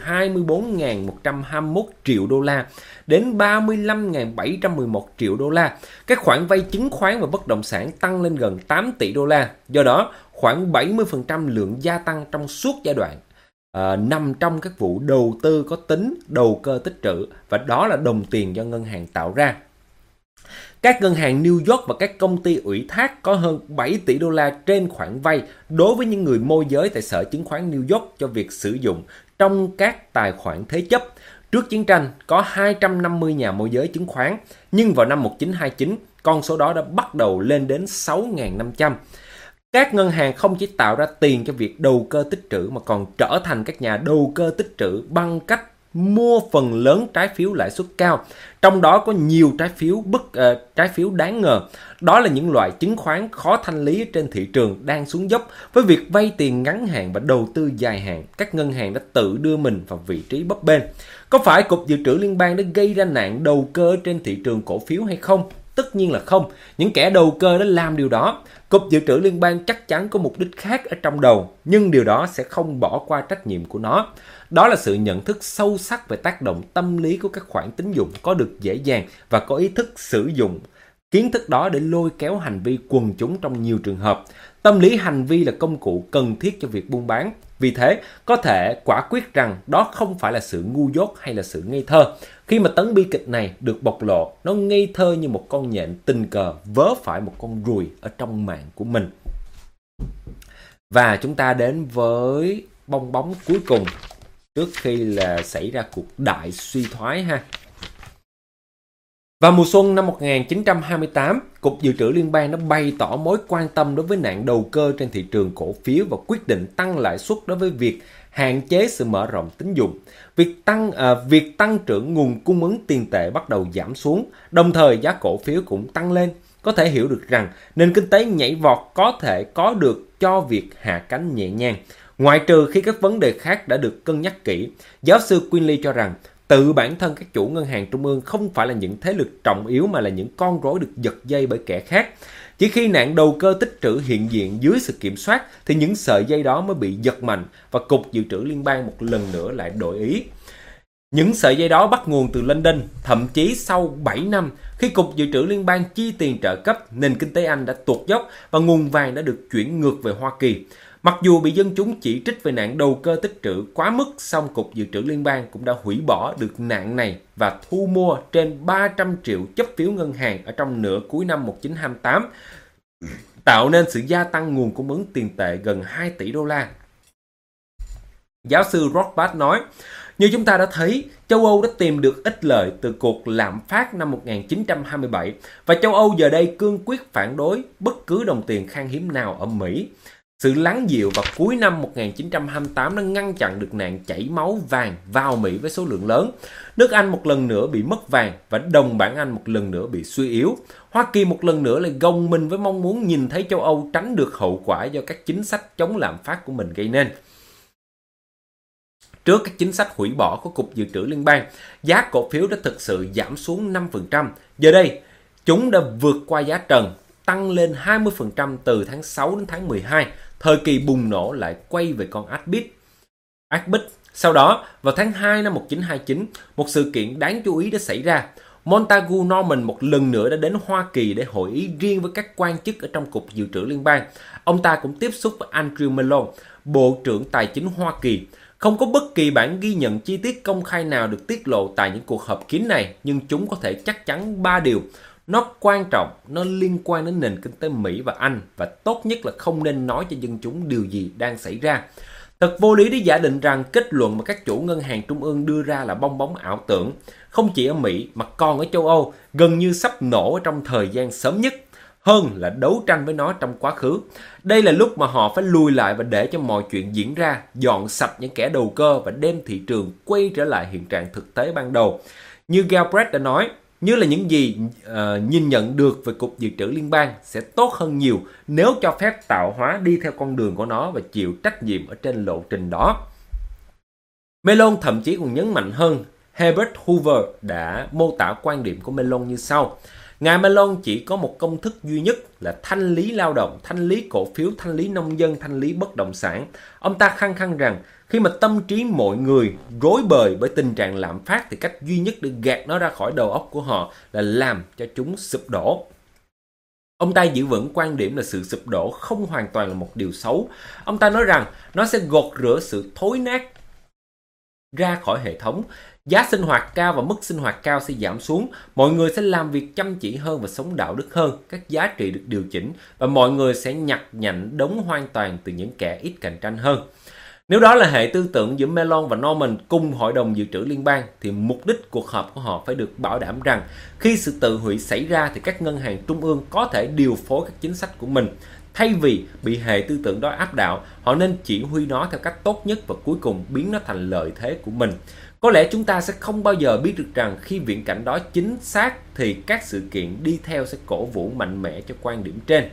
24.121 triệu đô la đến 35.711 triệu đô la. Các khoản vay chứng khoán và bất động sản tăng lên gần 8 tỷ đô la. Do đó, khoảng 70% lượng gia tăng trong suốt giai đoạn nằm trong các vụ đầu tư có tính đầu cơ tích trữ, và đó là đồng tiền do ngân hàng tạo ra. Các ngân hàng New York và các công ty ủy thác có hơn 7 tỷ đô la trên khoản vay đối với những người môi giới tại Sở Chứng khoán New York cho việc sử dụng trong các tài khoản thế chấp. Trước chiến tranh, có 250 nhà môi giới chứng khoán, nhưng vào năm 1929, con số đó đã bắt đầu lên đến 6.500. Các ngân hàng không chỉ tạo ra tiền cho việc đầu cơ tích trữ mà còn trở thành các nhà đầu cơ tích trữ bằng cách mua phần lớn trái phiếu lãi suất cao, trong đó có nhiều trái phiếu đáng ngờ. Đó là những loại chứng khoán khó thanh lý trên thị trường đang xuống dốc. Với việc vay tiền ngắn hạn và đầu tư dài hạn, các ngân hàng đã tự đưa mình vào vị trí bấp bênh. Có phải Cục Dự trữ Liên bang đã gây ra nạn đầu cơ trên thị trường cổ phiếu hay không? Tất nhiên là không. Những kẻ đầu cơ đã làm điều đó. Cục Dự trữ Liên bang chắc chắn có mục đích khác ở trong đầu, nhưng điều đó sẽ không bỏ qua trách nhiệm của nó. Đó là sự nhận thức sâu sắc về tác động tâm lý của các khoản tín dụng có được dễ dàng và có ý thức sử dụng kiến thức đó để lôi kéo hành vi quần chúng trong nhiều trường hợp. Tâm lý hành vi là công cụ cần thiết cho việc buôn bán. Vì thế, có thể quả quyết rằng đó không phải là sự ngu dốt hay là sự ngây thơ. Khi mà tấn bi kịch này được bộc lộ, nó ngây thơ như một con nhện tình cờ vớ phải một con ruồi ở trong mạng của mình. Và chúng ta đến với bong bóng cuối cùng trước khi là xảy ra cuộc đại suy thoái ha. Vào mùa xuân năm 1928, Cục Dự trữ Liên bang đã bày tỏ mối quan tâm đối với nạn đầu cơ trên thị trường cổ phiếu và quyết định tăng lãi suất đối với việc hạn chế sự mở rộng tín dụng. Việc tăng trưởng nguồn cung ứng tiền tệ bắt đầu giảm xuống, đồng thời giá cổ phiếu cũng tăng lên. Có thể hiểu được rằng nền kinh tế nhảy vọt có thể có được cho việc hạ cánh nhẹ nhàng, ngoại trừ khi các vấn đề khác đã được cân nhắc kỹ. Giáo sư Quinley cho rằng tự bản thân các chủ ngân hàng trung ương không phải là những thế lực trọng yếu mà là những con rối được giật dây bởi kẻ khác. Chỉ khi nạn đầu cơ tích trữ hiện diện dưới sự kiểm soát thì những sợi dây đó mới bị giật mạnh và Cục Dự trữ Liên bang một lần nữa lại đổi ý. Những sợi dây đó bắt nguồn từ London, thậm chí sau 7 năm, khi Cục Dự trữ Liên bang chi tiền trợ cấp, nền kinh tế Anh đã tuột dốc và nguồn vàng đã được chuyển ngược về Hoa Kỳ. Mặc dù bị dân chúng chỉ trích về nạn đầu cơ tích trữ quá mức, song Cục Dự trữ Liên bang cũng đã hủy bỏ được nạn này và thu mua trên 300 triệu chấp phiếu ngân hàng ở trong nửa cuối năm 1928, tạo nên sự gia tăng nguồn cung ứng tiền tệ gần 2 tỷ đô la. Giáo sư Rothbard nói, như chúng ta đã thấy, châu Âu đã tìm được ích lợi từ cuộc lạm phát năm 1927 và châu Âu giờ đây cương quyết phản đối bất cứ đồng tiền khan hiếm nào ở Mỹ. Sự lắng dịu vào cuối năm 1928 đã ngăn chặn được nạn chảy máu vàng vào Mỹ với số lượng lớn. Nước Anh một lần nữa bị mất vàng và đồng bảng Anh một lần nữa bị suy yếu. Hoa Kỳ một lần nữa lại gồng mình với mong muốn nhìn thấy châu Âu tránh được hậu quả do các chính sách chống lạm phát của mình gây nên. Trước các chính sách hủy bỏ của Cục Dự trữ Liên bang, giá cổ phiếu đã thực sự giảm xuống 5%. Giờ đây, chúng đã vượt qua giá trần, tăng lên 20% từ tháng 6 đến tháng 12. Thời kỳ bùng nổ lại quay về con ác bích. Sau đó, vào tháng 2 năm 1929, một sự kiện đáng chú ý đã xảy ra. Montagu Norman một lần nữa đã đến Hoa Kỳ để hội ý riêng với các quan chức ở trong Cục Dự trữ Liên bang. Ông ta cũng tiếp xúc với Andrew Mellon, Bộ trưởng Tài chính Hoa Kỳ. Không có bất kỳ bản ghi nhận chi tiết công khai nào được tiết lộ tại những cuộc họp kín này, nhưng chúng có thể chắc chắn 3 điều. Nó quan trọng, nó liên quan đến nền kinh tế Mỹ và Anh, và tốt nhất là không nên nói cho dân chúng điều gì đang xảy ra. Thật vô lý để giả định rằng kết luận mà các chủ ngân hàng trung ương đưa ra là bong bóng ảo tưởng, không chỉ ở Mỹ mà còn ở châu Âu, gần như sắp nổ trong thời gian sớm nhất, hơn là đấu tranh với nó trong quá khứ. Đây là lúc mà họ phải lùi lại và để cho mọi chuyện diễn ra, dọn sạch những kẻ đầu cơ và đem thị trường quay trở lại hiện trạng thực tế ban đầu. Như Galbraith đã nói, như là những gì nhìn nhận được về Cục Dự trữ Liên bang sẽ tốt hơn nhiều nếu cho phép tạo hóa đi theo con đường của nó và chịu trách nhiệm ở trên lộ trình đó. Mellon thậm chí còn nhấn mạnh hơn. Herbert Hoover đã mô tả quan điểm của Mellon như sau. Ngài Mellon chỉ có một công thức duy nhất là thanh lý lao động, thanh lý cổ phiếu, thanh lý nông dân, thanh lý bất động sản. Ông ta khăng khăng rằng khi mà tâm trí mọi người rối bời bởi tình trạng lạm phát thì cách duy nhất để gạt nó ra khỏi đầu óc của họ là làm cho chúng sụp đổ. Ông ta giữ vững quan điểm là sự sụp đổ không hoàn toàn là một điều xấu. Ông ta nói rằng nó sẽ gột rửa sự thối nát ra khỏi hệ thống. Giá sinh hoạt cao và mức sinh hoạt cao sẽ giảm xuống, mọi người sẽ làm việc chăm chỉ hơn và sống đạo đức hơn, các giá trị được điều chỉnh và mọi người sẽ nhặt nhạnh đống hoàn toàn từ những kẻ ít cạnh tranh hơn. Nếu đó là hệ tư tưởng giữa Mellon và Norman cùng Hội đồng Dự trữ Liên bang thì mục đích cuộc họp của họ phải được bảo đảm rằng khi sự tự hủy xảy ra thì các ngân hàng trung ương có thể điều phối các chính sách của mình. Thay vì bị hệ tư tưởng đó áp đảo, họ nên chỉ huy nó theo cách tốt nhất và cuối cùng biến nó thành lợi thế của mình. Có lẽ chúng ta sẽ không bao giờ biết được rằng khi viễn cảnh đó chính xác thì các sự kiện đi theo sẽ cổ vũ mạnh mẽ cho quan điểm trên.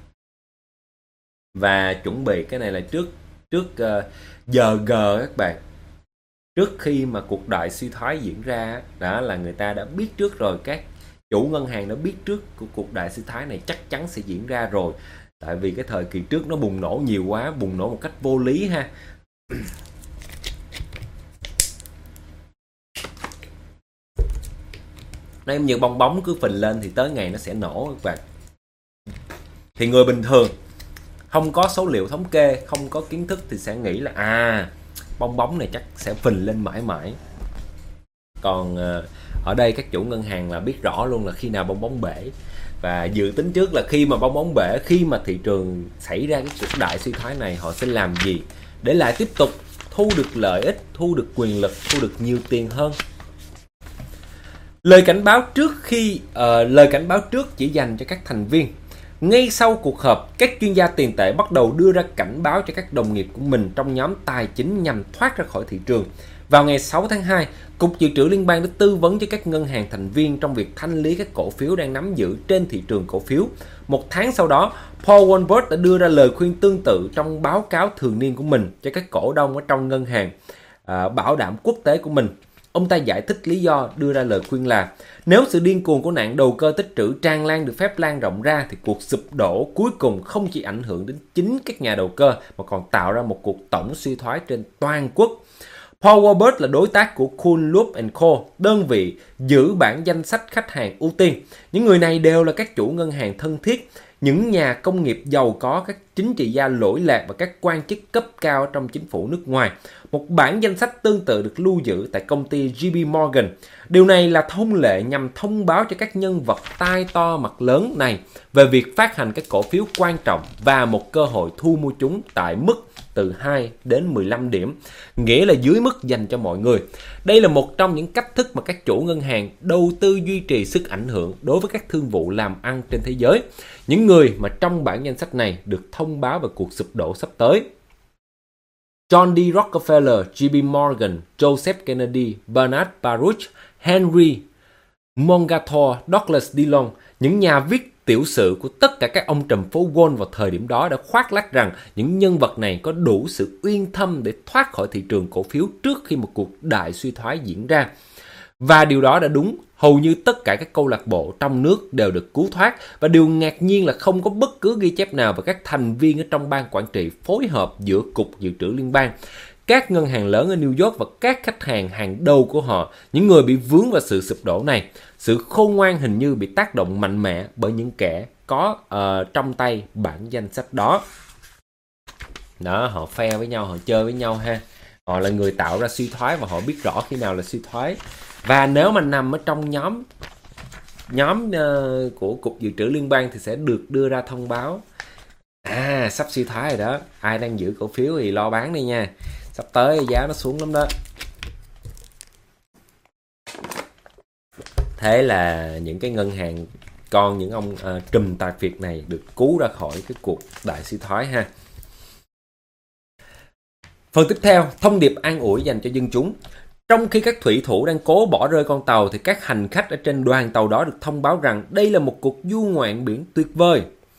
Và chuẩn bị cái này là trước giờ G các bạn. Trước khi mà cuộc đại suy thoái diễn ra, đó là người ta đã biết trước rồi, các chủ ngân hàng đã biết trước của cuộc đại suy thoái này chắc chắn sẽ diễn ra rồi. Tại vì cái thời kỳ trước nó bùng nổ nhiều quá, bùng nổ một cách vô lý ha. Nếu như bong bóng cứ phình lên thì tới ngày nó sẽ nổ các bạn. Thì người bình thường không có số liệu thống kê, không có kiến thức thì sẽ nghĩ là bong bóng này chắc sẽ phình lên mãi mãi. Còn ở đây các chủ ngân hàng là biết rõ luôn là khi nào bong bóng bể và dự tính trước là khi mà bong bóng bể, khi mà thị trường xảy ra cái cuộc đại suy thoái này họ sẽ làm gì để lại tiếp tục thu được lợi ích, thu được quyền lực, thu được nhiều tiền hơn. Lời cảnh báo trước chỉ dành cho các thành viên. Ngay sau cuộc họp, các chuyên gia tiền tệ bắt đầu đưa ra cảnh báo cho các đồng nghiệp của mình trong nhóm tài chính nhằm thoát ra khỏi thị trường. Vào ngày 6 tháng 2, Cục Dự trữ Liên bang đã tư vấn cho các ngân hàng thành viên trong việc thanh lý các cổ phiếu đang nắm giữ trên thị trường cổ phiếu. Một tháng sau đó, Paul Wolford đã đưa ra lời khuyên tương tự trong báo cáo thường niên của mình cho các cổ đông ở trong ngân hàng bảo đảm quốc tế của mình. Ông ta giải thích lý do đưa ra lời khuyên là nếu sự điên cuồng của nạn đầu cơ tích trữ tràn lan được phép lan rộng ra thì cuộc sụp đổ cuối cùng không chỉ ảnh hưởng đến chính các nhà đầu cơ mà còn tạo ra một cuộc tổng suy thoái trên toàn quốc. Paul Wolford là đối tác của Kuhn Loeb Co, đơn vị giữ bản danh sách khách hàng ưu tiên. Những người này đều là các chủ ngân hàng thân thiết, những nhà công nghiệp giàu có, các chính trị gia lỗi lạc và các quan chức cấp cao trong chính phủ nước ngoài. Một bản danh sách tương tự được lưu giữ tại công ty JP Morgan. Điều này là thông lệ nhằm thông báo cho các nhân vật tai to mặt lớn này về việc phát hành các cổ phiếu quan trọng và một cơ hội thu mua chúng tại mức từ 2 đến 15 điểm, nghĩa là dưới mức dành cho mọi người. Đây là một trong những cách thức mà các chủ ngân hàng đầu tư duy trì sức ảnh hưởng đối với các thương vụ làm ăn trên thế giới. Những người mà trong bản danh sách này được thông báo về cuộc sụp đổ sắp tới. John D. Rockefeller, JP Morgan, Joseph Kennedy, Bernard Baruch, Henry Mongator, Douglas Dillon, những nhà viết tiểu sử của tất cả các ông trùm phố Wall vào thời điểm đó đã khoác lác rằng những nhân vật này có đủ sự uyên thâm để thoát khỏi thị trường cổ phiếu trước khi một cuộc đại suy thoái diễn ra. Và điều đó đã đúng, hầu như tất cả các câu lạc bộ trong nước đều được cứu thoát và điều ngạc nhiên là không có bất cứ ghi chép nào về các thành viên ở trong ban quản trị phối hợp giữa Cục Dự trữ Liên bang, các ngân hàng lớn ở New York và các khách hàng hàng đầu của họ, những người bị vướng vào sự sụp đổ này. Sự khôn ngoan hình như bị tác động mạnh mẽ bởi những kẻ có trong tay bản danh sách đó. Đó, họ phe với nhau, họ chơi với nhau ha. Họ là người tạo ra suy thoái và họ biết rõ khi nào là suy thoái. Và nếu mà nằm ở trong nhóm của Cục Dự trữ Liên bang thì sẽ được đưa ra thông báo. Sắp suy thoái rồi đó. Ai đang giữ cổ phiếu thì lo bán đi nha. Sắp tới giá nó xuống lắm đó. Thế là những cái ngân hàng con, những ông trùm tài phiệt này được cứu ra khỏi cái cuộc đại suy thoái ha. Phần tiếp theo, thông điệp an ủi dành cho dân chúng. Trong khi các thủy thủ đang cố bỏ rơi con tàu thì các hành khách ở trên đoàn tàu đó được thông báo rằng đây là một cuộc du ngoạn biển tuyệt vời.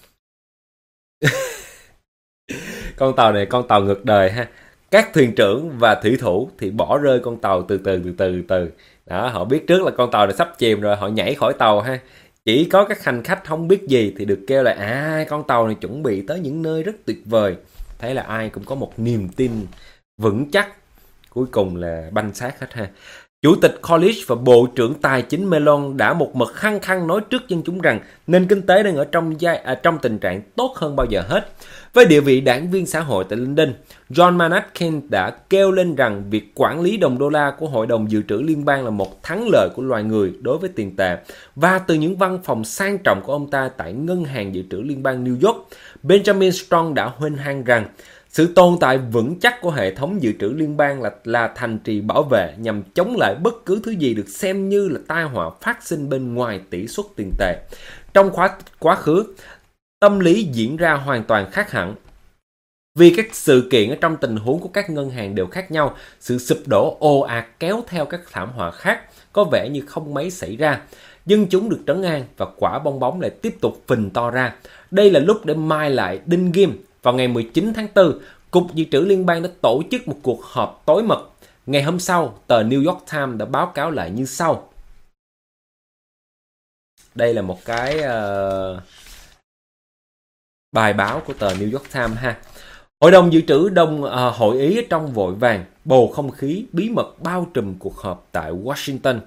Con tàu này con tàu ngược đời ha. Các thuyền trưởng và thủy thủ thì bỏ rơi con tàu từ từ. Đó, họ biết trước là con tàu này sắp chìm rồi, họ nhảy khỏi tàu ha. Chỉ có các hành khách không biết gì thì được kêu là con tàu này chuẩn bị tới những nơi rất tuyệt vời. Thế là ai cũng có một niềm tin vững chắc. Cuối cùng là banh xác hết ha. Chủ tịch College và Bộ trưởng Tài chính Mellon đã một mực khăng khăng nói trước dân chúng rằng nền kinh tế đang ở trong tình trạng tốt hơn bao giờ hết. Với địa vị đảng viên xã hội tại London, John Maynard Keynes đã kêu lên rằng việc quản lý đồng đô la của Hội đồng Dự trữ Liên bang là một thắng lợi của loài người đối với tiền tệ. Và từ những văn phòng sang trọng của ông ta tại Ngân hàng Dự trữ Liên bang New York, Benjamin Strong đã huênh hoang rằng sự tồn tại vững chắc của hệ thống dự trữ liên bang là thành trì bảo vệ nhằm chống lại bất cứ thứ gì được xem như là tai họa phát sinh bên ngoài tỷ suất tiền tệ. Trong quá khứ, tâm lý diễn ra hoàn toàn khác hẳn. Vì các sự kiện ở trong tình huống của các ngân hàng đều khác nhau, sự sụp đổ ồ ạt kéo theo các thảm họa khác có vẻ như không mấy xảy ra. Dân chúng được trấn an và quả bong bóng lại tiếp tục phình to ra. Đây là lúc để mai lại đinh ghim. Vào ngày 19 tháng 4, Cục Dự trữ Liên bang đã tổ chức một cuộc họp tối mật. Ngày hôm sau, tờ New York Times đã báo cáo lại như sau. Đây là một cái bài báo của tờ New York Times ha. Hội đồng Dự trữ hội ý trong vội vàng, bầu không khí bí mật bao trùm cuộc họp tại Washington.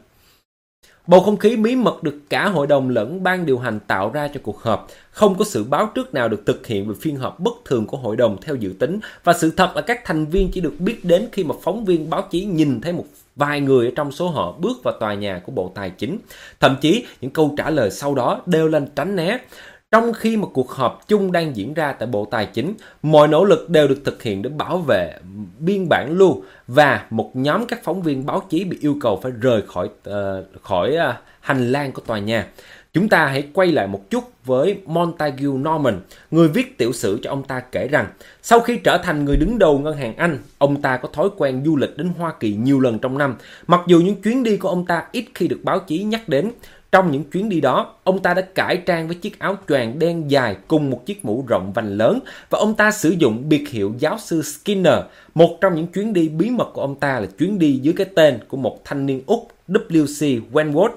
Bầu không khí bí mật được cả hội đồng lẫn ban điều hành tạo ra cho cuộc họp. Không có sự báo trước nào được thực hiện về phiên họp bất thường của hội đồng theo dự tính. Và sự thật là các thành viên chỉ được biết đến khi mà phóng viên báo chí nhìn thấy một vài người ở trong số họ bước vào tòa nhà của Bộ Tài chính. Thậm chí những câu trả lời sau đó đều là tránh né. Trong khi một cuộc họp chung đang diễn ra tại Bộ Tài chính, mọi nỗ lực đều được thực hiện để bảo vệ biên bản lưu và một nhóm các phóng viên báo chí bị yêu cầu phải rời khỏi hành lang của tòa nhà. Chúng ta hãy quay lại một chút với Montague Norman, người viết tiểu sử cho ông ta kể rằng sau khi trở thành người đứng đầu ngân hàng Anh, ông ta có thói quen du lịch đến Hoa Kỳ nhiều lần trong năm, mặc dù những chuyến đi của ông ta ít khi được báo chí nhắc đến. Trong những chuyến đi đó, ông ta đã cải trang với chiếc áo choàng đen dài cùng một chiếc mũ rộng vành lớn và ông ta sử dụng biệt hiệu giáo sư Skinner. Một trong những chuyến đi bí mật của ông ta là chuyến đi dưới cái tên của một thanh niên Úc W.C. Wentworth.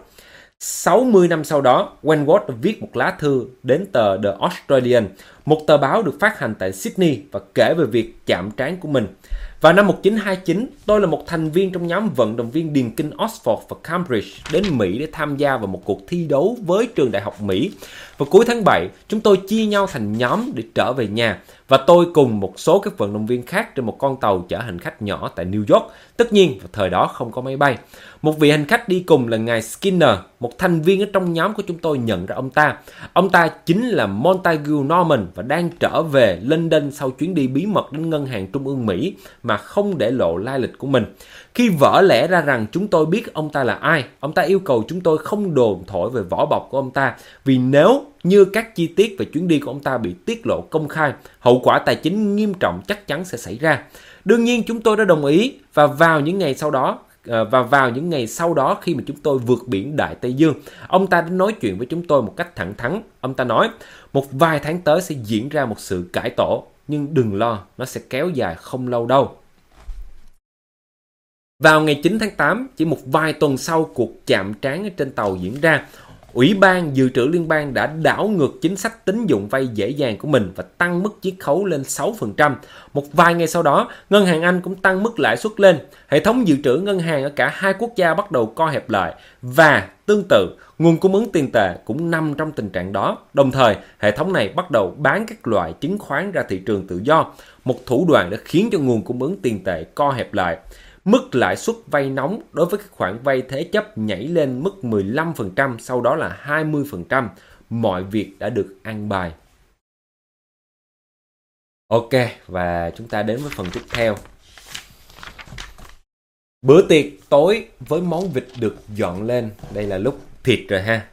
60 năm sau đó, Wentworth viết một lá thư đến tờ The Australian, một tờ báo được phát hành tại Sydney và kể về việc chạm trán của mình. Vào năm 1929, tôi là một thành viên trong nhóm vận động viên điền kinh Oxford và Cambridge đến Mỹ để tham gia vào một cuộc thi đấu với trường đại học Mỹ. Vào cuối tháng 7, chúng tôi chia nhau thành nhóm để trở về nhà và tôi cùng một số các vận động viên khác trên một con tàu chở hành khách nhỏ tại New York. Tất nhiên, vào thời đó không có máy bay. Một vị hành khách đi cùng là ngài Skinner, một thành viên ở trong nhóm của chúng tôi nhận ra ông ta. Ông ta chính là Montague Norman và đang trở về London sau chuyến đi bí mật đến Ngân hàng Trung ương Mỹ mà không để lộ lai lịch của mình. Khi vỡ lẽ ra rằng chúng tôi biết ông ta là ai, ông ta yêu cầu chúng tôi không đồn thổi về vỏ bọc của ông ta, vì nếu như các chi tiết về chuyến đi của ông ta bị tiết lộ công khai, hậu quả tài chính nghiêm trọng chắc chắn sẽ xảy ra. Đương nhiên chúng tôi đã đồng ý và vào những ngày sau đó khi mà chúng tôi vượt biển Đại Tây Dương, ông ta đã nói chuyện với chúng tôi một cách thẳng thắn. Ông ta nói, một vài tháng tới sẽ diễn ra một sự cải tổ, nhưng đừng lo, nó sẽ kéo dài không lâu đâu. Vào ngày 9 tháng 8, chỉ một vài tuần sau cuộc chạm trán ở trên tàu diễn ra, Ủy ban Dự trữ Liên bang đã đảo ngược chính sách tín dụng vay dễ dàng của mình và tăng mức chiết khấu lên 6%. Một vài ngày sau đó, Ngân hàng Anh cũng tăng mức lãi suất lên. Hệ thống dự trữ ngân hàng ở cả hai quốc gia bắt đầu co hẹp lại và tương tự, nguồn cung ứng tiền tệ cũng nằm trong tình trạng đó. Đồng thời, hệ thống này bắt đầu bán các loại chứng khoán ra thị trường tự do, một thủ đoạn đã khiến cho nguồn cung ứng tiền tệ co hẹp lại. Mức lãi suất vay nóng đối với các khoản vay thế chấp nhảy lên mức 15%, sau đó là 20%. Mọi việc đã được an bài. Ok, và chúng ta đến với phần tiếp theo. Bữa tiệc tối với món vịt được dọn lên. Đây là lúc thịt rồi ha.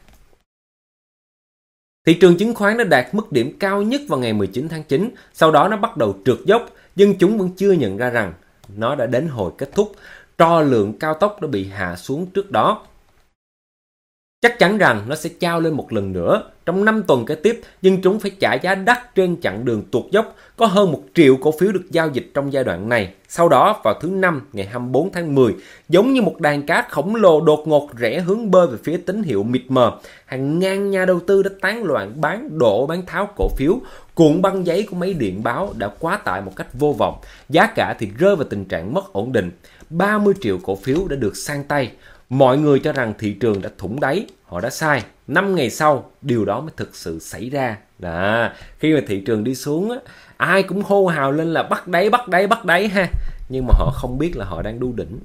Thị trường chứng khoán đã đạt mức điểm cao nhất vào ngày 19 tháng 9, sau đó nó bắt đầu trượt dốc, nhưng chúng vẫn chưa nhận ra rằng nó đã đến hồi kết thúc, tro lượng cao tốc đã bị hạ xuống trước đó. Chắc chắn rằng nó sẽ trao lên một lần nữa trong 5 tuần kế tiếp, nhưng chúng phải trả giá đắt trên chặng đường tuột dốc. Có hơn 1 triệu cổ phiếu được giao dịch trong giai đoạn này. Sau đó vào thứ Năm ngày 24 tháng 10, giống như một đàn cá khổng lồ đột ngột rẽ hướng bơi về phía tín hiệu mịt mờ, hàng ngàn nhà đầu tư đã tán loạn bán tháo cổ phiếu. Cuộn băng giấy của máy điện báo đã quá tải một cách vô vọng. Giá cả thì rơi vào tình trạng mất ổn định. 30 triệu cổ phiếu đã được sang tay. Mọi người cho rằng thị trường đã thủng đáy, họ đã sai. 5 ngày sau, điều đó mới thực sự xảy ra. Đó, khi mà thị trường đi xuống, ai cũng hô hào lên là bắt đáy ha. Nhưng mà họ không biết là họ đang đu đỉnh.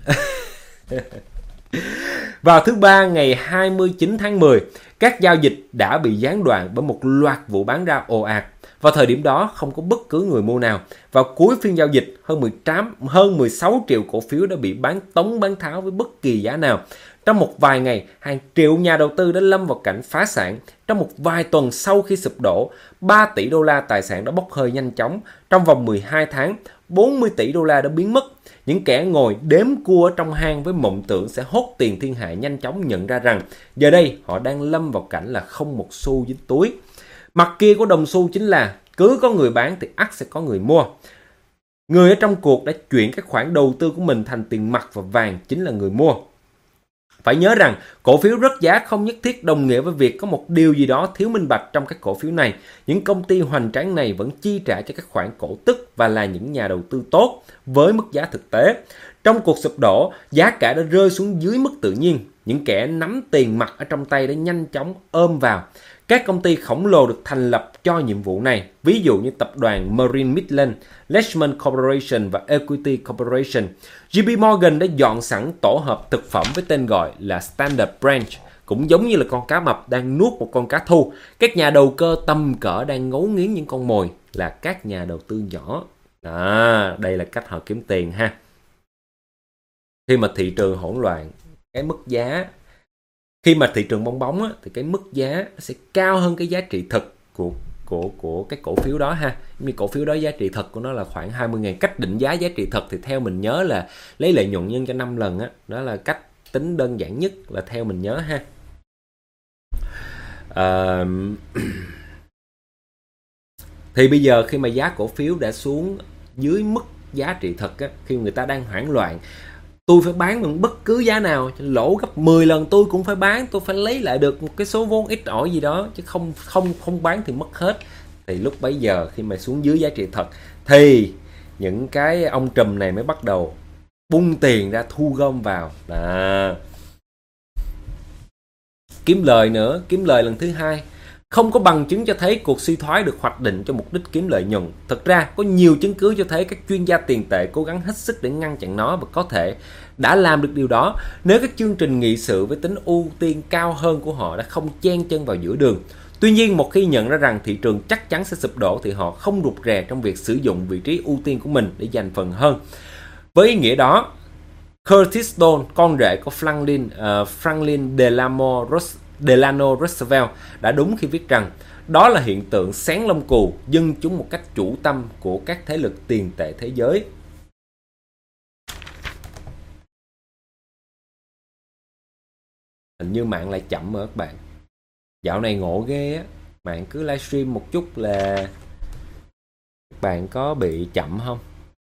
Vào thứ Ba ngày 29 tháng 10, các giao dịch đã bị gián đoạn bởi một loạt vụ bán ra ồ ạt. Vào thời điểm đó không có bất cứ người mua nào. Vào cuối phiên giao dịch, hơn 16 triệu cổ phiếu đã bị bán tống bán tháo với bất kỳ giá nào. Trong một vài ngày, hàng triệu nhà đầu tư đã lâm vào cảnh phá sản. Trong một vài tuần sau khi sụp đổ, 3 tỷ đô la tài sản đã bốc hơi nhanh chóng. Trong vòng 12 tháng, 40 tỷ đô la đã biến mất. Những kẻ ngồi đếm cua trong hang với mộng tưởng sẽ hốt tiền thiên hạ nhanh chóng nhận ra rằng giờ đây họ đang lâm vào cảnh là không một xu dính túi. Mặt kia của đồng xu chính là cứ có người bán thì ắt sẽ có người mua. Người ở trong cuộc đã chuyển các khoản đầu tư của mình thành tiền mặt và vàng chính là người mua. Phải nhớ rằng cổ phiếu rớt giá không nhất thiết đồng nghĩa với việc có một điều gì đó thiếu minh bạch trong các cổ phiếu này. Những công ty hoành tráng này vẫn chi trả cho các khoản cổ tức và là những nhà đầu tư tốt với mức giá thực tế. Trong cuộc sụp đổ, giá cả đã rơi xuống dưới mức tự nhiên. Những kẻ nắm tiền mặt ở trong tay đã nhanh chóng ôm vào. Các công ty khổng lồ được thành lập cho nhiệm vụ này, ví dụ như tập đoàn Marine Midland, Lehman Corporation và Equity Corporation. JP Morgan đã dọn sẵn tổ hợp thực phẩm với tên gọi là Standard Branch, cũng giống như là con cá mập đang nuốt một con cá thu. Các nhà đầu cơ tầm cỡ đang ngấu nghiến những con mồi là các nhà đầu tư nhỏ. Đây là cách họ kiếm tiền ha. Khi mà thị trường hỗn loạn, cái mức giá khi mà thị trường bong bóng á, thì cái mức giá sẽ cao hơn cái giá trị thực của cái cổ phiếu đó ha. Như cổ phiếu đó giá trị thật của nó là khoảng 20.000. Cách định giá trị thật thì theo mình nhớ là lấy lợi nhuận nhân cho 5 lần á. Đó là cách tính đơn giản nhất là theo mình nhớ ha. Thì bây giờ khi mà giá cổ phiếu đã xuống dưới mức giá trị thật á, khi người ta đang hoảng loạn, tôi phải bán bằng bất cứ giá nào, lỗ gấp 10 lần tôi cũng phải bán, tôi phải lấy lại được một cái số vốn ít ỏi gì đó, chứ không bán thì mất hết. Thì lúc bấy giờ khi mà xuống dưới giá trị thật thì những cái ông trùm này mới bắt đầu bung tiền ra thu gom vào. Kiếm lời nữa, kiếm lời lần thứ hai. Không có bằng chứng cho thấy cuộc suy thoái được hoạch định cho mục đích kiếm lợi nhuận. Thực ra, có nhiều chứng cứ cho thấy các chuyên gia tiền tệ cố gắng hết sức để ngăn chặn nó và có thể đã làm được điều đó nếu các chương trình nghị sự với tính ưu tiên cao hơn của họ đã không chen chân vào giữa đường. Tuy nhiên, một khi nhận ra rằng thị trường chắc chắn sẽ sụp đổ thì họ không rụt rè trong việc sử dụng vị trí ưu tiên của mình để giành phần hơn. Với ý nghĩa đó, Curtis Stone, con rể của Franklin Delano Roosevelt đã đúng khi viết rằng đó là hiện tượng xén lông cừu dân chúng một cách chủ tâm của các thế lực tiền tệ thế giới. Hình như mạng lại chậm rồi các bạn. Dạo này ngộ ghê á. Mạng cứ livestream một chút là các bạn có bị chậm không?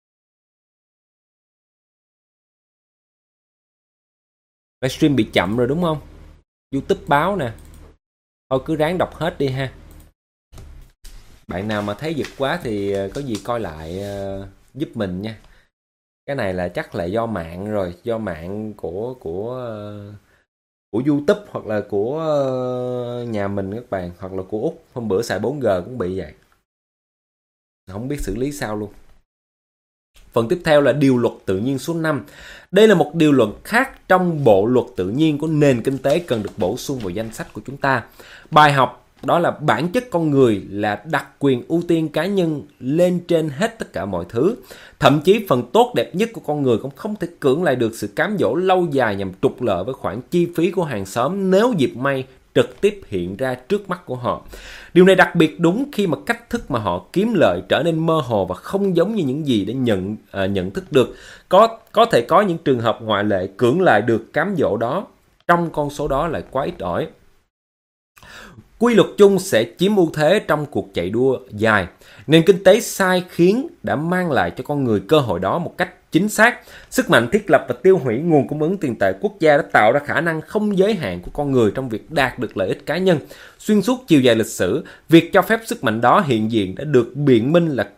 Livestream bị chậm rồi đúng không? YouTube báo nè. Thôi cứ ráng đọc hết đi ha. Bạn nào mà thấy giật quá thì có gì coi lại giúp mình nha. Cái này là chắc là do mạng rồi, do mạng của YouTube hoặc là của nhà mình các bạn, hoặc là của Úc. Hôm bữa xài 4G cũng bị vậy. Không biết xử lý sao luôn. Phần tiếp theo là điều luật tự nhiên số 5. Đây là một điều luật khác trong bộ luật tự nhiên của nền kinh tế cần được bổ sung vào danh sách của chúng ta. Bài học đó là bản chất con người là đặt quyền ưu tiên cá nhân lên trên hết tất cả mọi thứ. Thậm chí phần tốt đẹp nhất của con người cũng không thể cưỡng lại được sự cám dỗ lâu dài nhằm trục lợi với khoản chi phí của hàng xóm nếu dịp may trực tiếp hiện ra trước mắt của họ. Điều này đặc biệt đúng khi mà cách thức mà họ kiếm lợi trở nên mơ hồ và không giống như những gì để nhận thức được. Có thể có những trường hợp ngoại lệ cưỡng lại được cám dỗ đó, trong con số đó lại quá ít ỏi. Quy luật chung sẽ chiếm ưu thế trong cuộc chạy đua dài. Nền kinh tế sai khiến đã mang lại cho con người cơ hội đó một cách chính xác. Sức mạnh thiết lập và tiêu hủy nguồn cung ứng tiền tệ quốc gia đã tạo ra khả năng không giới hạn của con người trong việc đạt được lợi ích cá nhân. Xuyên suốt chiều dài lịch sử, việc cho phép sức mạnh đó hiện diện đã được biện minh là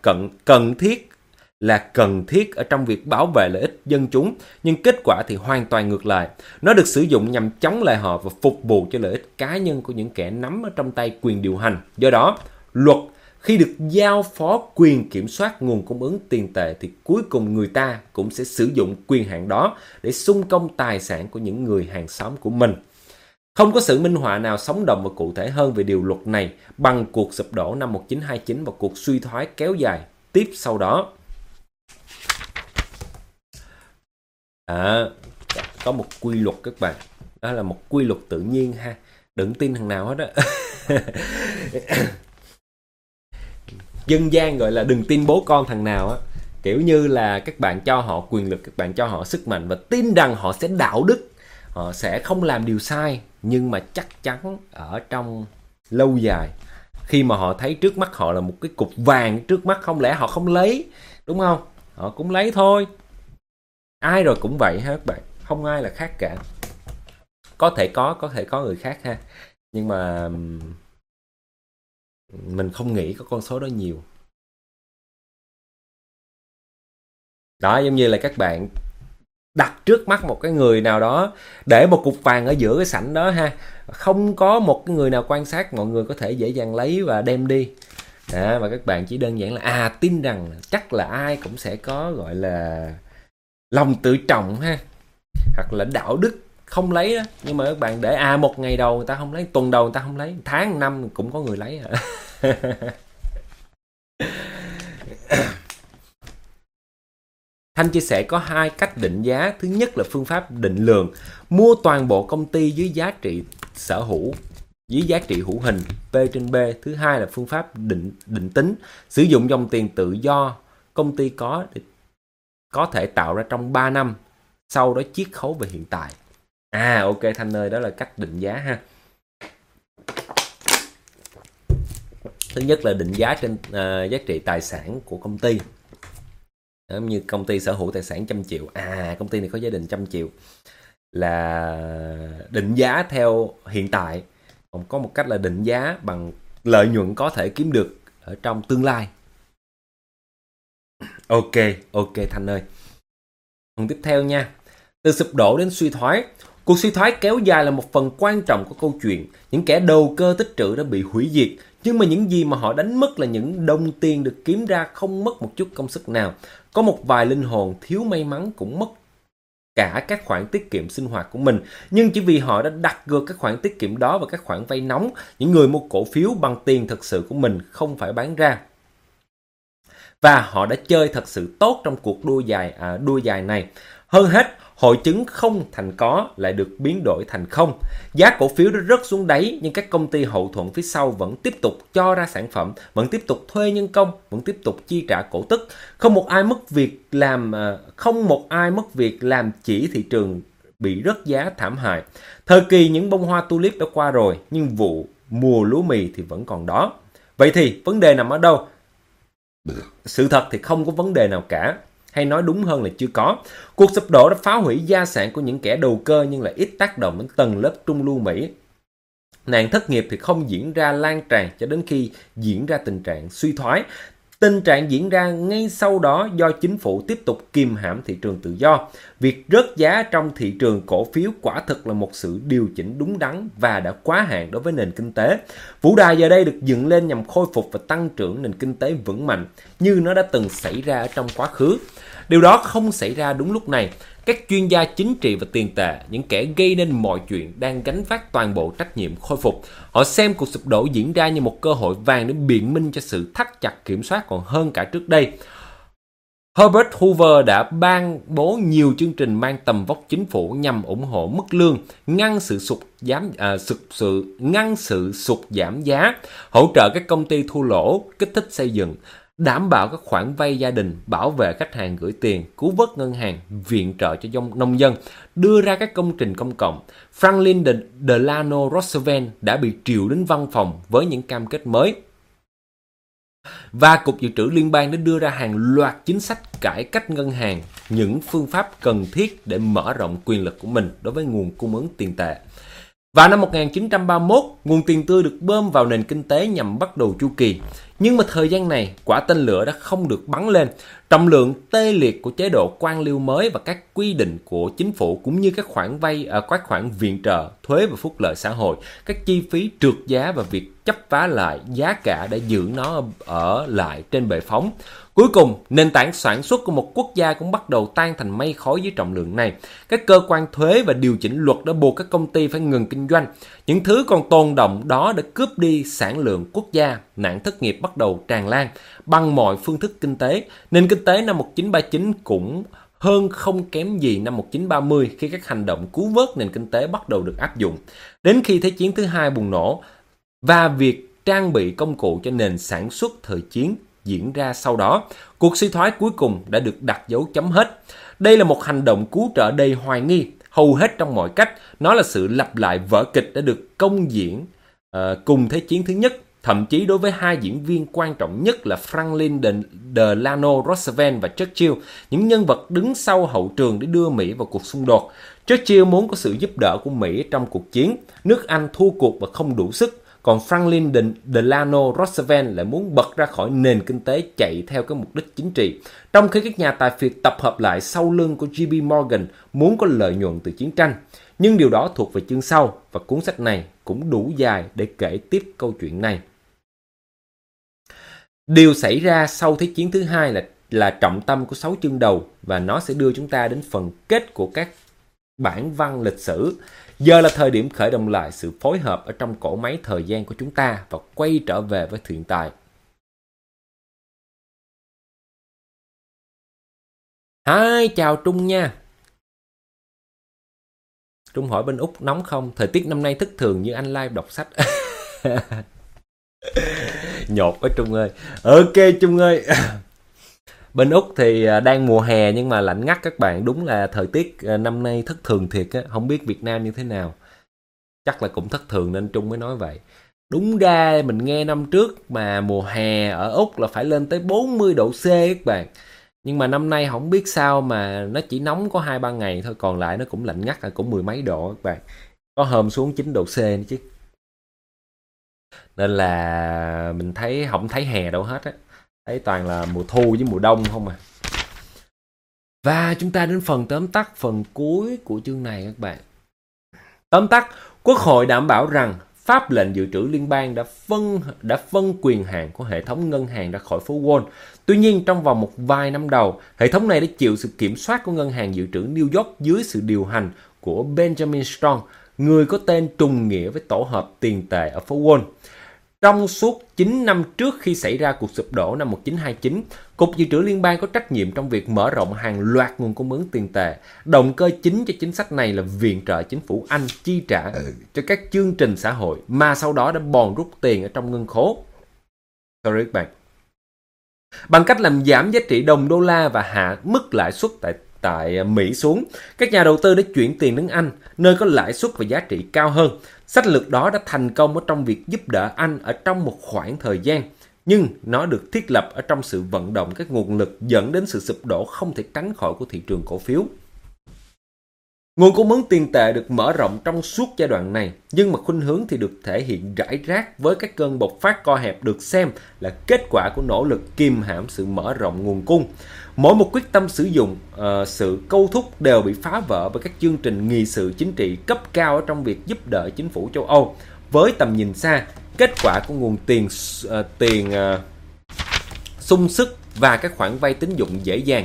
cần thiết ở trong việc bảo vệ lợi ích dân chúng, nhưng kết quả thì hoàn toàn ngược lại. Nó được sử dụng nhằm chống lại họ và phục vụ cho lợi ích cá nhân của những kẻ nắm ở trong tay quyền điều hành. Do đó, luật khi được giao phó quyền kiểm soát nguồn cung ứng tiền tệ thì cuối cùng người ta cũng sẽ sử dụng quyền hạn đó để xung công tài sản của những người hàng xóm của mình. Không có sự minh họa nào sống động và cụ thể hơn về điều luật này bằng cuộc sụp đổ năm 1929 và cuộc suy thoái kéo dài tiếp sau đó. Có một quy luật các bạn, đó là một quy luật tự nhiên ha, đừng tin thằng nào hết á. Dân gian gọi là đừng tin bố con thằng nào á, kiểu như là các bạn cho họ quyền lực, các bạn cho họ sức mạnh và tin rằng họ sẽ đạo đức, họ sẽ không làm điều sai, nhưng mà chắc chắn ở trong lâu dài khi mà họ thấy trước mắt họ là một cái cục vàng trước mắt, không lẽ họ không lấy, đúng không? Họ cũng lấy thôi. Ai rồi cũng vậy ha các bạn, không ai là khác cả. Có thể có người khác ha, nhưng mà mình không nghĩ có con số đó nhiều. Đó, giống như là các bạn đặt trước mắt một cái người nào đó, để một cục vàng ở giữa cái sảnh đó ha, không có một cái người nào quan sát, mọi người có thể dễ dàng lấy và đem đi. Và các bạn chỉ đơn giản là tin rằng chắc là ai cũng sẽ có gọi là lòng tự trọng ha, hoặc là đạo đức không lấy đó. Nhưng mà các bạn để một ngày đầu người ta không lấy, tuần đầu người ta không lấy, tháng năm cũng có người lấy. Thanh chia sẻ có 2 cách định giá. Thứ nhất là phương pháp định lượng, mua toàn bộ công ty dưới giá trị sở hữu, dưới giá trị hữu hình P/B. Thứ hai là phương pháp định tính, sử dụng dòng tiền tự do công ty có để có thể tạo ra trong 3 năm, sau đó chiết khấu về hiện tại. Ok Thanh ơi, đó là cách định giá ha. Thứ nhất là định giá trên giá trị tài sản của công ty. Giống như công ty sở hữu tài sản 100 triệu. Công ty này có gia đình 100 triệu là định giá theo hiện tại. Còn có một cách là định giá bằng lợi nhuận có thể kiếm được ở trong tương lai. Ok Thanh ơi. Phần tiếp theo nha. Từ sụp đổ đến suy thoái. Cuộc suy thoái kéo dài là một phần quan trọng của câu chuyện. Những kẻ đầu cơ tích trữ đã bị hủy diệt, nhưng mà những gì mà họ đánh mất là những đồng tiền được kiếm ra không mất một chút công sức nào. Có một vài linh hồn thiếu may mắn cũng mất cả các khoản tiết kiệm sinh hoạt của mình, nhưng chỉ vì họ đã đặt cược các khoản tiết kiệm đó và các khoản vay nóng, những người mua cổ phiếu bằng tiền thực sự của mình không phải bán ra. Và họ đã chơi thật sự tốt trong cuộc đua dài này. Hơn hết, hội chứng không thành có lại được biến đổi thành không. Giá cổ phiếu đã rớt xuống đáy, nhưng các công ty hậu thuẫn phía sau vẫn tiếp tục cho ra sản phẩm, vẫn tiếp tục thuê nhân công, vẫn tiếp tục chi trả cổ tức. Không một ai mất việc làm chỉ thị trường bị rớt giá thảm hại. Thời kỳ những bông hoa tulip đã qua rồi, nhưng mùa lúa mì thì vẫn còn đó. Vậy thì vấn đề nằm ở đâu? Sự thật thì không có vấn đề nào cả, hay nói đúng hơn là chưa có. Cuộc sụp đổ đã phá hủy gia sản của những kẻ đầu cơ nhưng lại ít tác động đến tầng lớp trung lưu Mỹ. Nạn thất nghiệp thì không diễn ra lan tràn cho đến khi diễn ra tình trạng suy thoái. Tình trạng diễn ra ngay sau đó do chính phủ tiếp tục kìm hãm thị trường tự do. Việc rớt giá trong thị trường cổ phiếu quả thực là một sự điều chỉnh đúng đắn và đã quá hạn đối với nền kinh tế. Vũ đài giờ đây được dựng lên nhằm khôi phục và tăng trưởng nền kinh tế vững mạnh như nó đã từng xảy ra ở trong quá khứ. Điều đó không xảy ra đúng lúc này. Các chuyên gia chính trị và tiền tệ, những kẻ gây nên mọi chuyện, đang gánh vác toàn bộ trách nhiệm khôi phục. Họ xem cuộc sụp đổ diễn ra như một cơ hội vàng để biện minh cho sự thắt chặt kiểm soát còn hơn cả trước đây. Herbert Hoover đã ban bố nhiều chương trình mang tầm vóc chính phủ nhằm ủng hộ mức lương, ngăn sự sụt giảm giá, hỗ trợ các công ty thua lỗ, kích thích xây dựng, đảm bảo các khoản vay gia đình, bảo vệ khách hàng gửi tiền, cứu vớt ngân hàng, viện trợ cho nông dân, đưa ra các công trình công cộng. Franklin Delano Roosevelt đã bị triệu đến văn phòng với những cam kết mới. Và Cục Dự trữ Liên bang đã đưa ra hàng loạt chính sách cải cách ngân hàng, những phương pháp cần thiết để mở rộng quyền lực của mình đối với nguồn cung ứng tiền tệ. Và năm 1931, nguồn tiền tươi được bơm vào nền kinh tế nhằm bắt đầu chu kỳ. Nhưng mà thời gian này, quả tên lửa đã không được bắn lên. Trọng lượng tê liệt của chế độ quan liêu mới và các quy định của chính phủ cũng như các khoản viện trợ, thuế và phúc lợi xã hội, các chi phí trượt giá và việc chấp vá lại giá cả để giữ nó ở lại trên bệ phóng. Cuối cùng, nền tảng sản xuất của một quốc gia cũng bắt đầu tan thành mây khói dưới trọng lượng này. Các cơ quan thuế và điều chỉnh luật đã buộc các công ty phải ngừng kinh doanh. Những thứ còn tồn đọng đó đã cướp đi sản lượng quốc gia. Nạn thất nghiệp bắt đầu tràn lan bằng mọi phương thức kinh tế. Nền kinh tế năm 1939 cũng hơn không kém gì năm 1930 khi các hành động cứu vớt nền kinh tế bắt đầu được áp dụng. Đến khi Thế chiến thứ hai bùng nổ và việc trang bị công cụ cho nền sản xuất thời chiến diễn ra sau đó, cuộc suy thoái cuối cùng đã được đặt dấu chấm hết. Đây là một hành động cứu trợ đầy hoài nghi, hầu hết trong mọi cách. Nó là sự lặp lại vở kịch đã được công diễn cùng Thế chiến thứ nhất. Thậm chí đối với hai diễn viên quan trọng nhất là Franklin Delano Roosevelt và Churchill, những nhân vật đứng sau hậu trường để đưa Mỹ vào cuộc xung đột. Churchill muốn có sự giúp đỡ của Mỹ trong cuộc chiến. Nước Anh thua cuộc và không đủ sức. Còn Franklin Delano Roosevelt lại muốn bật ra khỏi nền kinh tế chạy theo cái mục đích chính trị. Trong khi các nhà tài phiệt tập hợp lại sau lưng của J.P. Morgan muốn có lợi nhuận từ chiến tranh. Nhưng điều đó thuộc về chương sau và cuốn sách này cũng đủ dài để kể tiếp câu chuyện này. Điều xảy ra sau Thế chiến thứ hai là trọng tâm của 6 chương đầu và nó sẽ đưa chúng ta đến phần kết của các bản văn lịch sử. Giờ là thời điểm khởi động lại sự phối hợp ở trong cỗ máy thời gian của chúng ta và quay trở về với hiện tại. Hi, chào Trung nha. Trung hỏi bên Úc nóng không? Thời tiết năm nay thất thường như anh live đọc sách. Nhột quá Trung ơi. Ok Trung ơi. Bên Úc thì đang mùa hè nhưng mà lạnh ngắt các bạn. Đúng là thời tiết năm nay thất thường thiệt á. Không biết Việt Nam như thế nào. Chắc là cũng thất thường nên Trung mới nói vậy. Đúng ra mình nghe năm trước mà mùa hè ở Úc là phải lên tới 40 độ C các bạn. Nhưng mà năm nay không biết sao mà nó chỉ nóng có 2-3 ngày thôi. Còn lại nó cũng lạnh ngắt là cũng mười mấy độ các bạn. Có hôm xuống 9 độ C nữa chứ. Nên là mình thấy không thấy hè đâu hết á. Thấy toàn là mùa thu với mùa đông không à. Và chúng ta đến phần tóm tắt, phần cuối của chương này các bạn. Tóm tắt, Quốc hội đảm bảo rằng pháp lệnh dự trữ liên bang đã phân quyền hạn của hệ thống ngân hàng ra khỏi phố Wall. Tuy nhiên, trong vòng một vài năm đầu, hệ thống này đã chịu sự kiểm soát của ngân hàng dự trữ New York dưới sự điều hành của Benjamin Strong, người có tên trùng nghĩa với tổ hợp tiền tệ ở phố Wall. Trong suốt 9 năm trước khi xảy ra cuộc sụp đổ năm 1929, Cục Dự trữ Liên bang có trách nhiệm trong việc mở rộng hàng loạt nguồn cung ứng tiền tệ. Động cơ chính cho chính sách này là viện trợ chính phủ Anh chi trả cho các chương trình xã hội mà sau đó đã bòn rút tiền ở trong ngân khố. Sorry các bạn. Bằng cách làm giảm giá trị đồng đô la và hạ mức lãi suất tại Mỹ xuống, các nhà đầu tư đã chuyển tiền đến Anh, nơi có lãi suất và giá trị cao hơn. Sách lược đó đã thành công ở trong việc giúp đỡ Anh ở trong một khoảng thời gian, nhưng nó được thiết lập ở trong sự vận động các nguồn lực dẫn đến sự sụp đổ không thể tránh khỏi của thị trường cổ phiếu. Nguồn cung ứng tiền tệ được mở rộng trong suốt giai đoạn này, nhưng mà khuynh hướng thì được thể hiện rải rác với các cơn bộc phát co hẹp được xem là kết quả của nỗ lực kìm hãm sự mở rộng nguồn cung. Mỗi một quyết tâm sử dụng sự câu thúc đều bị phá vỡ bởi các chương trình nghị sự chính trị cấp cao ở trong việc giúp đỡ chính phủ châu Âu. Với tầm nhìn xa, kết quả của nguồn tiền sung sức và các khoản vay tín dụng dễ dàng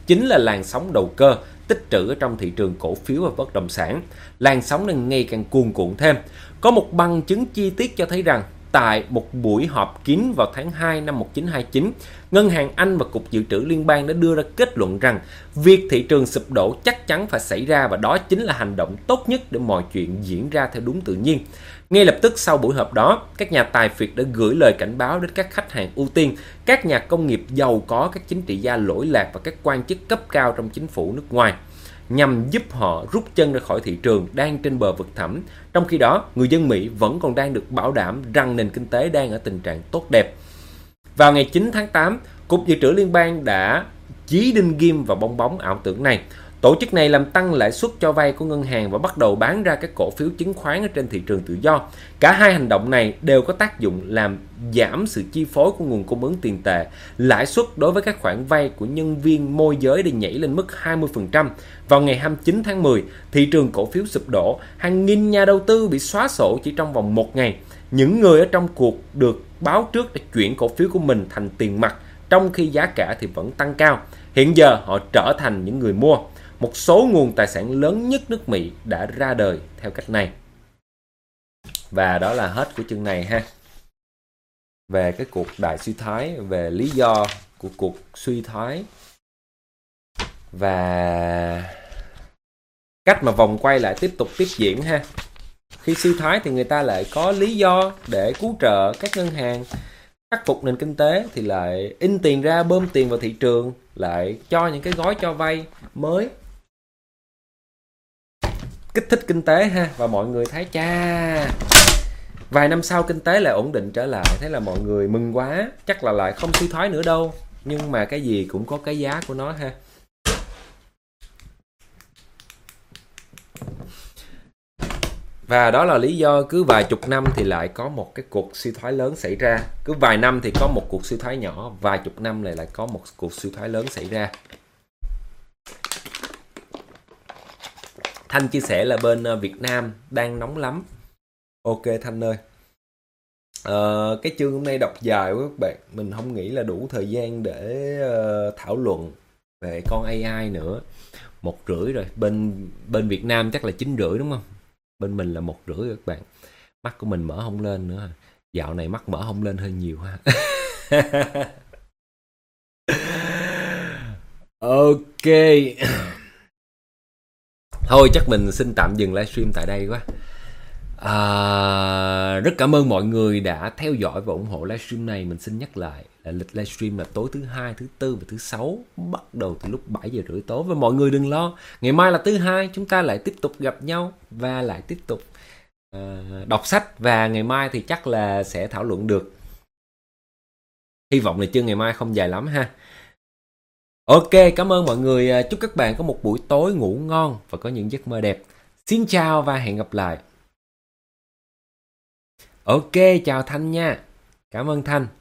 chính là làn sóng đầu cơ, tích trữ ở trong thị trường cổ phiếu và bất động sản. Làn sóng đang ngày càng cuồn cuộn thêm. Có một bằng chứng chi tiết cho thấy rằng, tại một buổi họp kín vào tháng 2 năm 1929, Ngân hàng Anh và Cục Dự trữ Liên bang đã đưa ra kết luận rằng việc thị trường sụp đổ chắc chắn phải xảy ra và đó chính là hành động tốt nhất để mọi chuyện diễn ra theo đúng tự nhiên. Ngay lập tức sau buổi họp đó, các nhà tài phiệt đã gửi lời cảnh báo đến các khách hàng ưu tiên, các nhà công nghiệp giàu có, các chính trị gia lỗi lạc và các quan chức cấp cao trong chính phủ nước ngoài, nhằm giúp họ rút chân ra khỏi thị trường đang trên bờ vực thẳm. Trong khi đó, người dân Mỹ vẫn còn đang được bảo đảm rằng nền kinh tế đang ở tình trạng tốt đẹp. Vào ngày 9 tháng 8, Cục Dự trữ Liên bang đã dí đinh ghim vào bong bóng ảo tưởng này. Tổ chức này làm tăng lãi suất cho vay của ngân hàng và bắt đầu bán ra các cổ phiếu chứng khoán ở trên thị trường tự do. Cả hai hành động này đều có tác dụng làm giảm sự chi phối của nguồn cung ứng tiền tệ. Lãi suất đối với các khoản vay của nhân viên môi giới đã nhảy lên mức 20%. Vào ngày 29 tháng 10, thị trường cổ phiếu sụp đổ, hàng nghìn nhà đầu tư bị xóa sổ chỉ trong vòng một ngày. Những người ở trong cuộc được báo trước đã chuyển cổ phiếu của mình thành tiền mặt, trong khi giá cả thì vẫn tăng cao. Hiện giờ họ trở thành những người mua. Một số nguồn tài sản lớn nhất nước Mỹ đã ra đời theo cách này. Và đó là hết của chương này ha. Về cái cuộc đại suy thoái, về lý do của cuộc suy thoái và cách mà vòng quay lại tiếp tục tiếp diễn ha. Khi suy thoái thì người ta lại có lý do để cứu trợ các ngân hàng khắc phục nền kinh tế, thì lại in tiền ra, bơm tiền vào thị trường, lại cho những cái gói cho vay mới kích thích kinh tế ha. Và mọi người thấy vài năm sau kinh tế lại ổn định trở lại, thế là mọi người mừng quá, chắc là lại không suy thoái nữa đâu. Nhưng mà cái gì cũng có cái giá của nó ha. Và đó là lý do cứ vài chục năm thì lại có một cái cuộc suy thoái lớn xảy ra. Cứ vài năm thì có một cuộc suy thoái nhỏ, vài chục năm lại có một cuộc suy thoái lớn xảy ra. Thanh chia sẻ là bên Việt Nam đang nóng lắm. Ok Thanh ơi. Cái chương hôm nay đọc dài quá các bạn. Mình không nghĩ là đủ thời gian để thảo luận về con AI nữa. 1,5 rồi. Bên Việt Nam chắc là 9,5 đúng không? Bên mình là 1,5 rồi các bạn. Mắt của mình mở không lên nữa. Dạo này mắt mở không lên hơi nhiều ha. Ok. Thôi chắc mình xin tạm dừng livestream tại đây quá. Rất cảm ơn mọi người đã theo dõi và ủng hộ livestream này. Mình xin nhắc lại là lịch livestream là tối thứ Hai, thứ Tư và thứ Sáu, bắt đầu từ lúc 7 giờ rưỡi tối. Và mọi người đừng lo, ngày mai là thứ Hai, chúng ta lại tiếp tục gặp nhau và lại tiếp tục đọc sách. Và ngày mai thì chắc là sẽ thảo luận được. Hy vọng là chương ngày mai không dài lắm ha. Ok, cảm ơn mọi người. Chúc các bạn có một buổi tối ngủ ngon và có những giấc mơ đẹp. Xin chào và hẹn gặp lại. Ok, chào Thanh nha. Cảm ơn Thanh.